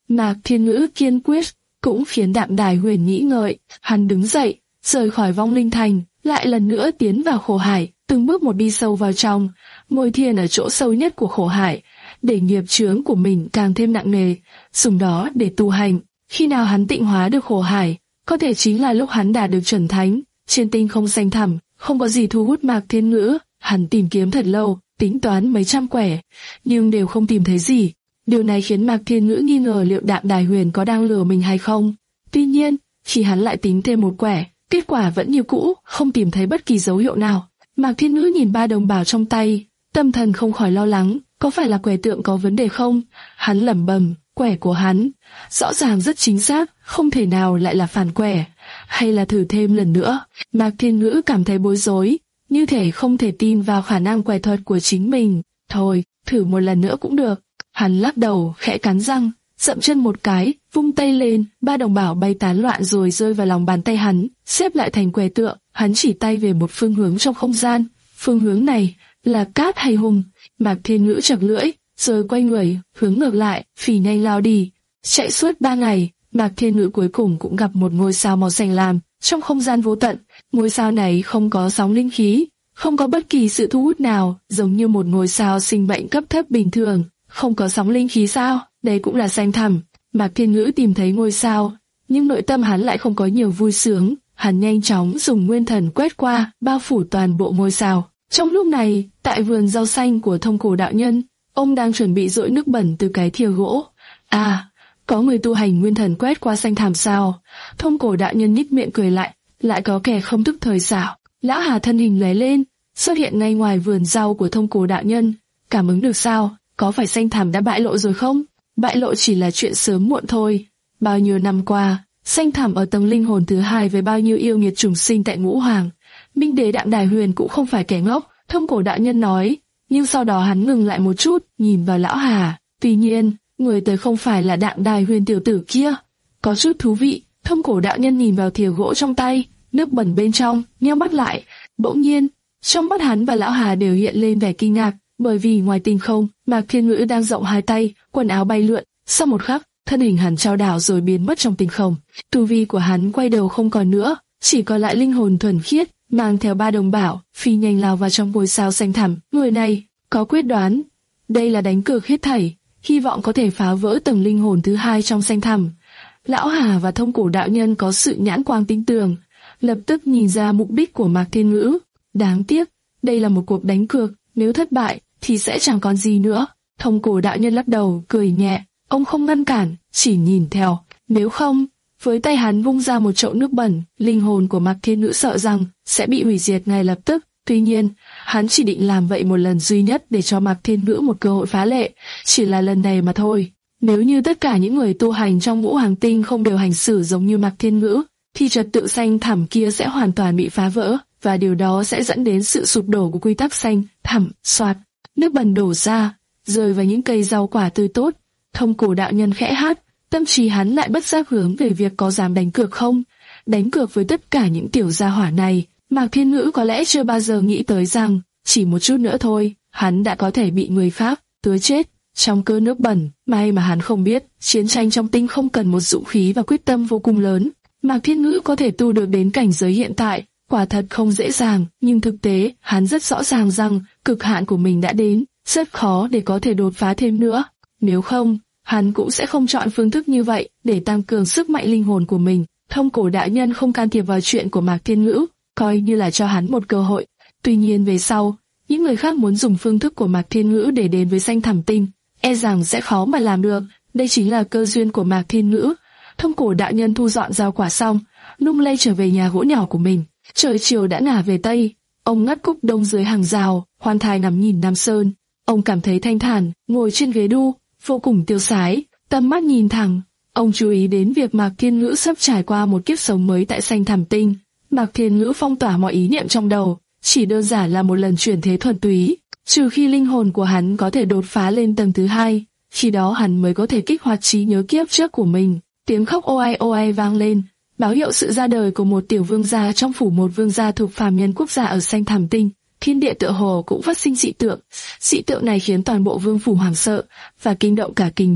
S2: Mạc Thiên Ngữ kiên quyết, cũng khiến Đạm Đài Huyền nghĩ ngợi. Hắn đứng dậy, rời khỏi Vong Linh Thành, lại lần nữa tiến vào khổ hải, từng bước một đi sâu vào trong, ngồi thiền ở chỗ sâu nhất của khổ hải, để nghiệp chướng của mình càng thêm nặng nề, dùng đó để tu hành. Khi nào hắn tịnh hóa được khổ hải, có thể chính là lúc hắn đạt được chuẩn thánh. Trên tinh không xanh thẳm, không có gì thu hút Mạc Thiên Ngữ. Hắn tìm kiếm thật lâu, tính toán mấy trăm quẻ, nhưng đều không tìm thấy gì. Điều này khiến Mạc Thiên Ngữ nghi ngờ liệu Đạm Đài Huyền có đang lừa mình hay không. Tuy nhiên, khi hắn lại tính thêm một quẻ, kết quả vẫn như cũ, không tìm thấy bất kỳ dấu hiệu nào. Mạc Thiên Ngữ nhìn ba đồng bào trong tay, tâm thần không khỏi lo lắng, có phải là quẻ tượng có vấn đề không? Hắn lẩm bẩm, quẻ của hắn rõ ràng rất chính xác, không thể nào lại là phản quẻ, hay là thử thêm lần nữa. Mạc Thiên Ngữ cảm thấy bối rối, như thể không thể tin vào khả năng quẻ thuật của chính mình. Thôi, thử một lần nữa cũng được. Hắn lắc đầu, khẽ cắn răng, dậm chân một cái, vung tay lên, ba đồng bảo bay tán loạn rồi rơi vào lòng bàn tay hắn, xếp lại thành quẻ tượng. Hắn chỉ tay về một phương hướng trong không gian. Phương hướng này là cát hay hùng? Mạc Thiên Ngữ chật lưỡi, rồi quay người, hướng ngược lại, phì nhanh lao đi. Chạy suốt ba ngày, Mạc Thiên Ngữ cuối cùng cũng gặp một ngôi sao màu xanh lam trong không gian vô tận. Ngôi sao này không có sóng linh khí, không có bất kỳ sự thu hút nào, giống như một ngôi sao sinh mệnh cấp thấp bình thường. Không có sóng linh khí sao? Đây cũng là xanh thẳm. Mạc Thiên Ngữ tìm thấy ngôi sao, nhưng nội tâm hắn lại không có nhiều vui sướng. Hắn nhanh chóng dùng nguyên thần quét qua, bao phủ toàn bộ ngôi sao. Trong lúc này, tại vườn rau xanh của Thông Cổ đạo nhân, ông đang chuẩn bị dội nước bẩn từ cái thìa gỗ. À, có người tu hành nguyên thần quét qua xanh thảm sao? Thông Cổ đạo nhân nhếch miệng cười lại, lại có kẻ không thức thời sao? Lão Hà thân hình lóe lên, xuất hiện ngay ngoài vườn rau của Thông Cổ đạo nhân. Cảm ứng được sao? Có phải xanh thảm đã bại lộ rồi không? Bại lộ chỉ là chuyện sớm muộn thôi. Bao nhiêu năm qua, xanh thảm ở tầng linh hồn thứ hai với bao nhiêu yêu nghiệt trùng sinh tại Ngũ Hoàng. Minh đế Đạm Đài Huyền cũng không phải kẻ ngốc, Thông Cổ đạo nhân nói. Nhưng sau đó hắn ngừng lại một chút, nhìn vào lão Hà. Tuy nhiên, người tới không phải là Đạm Đài Huyền tiểu tử kia. Có chút thú vị. Thông Cổ đạo nhân nhìn vào thìa gỗ trong tay, nước bẩn bên trong, nheo mắt lại. Bỗng nhiên, trong mắt hắn và lão Hà đều hiện lên vẻ kinh ngạc, bởi vì ngoài tinh không, Mạc Thiên Ngữ đang rộng hai tay, quần áo bay lượn. Sau một khắc, thân hình hắn trao đảo rồi biến mất trong tinh không. Tu vi của hắn quay đầu không còn nữa, chỉ còn lại linh hồn thuần khiết, mang theo ba đồng bảo, phi nhanh lao vào trong ngôi sao xanh thẳm. Người này có quyết đoán, đây là đánh cược hết thảy, hy vọng có thể phá vỡ tầng linh hồn thứ hai trong xanh thẳm. Lão Hà và Thông Cổ đạo nhân có sự nhãn quang tinh tường, lập tức nhìn ra mục đích của Mạc Thiên Ngữ. Đáng tiếc, đây là một cuộc đánh cược, nếu thất bại thì sẽ chẳng còn gì nữa. Thông Cổ đạo nhân lắc đầu, cười nhẹ, ông không ngăn cản, chỉ nhìn theo. Nếu không, với tay hắn vung ra một chậu nước bẩn, linh hồn của Mạc Thiên Ngữ sợ rằng sẽ bị hủy diệt ngay lập tức. Tuy nhiên, hắn chỉ định làm vậy một lần duy nhất để cho Mạc Thiên Ngữ một cơ hội phá lệ, chỉ là lần này mà thôi. Nếu như tất cả những người tu hành trong Ngũ Hoàng Tinh không đều hành xử giống như Mạc Thiên Ngữ, thì trật tự xanh thẳm kia sẽ hoàn toàn bị phá vỡ, và điều đó sẽ dẫn đến sự sụp đổ của quy tắc xanh thẳm. Soạt, nước bẩn đổ ra, rơi vào những cây rau quả tươi tốt. Thông Cổ đạo nhân khẽ hát, tâm trí hắn lại bất giác hướng về việc có dám đánh cược không? Đánh cược với tất cả những tiểu gia hỏa này. Mạc Thiên Ngữ có lẽ chưa bao giờ nghĩ tới rằng, chỉ một chút nữa thôi, hắn đã có thể bị người khác tưới chết trong cơn nước bẩn. May mà hắn không biết, chiến tranh trong tinh không cần một dũng khí và quyết tâm vô cùng lớn. Mạc Thiên Ngữ có thể tu được đến cảnh giới hiện tại, quả thật không dễ dàng, nhưng thực tế, hắn rất rõ ràng rằng, cực hạn của mình đã đến, rất khó để có thể đột phá thêm nữa. Nếu không, hắn cũng sẽ không chọn phương thức như vậy để tăng cường sức mạnh linh hồn của mình. Thông Cổ đạo nhân không can thiệp vào chuyện của Mạc Thiên Ngữ, coi như là cho hắn một cơ hội. Tuy nhiên về sau, những người khác muốn dùng phương thức của Mạc Thiên Ngữ để đến với xanh thẳm tinh, e rằng sẽ khó mà làm được. Đây chính là cơ duyên của Mạc Thiên Ngữ. Thông Cổ đạo nhân thu dọn rau quả xong, lung lay trở về nhà gỗ nhỏ của mình. Trời chiều đã ngả về tây, ông ngắt cúc đông dưới hàng rào, khoan thai ngắm nhìn Nam Sơn. Ông cảm thấy thanh thản, ngồi trên ghế đu, vô cùng tiêu sái, tầm mắt nhìn thẳng. Ông chú ý đến việc Mạc Thiên Ngữ sắp trải qua một kiếp sống mới tại xanh thẳm tinh. Mạc Thiên Ngữ phong tỏa mọi ý niệm trong đầu, chỉ đơn giản là một lần chuyển thế thuần túy. Trừ khi linh hồn của hắn có thể đột phá lên tầng thứ hai, khi đó hắn mới có thể kích hoạt trí nhớ kiếp trước của mình. Tiếng khóc ô ai ô ai vang lên, báo hiệu sự ra đời của một tiểu vương gia trong phủ một vương gia thuộc phàm nhân quốc gia ở xanh thẳm tinh. Thiên địa tựa hồ cũng phát sinh dị tượng. Dị tượng này khiến toàn bộ vương phủ hoảng sợ và kinh động cả kinh đô.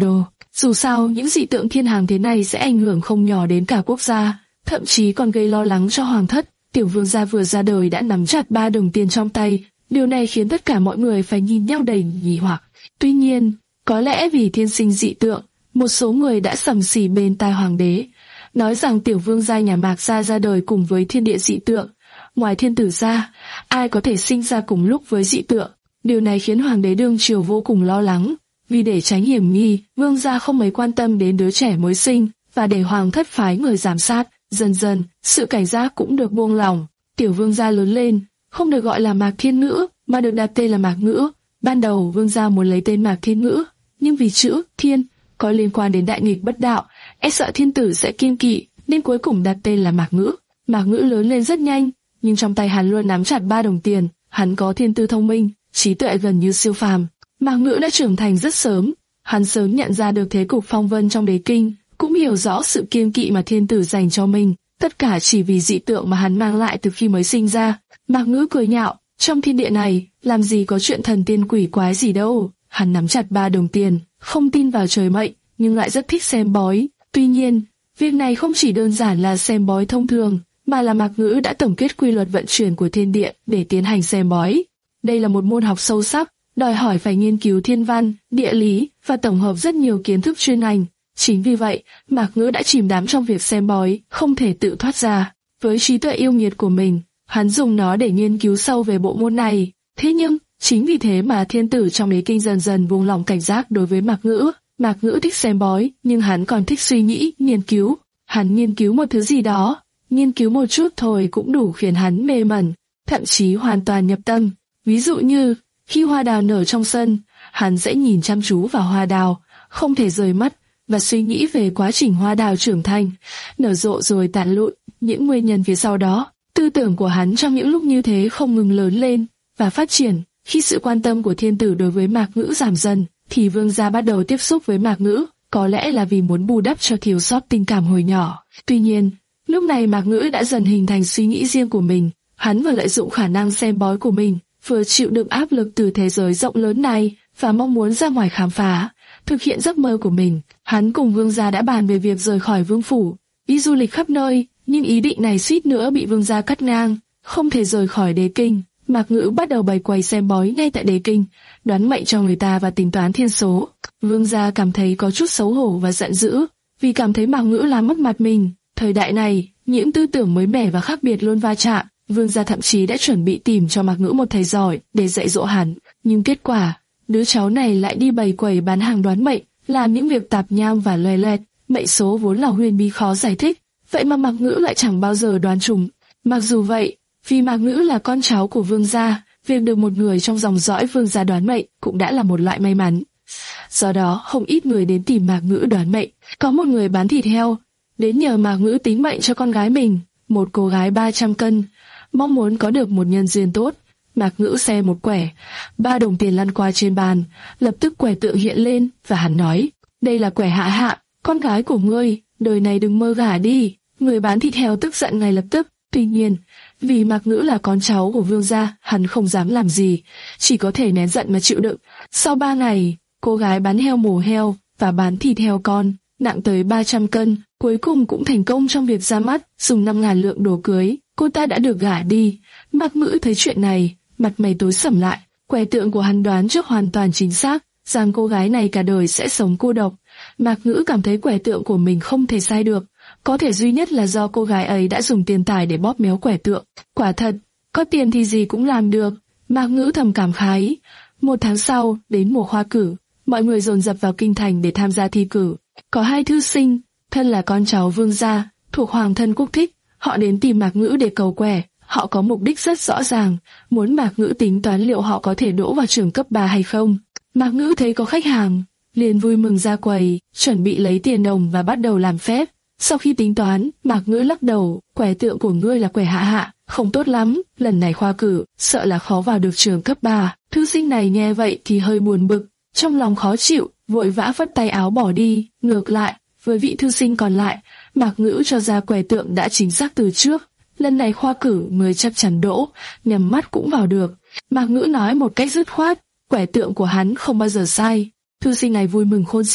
S2: Dù sao, những dị tượng thiên hàng thế này sẽ ảnh hưởng không nhỏ đến cả quốc gia, thậm chí còn gây lo lắng cho hoàng thất. Tiểu vương gia vừa ra đời đã nắm chặt ba đồng tiền trong tay, điều này khiến tất cả mọi người phải nhìn nhau đầy nghi hoặc. Tuy nhiên, có lẽ vì thiên sinh dị tượng, một số người đã sầm xì bên tai hoàng đế, nói rằng tiểu vương gia nhà Mạc gia ra đời cùng với thiên địa dị tượng. Ngoài thiên tử ra, ai có thể sinh ra cùng lúc với dị tượng? Điều này khiến hoàng đế đương triều vô cùng lo lắng. Vì để tránh hiểm nghi, vương gia không mấy quan tâm đến đứa trẻ mới sinh, và để hoàng thất phái người giám sát. Dần dần, sự cảnh giác cũng được buông lỏng. Tiểu vương gia lớn lên, không được gọi là Mạc Thiên Ngữ, mà được đặt tên là Mạc Ngữ. Ban đầu vương gia muốn lấy tên Mạc Thiên Ngữ, nhưng vì chữ Thiên có liên quan đến đại nghịch bất đạo, e sợ thiên tử sẽ kiêng kỵ, nên cuối cùng đặt tên là Mạc Ngữ. Mạc Ngữ lớn lên rất nhanh, nhưng trong tay hắn luôn nắm chặt ba đồng tiền. Hắn có thiên tư thông minh, trí tuệ gần như siêu phàm. Mạc Ngữ đã trưởng thành rất sớm, hắn sớm nhận ra được thế cục phong vân trong đế kinh, cũng hiểu rõ sự kiêng kỵ mà thiên tử dành cho mình, tất cả chỉ vì dị tượng mà hắn mang lại từ khi mới sinh ra. Mạc Ngữ cười nhạo, trong thiên địa này, làm gì có chuyện thần tiên quỷ quái gì đâu. Hắn nắm chặt ba đồng tiền, không tin vào trời mệnh, nhưng lại rất thích xem bói. Tuy nhiên, việc này không chỉ đơn giản là xem bói thông thường, mà là Mạc Ngữ đã tổng kết quy luật vận chuyển của thiên địa để tiến hành xem bói. Đây là một môn học sâu sắc, đòi hỏi phải nghiên cứu thiên văn, địa lý và tổng hợp rất nhiều kiến thức chuyên ngành. Chính vì vậy, Mạc Ngữ đã chìm đắm trong việc xem bói, không thể tự thoát ra. Với trí tuệ yêu nghiệt của mình, hắn dùng nó để nghiên cứu sâu về bộ môn này. Thế nhưng, chính vì thế mà thiên tử trong đế kinh dần dần buông lỏng cảnh giác đối với Mạc Ngữ. Mạc Ngữ thích xem bói, nhưng hắn còn thích suy nghĩ, nghiên cứu. Hắn nghiên cứu một thứ gì đó, nghiên cứu một chút thôi cũng đủ khiến hắn mê mẩn, thậm chí hoàn toàn nhập tâm. Ví dụ như, khi hoa đào nở trong sân, hắn sẽ nhìn chăm chú vào hoa đào, không thể rời mắt, và suy nghĩ về quá trình hoa đào trưởng thành, nở rộ rồi tàn lụi, những nguyên nhân phía sau đó. Tư tưởng của hắn trong những lúc như thế không ngừng lớn lên và phát triển. Khi sự quan tâm của thiên tử đối với Mạc Ngữ giảm dần, thì vương gia bắt đầu tiếp xúc với Mạc Ngữ, có lẽ là vì muốn bù đắp cho thiếu sót tình cảm hồi nhỏ. Tuy nhiên, lúc này Mạc Ngữ đã dần hình thành suy nghĩ riêng của mình. Hắn vừa lợi dụng khả năng xem bói của mình, vừa chịu đựng áp lực từ thế giới rộng lớn này và mong muốn ra ngoài khám phá, thực hiện giấc mơ của mình. Hắn cùng vương gia đã bàn về việc rời khỏi vương phủ, đi du lịch khắp nơi, nhưng ý định này suýt nữa bị vương gia cắt ngang. Không thể rời khỏi đế kinh, Mạc Ngữ bắt đầu bày quầy xem bói ngay tại đế kinh, đoán mệnh cho người ta và tính toán thiên số. Vương gia cảm thấy có chút xấu hổ và giận dữ, vì cảm thấy Mạc Ngữ làm mất mặt mình. Thời đại này, những tư tưởng mới mẻ và khác biệt luôn va chạm. Vương gia thậm chí đã chuẩn bị tìm cho Mạc Ngữ một thầy giỏi để dạy dỗ hắn, nhưng kết quả, đứa cháu này lại đi bày quầy bán hàng đoán mệnh, làm những việc tạp nham và loè loẹt. Mệnh số vốn là huyền bí khó giải thích, vậy mà Mạc Ngữ lại chẳng bao giờ đoán trúng. Mặc dù vậy, vì Mạc Ngữ là con cháu của vương gia, việc được một người trong dòng dõi vương gia đoán mệnh cũng đã là một loại may mắn. Do đó, không ít người đến tìm Mạc Ngữ đoán mệnh. Có một người bán thịt heo đến nhờ Mạc Ngữ tính mệnh cho con gái mình, một cô gái ba trăm cân, mong muốn có được một nhân duyên tốt. Mạc Ngữ xe một quẻ, ba đồng tiền lăn qua trên bàn, lập tức quẻ tượng hiện lên và hắn nói: đây là quẻ hạ hạ, con gái của ngươi, đời này đừng mơ gả đi. Người bán thịt heo tức giận ngay lập tức. Tuy nhiên, vì Mạc Ngữ là con cháu của vương gia, hắn không dám làm gì, chỉ có thể nén giận mà chịu đựng. Sau ba ngày, cô gái bán heo mổ heo và bán thịt heo con, nặng tới ba trăm cân, cuối cùng cũng thành công trong việc ra mắt, dùng năm ngàn lượng đồ cưới, cô ta đã được gả đi. Mạc Ngữ thấy chuyện này, mặt mày tối sầm lại. Quẻ tượng của hắn đoán trước hoàn toàn chính xác, rằng cô gái này cả đời sẽ sống cô độc. Mạc Ngữ cảm thấy quẻ tượng của mình không thể sai được, có thể duy nhất là do cô gái ấy đã dùng tiền tài để bóp méo quẻ tượng. Quả thật, có tiền thì gì cũng làm được. Mạc Ngữ thầm cảm khái. Một tháng sau, đến mùa khoa cử, mọi người dồn dập vào kinh thành để tham gia thi cử. Có hai thư sinh, thân là con cháu vương gia, thuộc hoàng thân quốc thích, họ đến tìm Mạc Ngữ để cầu quẻ. Họ có mục đích rất rõ ràng, muốn Mạc Ngữ tính toán liệu họ có thể đỗ vào trường cấp ba hay không. Mạc Ngữ thấy có khách hàng, liền vui mừng ra quầy, chuẩn bị lấy tiền đồng và bắt đầu làm phép. Sau khi tính toán, Mạc Ngữ lắc đầu: quẻ tượng của ngươi là quẻ hạ hạ, không tốt lắm, lần này khoa cử, sợ là khó vào được trường cấp ba. Thư sinh này nghe vậy thì hơi buồn bực, trong lòng khó chịu, vội vã phất tay áo bỏ đi. Ngược lại, với vị thư sinh còn lại, Mạc Ngữ cho ra quẻ tượng đã chính xác từ trước. Lần này khoa cử người chắc chắn đỗ, nhắm mắt cũng vào được. Mạc Ngữ nói một cách dứt khoát, quẻ tượng của hắn không bao giờ sai. Thư sinh này vui mừng khôn xiết,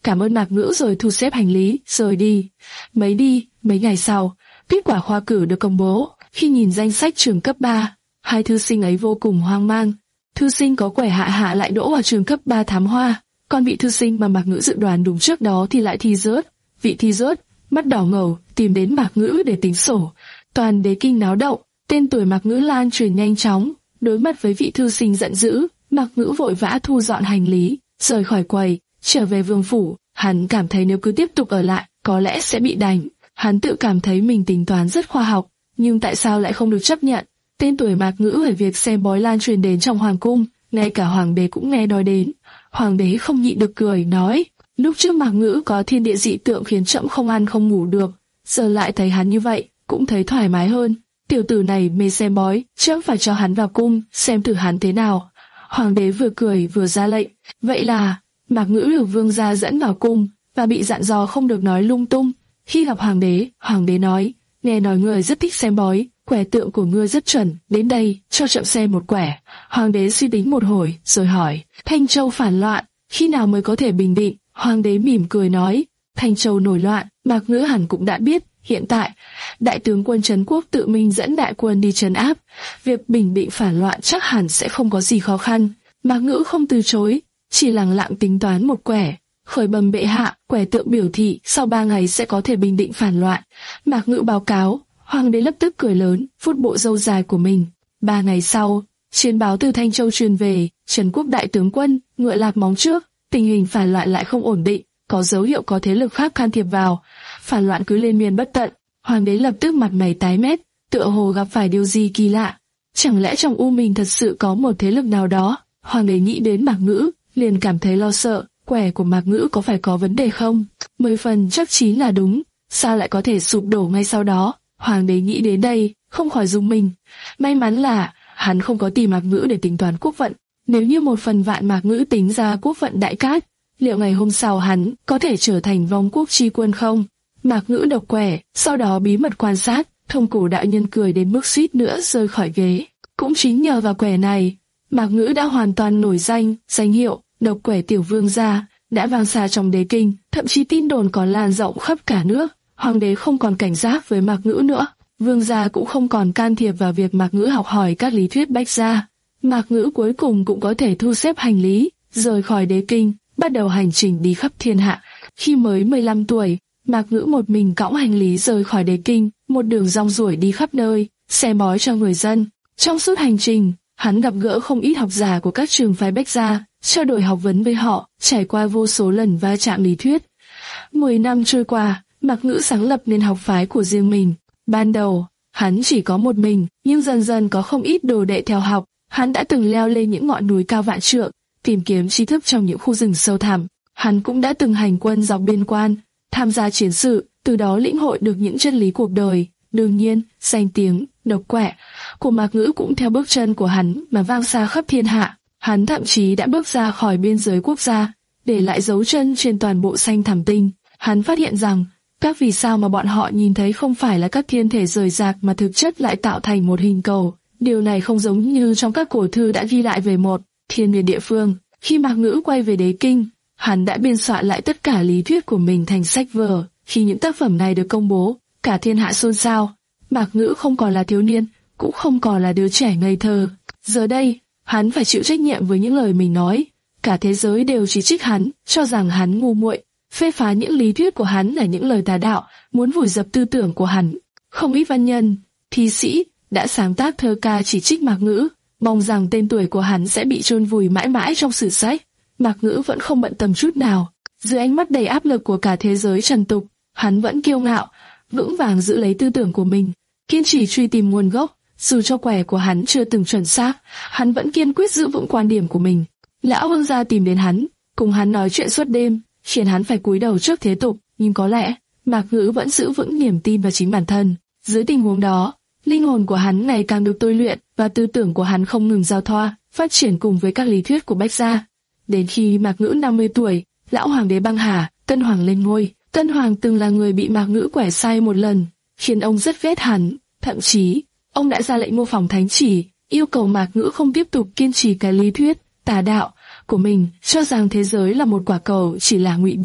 S2: cảm ơn Mạc Ngữ rồi thu xếp hành lý, rời đi. Mấy đi, mấy ngày sau, kết quả khoa cử được công bố. Khi nhìn danh sách trường cấp ba, hai thư sinh ấy vô cùng hoang mang. Thư sinh có quẻ Hạ Hạ lại đỗ vào trường cấp ba thám hoa, còn vị thư sinh mà Mạc Ngữ dự đoán đúng trước đó thì lại thi rớt. Vị thi rớt, mắt đỏ ngầu, tìm đến Mạc Ngữ để tính sổ. Toàn Đế Kinh náo động, tên tuổi Mạc Ngữ lan truyền nhanh chóng. Đối mặt với vị thư sinh giận dữ, Mạc Ngữ vội vã thu dọn hành lý, rời khỏi quầy, trở về vương phủ. Hắn cảm thấy nếu cứ tiếp tục ở lại, có lẽ sẽ bị đánh. Hắn tự cảm thấy mình tính toán rất khoa học, nhưng tại sao lại không được chấp nhận? Tên tuổi Mạc Ngữ về việc xem bói lan truyền đến trong hoàng cung, ngay cả hoàng đế cũng nghe nói đến. Hoàng đế không nhịn được cười, nói: lúc trước Mạc Ngữ có thiên địa dị tượng khiến trẫm không ăn không ngủ được, giờ lại thấy hắn như vậy, cũng thấy thoải mái hơn. Tiểu tử này mê xem bói, trẫm phải cho hắn vào cung, xem thử hắn thế nào. Hoàng đế vừa cười vừa ra lệnh. Vậy là Mạc Ngữ được vương gia dẫn vào cung và bị dặn dò không được nói lung tung. Khi gặp hoàng đế, hoàng đế nói: nghe nói ngươi rất thích xem bói, quẻ tượng của ngươi rất chuẩn, đến đây cho trẫm xem một quẻ. Hoàng đế suy tính một hồi rồi hỏi: Thanh Châu phản loạn, khi nào mới có thể bình định? Hoàng đế mỉm cười nói: Thanh Châu nổi loạn, Mạc Ngữ hẳn cũng đã biết. Hiện tại, đại tướng quân Trấn Quốc tự mình dẫn đại quân đi trấn áp, việc bình định phản loạn chắc hẳn sẽ không có gì khó khăn. Mạc Ngữ không từ chối, chỉ lặng lặng tính toán một quẻ. Khởi bẩm bệ hạ, quẻ tượng biểu thị sau ba ngày sẽ có thể bình định phản loạn. Mạc Ngữ báo cáo. Hoàng đế lập tức cười lớn, vuốt bộ râu dài của mình. Ba ngày sau, chiến báo từ Thanh Châu truyền về, Trấn Quốc đại tướng quân ngựa lạc móng trước, tình hình phản loạn lại không ổn định, có dấu hiệu có thế lực khác can thiệp vào, phản loạn cứ liên miên bất tận. Hoàng đế lập tức mặt mày tái mét, tựa hồ gặp phải điều gì kỳ lạ. Chẳng lẽ trong U Minh thật sự có một thế lực nào đó? Hoàng đế nghĩ đến Mạc Ngữ, liền cảm thấy lo sợ. Quẻ của Mạc Ngữ có phải có vấn đề không? Mười phần chắc chín là đúng, sao lại có thể sụp đổ ngay sau đó? Hoàng đế nghĩ đến đây, không khỏi rùng mình. May mắn là hắn không có tìm Mạc Ngữ để tính toán quốc vận. Nếu như một phần vạn Mạc Ngữ tính ra quốc vận đại cát, liệu ngày hôm sau hắn có thể trở thành vong quốc chi quân không? Mạc Ngữ độc quẻ, sau đó bí mật quan sát. Thông Cổ đại nhân cười đến mức suýt nữa rơi khỏi ghế. Cũng chính nhờ vào quẻ này, Mạc Ngữ đã hoàn toàn nổi danh, danh hiệu độc quẻ tiểu vương gia đã vang xa trong Đế Kinh, thậm chí tin đồn còn lan rộng khắp cả nước. Hoàng đế không còn cảnh giác với Mạc Ngữ nữa, vương gia cũng không còn can thiệp vào việc Mạc Ngữ học hỏi các lý thuyết bách gia. Mạc Ngữ cuối cùng cũng có thể thu xếp hành lý, rời khỏi Đế Kinh, bắt đầu hành trình đi khắp thiên hạ. Khi mới mười lăm tuổi, Mạc Ngữ một mình cõng hành lý rời khỏi Đế Kinh, một đường rong ruổi đi khắp nơi, xem bói cho người dân. Trong suốt hành trình, hắn gặp gỡ không ít học giả của các trường phái bách gia, trao đổi học vấn với họ, trải qua vô số lần va chạm lý thuyết. Mười năm trôi qua, Mạc Ngữ sáng lập nên học phái của riêng mình. Ban đầu, hắn chỉ có một mình, nhưng dần dần có không ít đồ đệ theo học. Hắn đã từng leo lên những ngọn núi cao vạn trượng, tìm kiếm tri thức trong những khu rừng sâu thẳm. Hắn cũng đã từng hành quân dọc biên quan, tham gia chiến sự, từ đó lĩnh hội được những chân lý cuộc đời. Đương nhiên, danh tiếng độc quẻ của Mạc Ngữ cũng theo bước chân của hắn mà vang xa khắp thiên hạ. Hắn thậm chí đã bước ra khỏi biên giới quốc gia, để lại dấu chân trên toàn bộ xanh thẳm tinh. Hắn phát hiện rằng các vì sao mà bọn họ nhìn thấy không phải là các thiên thể rời rạc mà thực chất lại tạo thành một hình cầu. Điều này không giống như trong các cổ thư đã ghi lại về một thiên địa địa phương. Khi Mạc Ngữ quay về Đế Kinh, hắn đã biên soạn lại tất cả lý thuyết của mình thành sách vở. Khi những tác phẩm này được công bố, cả thiên hạ xôn xao. Mạc Ngữ không còn là thiếu niên, cũng không còn là đứa trẻ ngây thơ. Giờ đây, hắn phải chịu trách nhiệm với những lời mình nói. Cả thế giới đều chỉ trích hắn, cho rằng hắn ngu muội, phê phán những lý thuyết của hắn là những lời tà đạo, muốn vùi dập tư tưởng của hắn. Không ít văn nhân, thi sĩ đã sáng tác thơ ca chỉ trích Mạc Ngữ, mong rằng tên tuổi của hắn sẽ bị chôn vùi mãi mãi trong sử sách. Mạc Ngữ vẫn không bận tâm chút nào. Dưới ánh mắt đầy áp lực của cả thế giới trần tục, hắn vẫn kiêu ngạo, vững vàng giữ lấy tư tưởng của mình, kiên trì truy tìm nguồn gốc. Dù cho quẻ của hắn chưa từng chuẩn xác, hắn vẫn kiên quyết giữ vững quan điểm của mình. Lão vương gia tìm đến hắn, cùng hắn nói chuyện suốt đêm, khiến hắn phải cúi đầu trước thế tục. Nhưng có lẽ Mạc Ngữ vẫn giữ vững niềm tin vào chính bản thân. Dưới tình huống đó, linh hồn của hắn ngày càng được tôi luyện và tư tưởng của hắn không ngừng giao thoa, phát triển cùng với các lý thuyết của bách gia. Đến khi Mạc Ngữ năm mươi tuổi, lão hoàng đế băng hà, Tân Hoàng lên ngôi. Tân Hoàng từng là người bị Mạc Ngữ quẻ sai một lần, khiến ông rất ghét hắn. Thậm chí, ông đã ra lệnh mô phỏng thánh chỉ, yêu cầu Mạc Ngữ không tiếp tục kiên trì cái lý thuyết tà đạo của mình, cho rằng thế giới là một quả cầu chỉ là ngụy biện.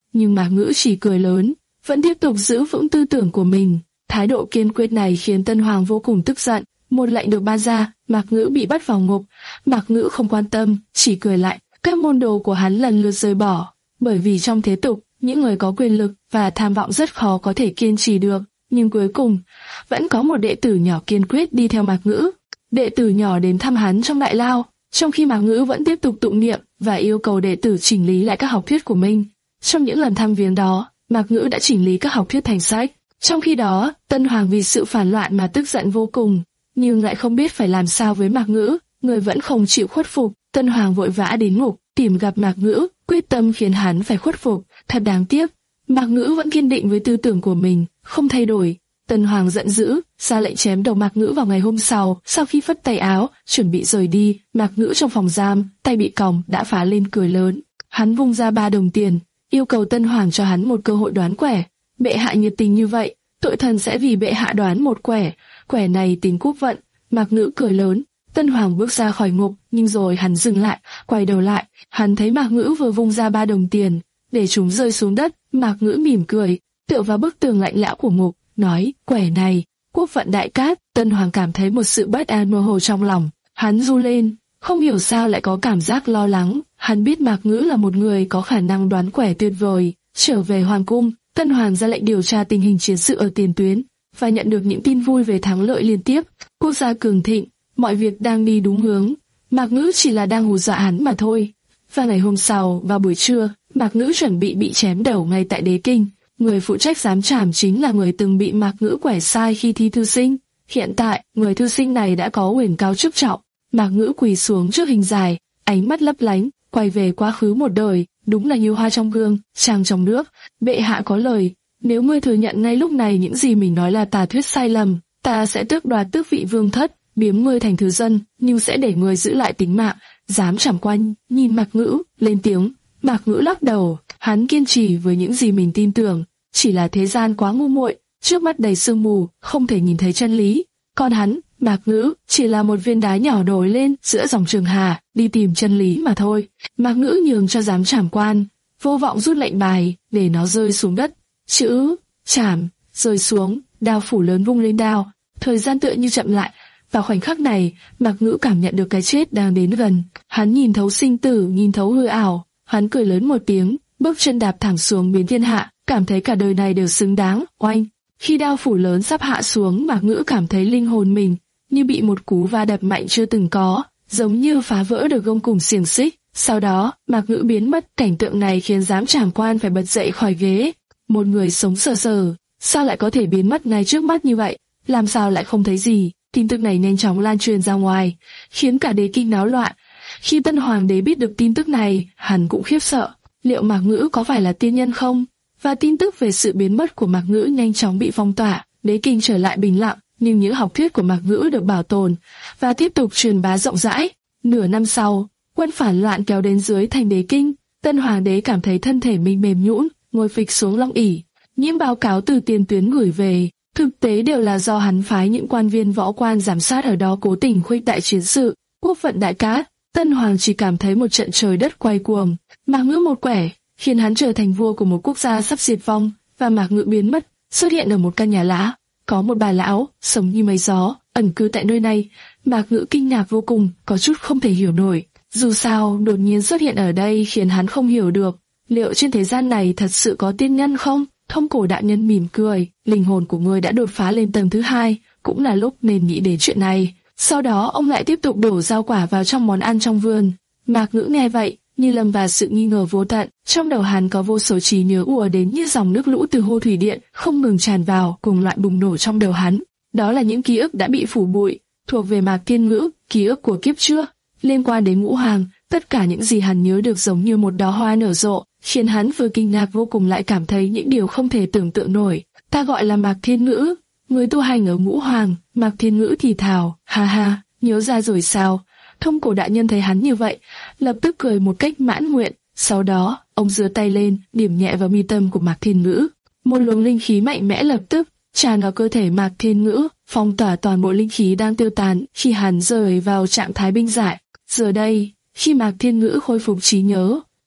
S2: nhưng Mạc Ngữ chỉ cười lớn, vẫn tiếp tục giữ vững tư tưởng của mình. Thái độ kiên quyết này khiến Tân Hoàng vô cùng tức giận. Một lệnh được ban ra, Mạc Ngữ bị bắt vào ngục. Mạc Ngữ không quan tâm, chỉ cười lại. Các môn đồ của hắn lần lượt rời bỏ, bởi vì trong thế tục, những người có quyền lực và tham vọng rất khó có thể kiên trì được. Nhưng cuối cùng, vẫn có một đệ tử nhỏ kiên quyết đi theo Mạc Ngữ. Đệ tử nhỏ đến thăm hắn trong đại lao, trong khi Mạc Ngữ vẫn tiếp tục tụng niệm và yêu cầu đệ tử chỉnh lý lại các học thuyết của mình. Trong những lần thăm viếng đó, Mạc Ngữ đã chỉnh lý các học thuyết thành sách. Trong khi đó, Tân Hoàng vì sự phản loạn mà tức giận vô cùng, nhưng lại không biết phải làm sao với Mạc Ngữ, người vẫn không chịu khuất phục. Tân Hoàng vội vã đến ngục, tìm gặp Mạc Ngữ, quyết tâm khiến hắn phải khuất phục. Thật đáng tiếc, Mạc Ngữ vẫn kiên định với tư tưởng của mình, không thay đổi. Tân Hoàng giận dữ, ra lệnh chém đầu Mạc Ngữ vào ngày hôm sau. Sau khi phất tay áo, chuẩn bị rời đi, Mạc Ngữ trong phòng giam, tay bị còng, đã phá lên cười lớn. Hắn vung ra ba đồng tiền, yêu cầu Tân Hoàng cho hắn một cơ hội đoán quẻ. Bệ hạ nhiệt tình như vậy, tội thần sẽ vì bệ hạ đoán một quẻ, quẻ này tính quốc vận. Mạc Ngữ cười lớn. Tân Hoàng bước ra khỏi ngục, nhưng rồi hắn dừng lại, quay đầu lại, hắn thấy Mạc Ngữ vừa vung ra ba đồng tiền, để chúng rơi xuống đất. Mạc Ngữ mỉm cười, tựa vào bức tường lạnh lẽo của ngục, nói: quẻ này, quốc vận đại cát. Tân Hoàng cảm thấy một sự bất an mơ hồ trong lòng, hắn run lên, không hiểu sao lại có cảm giác lo lắng. Hắn biết Mạc Ngữ là một người có khả năng đoán quẻ tuyệt vời. Trở về hoàng cung, Tân Hoàng ra lệnh điều tra tình hình chiến sự ở tiền tuyến và nhận được những tin vui về thắng lợi liên tiếp. Quốc gia cường thịnh, mọi việc đang đi đúng hướng. Mạc Ngữ chỉ là đang hù dọa hắn mà thôi. Và ngày hôm sau, vào buổi trưa, Mạc Ngữ chuẩn bị bị chém đầu ngay tại đế kinh. Người phụ trách giám trảm chính là người từng bị Mạc Ngữ quẻ sai khi thi thư sinh. Hiện tại, người thư sinh này đã có quyền cao chức trọng. Mạc Ngữ quỳ xuống trước hình dài, ánh mắt lấp lánh, quay về quá khứ một đời. Đúng là như hoa trong gương, trăng trong nước. Bệ hạ có lời, nếu ngươi thừa nhận ngay lúc này những gì mình nói là tà thuyết sai lầm, ta sẽ tước đoạt tước vị vương thất, biếm ngươi thành thứ dân, nhưng sẽ để ngươi giữ lại tính mạng. Dám trảm quan nhìn Mạc Ngữ, lên tiếng. Mạc Ngữ lắc đầu, hắn kiên trì với những gì mình tin tưởng. Chỉ là thế gian quá ngu muội, trước mắt đầy sương mù, không thể nhìn thấy chân lý. Còn hắn, Mạc Ngữ, chỉ là một viên đá nhỏ nổi lên giữa dòng trường hà, đi tìm chân lý mà thôi. Mạc Ngữ nhường cho giám trảm quan, vô vọng rút lệnh bài, để nó rơi xuống đất. Chữ trảm rơi xuống, đao phủ lớn vung lên đao. Thời gian tựa như chậm lại. Vào khoảnh khắc này, Mạc Ngữ cảm nhận được cái chết đang đến gần. Hắn nhìn thấu sinh tử, nhìn thấu hư ảo. Hắn cười lớn một tiếng, bước chân đạp thẳng xuống biến thiên hạ, cảm thấy cả đời này đều xứng đáng. Oanh! Khi đao phủ lớn sắp hạ xuống, Mạc Ngữ cảm thấy linh hồn mình như bị một cú va đập mạnh chưa từng có, giống như phá vỡ được gông cùm xiềng xích. Sau đó, Mạc Ngữ biến mất. Cảnh tượng này khiến giám trảm quan phải bật dậy khỏi ghế. Một người sống sờ sờ, sao lại có thể biến mất ngay trước mắt như vậy? Làm sao lại không thấy gì? Tin tức này nhanh chóng lan truyền ra ngoài, khiến cả đế kinh náo loạn. Khi Tân Hoàng đế biết được tin tức này, hắn cũng khiếp sợ. Liệu Mạc Ngữ có phải là tiên nhân không? Và tin tức về sự biến mất của Mạc Ngữ nhanh chóng bị phong tỏa. Đế kinh trở lại bình lặng, nhưng những học thuyết của Mạc Ngữ được bảo tồn và tiếp tục truyền bá rộng rãi. Nửa năm sau, quân phản loạn kéo đến dưới thành đế kinh. Tân Hoàng đế cảm thấy thân thể mình mềm nhũn, ngồi phịch xuống long ỷ. Những báo cáo từ tiền tuyến gửi về, thực tế đều là do hắn phái những quan viên võ quan giám sát ở đó cố tình khuếch đại chiến sự. Quốc vận đại cát, Tân Hoàng chỉ cảm thấy một trận trời đất quay cuồng. Mạc Ngữ một quẻ khiến hắn trở thành vua của một quốc gia sắp diệt vong, và Mạc Ngữ biến mất, xuất hiện ở một căn nhà lá. Có một bà lão sống như mây gió ẩn cư tại nơi này. Mạc Ngữ kinh ngạc vô cùng, có chút không thể hiểu nổi. Dù sao, đột nhiên xuất hiện ở đây khiến hắn không hiểu được, liệu trên thế gian này thật sự có tiên nhân không? Thông Cổ đại nhân mỉm cười, linh hồn của ngươi đã đột phá lên tầng thứ hai, cũng là lúc nên nghĩ đến chuyện này. Sau đó ông lại tiếp tục đổ rau quả vào trong món ăn trong vườn. Mạc Ngữ nghe vậy, như lâm vào sự nghi ngờ vô tận. Trong đầu hắn có vô số trí nhớ ùa đến như dòng nước lũ từ hồ thủy điện, không ngừng tràn vào, cùng loại bùng nổ trong đầu hắn. Đó là những ký ức đã bị phủ bụi, thuộc về Mạc Thiên Ngữ, ký ức của kiếp trước, liên quan đến Ngũ Hoàng. Tất cả những gì hắn nhớ được giống như một đóa hoa nở rộ, khiến hắn vừa kinh ngạc vô cùng lại cảm thấy những điều không thể tưởng tượng nổi. Ta gọi là Mạc Thiên Ngữ, người tu hành ở Ngũ Hoàng. Mạc Thiên Ngữ thì thào, ha ha, nhớ ra rồi sao? Thông Cổ đại nhân thấy hắn như vậy, lập tức cười một cách mãn nguyện. Sau đó, ông giơ tay lên, điểm nhẹ vào mi tâm của Mạc Thiên Ngữ. Một luồng linh khí mạnh mẽ lập tức tràn vào cơ thể Mạc Thiên Ngữ, phong tỏa toàn bộ linh khí đang tiêu tán khi hắn rời vào trạng thái binh giải. Giờ đây, khi Mạc Thiên Ngữ khôi phục trí nhớ,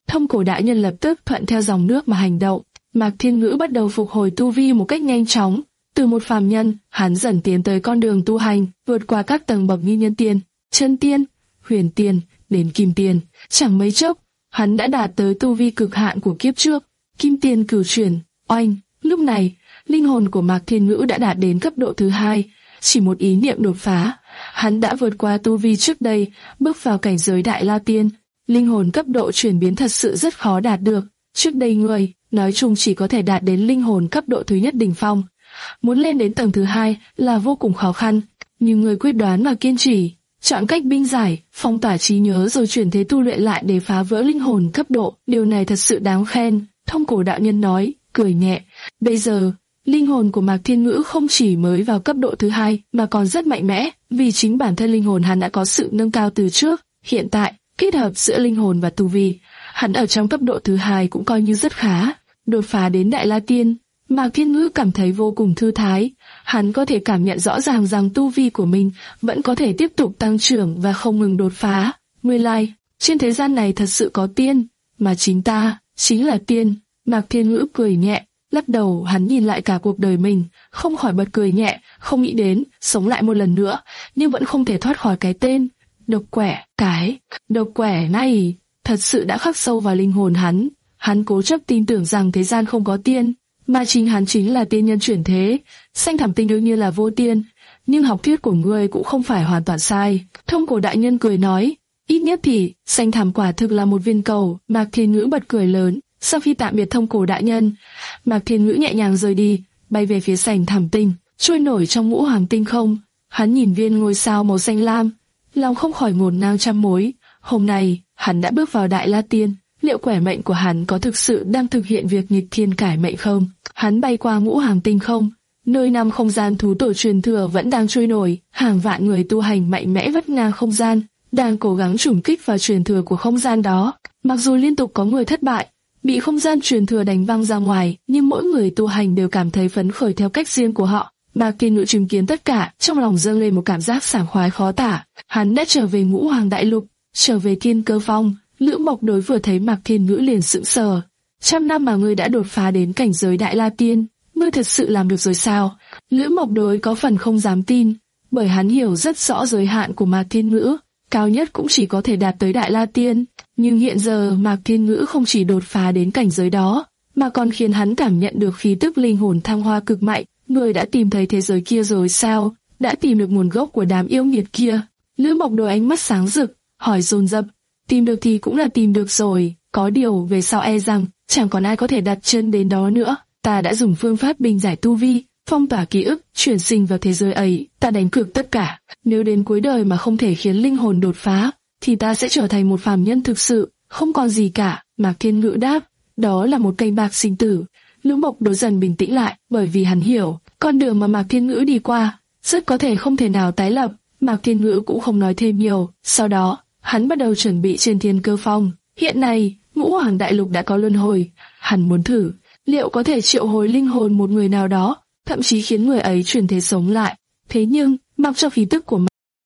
S2: Thông cổ đại nhân lập tức thuận theo dòng nước mà hành động. Mạc Thiên Ngữ bắt đầu phục hồi tu vi một cách nhanh chóng. Từ một phàm nhân, hắn dần tiến tới con đường tu hành, vượt qua các tầng bậc như nhân tiên, chân tiên, huyền tiên, đến kim tiên. Chẳng mấy chốc, hắn đã đạt tới tu vi cực hạn của kiếp trước, kim tiên cửu chuyển. Oanh! Lúc này, linh hồn của Mạc Thiên Ngữ đã đạt đến cấp độ thứ hai. Chỉ một ý niệm đột phá, hắn đã vượt qua tu vi trước đây, bước vào cảnh giới Đại La Tiên. Linh hồn cấp độ chuyển biến thật sự rất khó đạt được. Trước đây người, nói chung chỉ có thể đạt đến linh hồn cấp độ thứ nhất đỉnh phong. Muốn lên đến tầng thứ hai là vô cùng khó khăn, nhưng người quyết đoán và kiên trì, chọn cách binh giải, phong tỏa trí nhớ rồi chuyển thế tu luyện lại để phá vỡ linh hồn cấp độ. Điều này thật sự đáng khen, Thông cổ đạo nhân nói, cười nhẹ. Bây giờ, linh hồn của Mạc Thiên Ngữ không chỉ mới vào cấp độ thứ hai mà còn rất mạnh mẽ, vì chính bản thân linh hồn hắn đã có sự nâng cao từ trước. Hiện tại, kết hợp giữa linh hồn và tu vi, hắn ở trong cấp độ thứ hai cũng coi như rất khá. Đột phá đến Đại La Tiên, Mạc Thiên Ngữ cảm thấy vô cùng thư thái. Hắn có thể cảm nhận rõ ràng rằng tu vi của mình vẫn có thể tiếp tục tăng trưởng và không ngừng đột phá. Nguyên lai, trên thế gian này thật sự có tiên, mà chính ta chính là tiên. Mạc Thiên Ngữ cười nhẹ, lắc đầu. Hắn nhìn lại cả cuộc đời mình, không khỏi bật cười nhẹ, không nghĩ đến sống lại một lần nữa, nhưng vẫn không thể thoát khỏi cái tên độc quẻ. Cái độc quẻ này thật sự đã khắc sâu vào linh hồn hắn. Hắn cố chấp tin tưởng rằng thế gian không có tiên, mà chính hắn chính là tiên nhân chuyển thế. Xanh Thẳm Tinh đương nhiên là vô tiên, nhưng học thuyết của ngươi cũng không phải hoàn toàn sai. Thông cổ đại nhân cười nói, ít nhất thì Xanh Thẳm quả thực là một viên cầu. Mạc Thiên Ngữ bật cười lớn. Sau khi tạm biệt Thông cổ đại nhân, Mạc Thiên Ngữ nhẹ nhàng rời đi, bay về phía Xanh Thẳm Tinh, trôi nổi trong ngũ hoàng tinh không. Hắn nhìn viên ngôi sao màu xanh lam, lòng không khỏi ngổn ngang trăm mối. Hôm nay, hắn đã bước vào Đại La Tiên. Liệu quẻ mệnh của hắn có thực sự đang thực hiện việc nghịch thiên cải mệnh không? Hắn bay qua ngũ hoàng tinh không, nơi năm không gian thú tổ truyền thừa vẫn đang trôi nổi. Hàng vạn người tu hành mạnh mẽ vắt ngang không gian, đang cố gắng trùng kích vào truyền thừa của không gian đó. Mặc dù liên tục có người thất bại, bị không gian truyền thừa đánh văng ra ngoài, nhưng mỗi người tu hành đều cảm thấy phấn khởi theo cách riêng của họ. Mạc Thiên Ngữ chứng kiến tất cả, trong lòng dâng lên một cảm giác sảng khoái khó tả. Hắn đã trở về ngũ hoàng đại lục, trở về Thiên Cơ Phong. Lữ Mộc Đối vừa thấy Mạc Thiên Ngữ liền sững sờ. Trăm năm mà ngươi đã đột phá đến cảnh giới Đại La Tiên, ngươi thật sự làm được rồi sao? Lữ Mộc Đối có phần không dám tin, bởi hắn hiểu rất rõ giới hạn của Mạc Thiên Ngữ, cao nhất cũng chỉ có thể đạt tới Đại La Tiên. Nhưng hiện giờ Mạc Thiên Ngữ không chỉ đột phá đến cảnh giới đó, mà còn khiến hắn cảm nhận được khí tức linh hồn thăng hoa cực mạnh. Ngươi đã tìm thấy thế giới kia rồi sao? Đã tìm được nguồn gốc của đám yêu nghiệt kia? Lữ Mộc Đối ánh mắt sáng rực, hỏi dồn dập. Tìm được thì cũng là tìm được rồi, có điều về sau e rằng chẳng còn ai có thể đặt chân đến đó nữa. Ta đã dùng phương pháp bình giải tu vi, phong tỏa ký ức, chuyển sinh vào thế giới ấy. Ta đánh cược tất cả, nếu đến cuối đời mà không thể khiến linh hồn đột phá, thì ta sẽ trở thành một phàm nhân thực sự, không còn gì cả. Mạc Thiên Ngữ đáp, đó là một canh bạc sinh tử. Lữ Mộc Đối dần bình tĩnh lại, bởi vì hắn hiểu, con đường mà Mạc Thiên Ngữ đi qua, rất có thể không thể nào tái lập. Mạc Thiên Ngữ cũng không nói thêm nhiều. Sau đó, hắn bắt đầu chuẩn bị trên Thiên Cơ Phong. Hiện nay, ngũ hoàng đại lục đã có luân hồi. Hắn muốn thử, liệu có thể triệu hồi linh hồn một người nào đó, thậm chí khiến người ấy chuyển thế sống lại. Thế nhưng, mặc cho khí tức của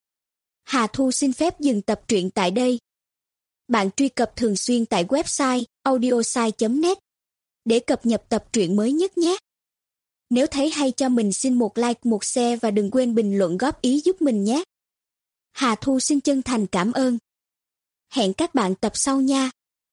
S3: Hà Thu xin phép dừng tập truyện tại đây. Bạn truy cập thường xuyên tại website audiosai chấm net để cập nhật tập truyện mới nhất nhé. Nếu thấy hay cho mình xin một like, một share và đừng quên bình luận góp ý giúp mình nhé. Hà Thu xin chân thành cảm ơn. Hẹn các bạn tập sau nha.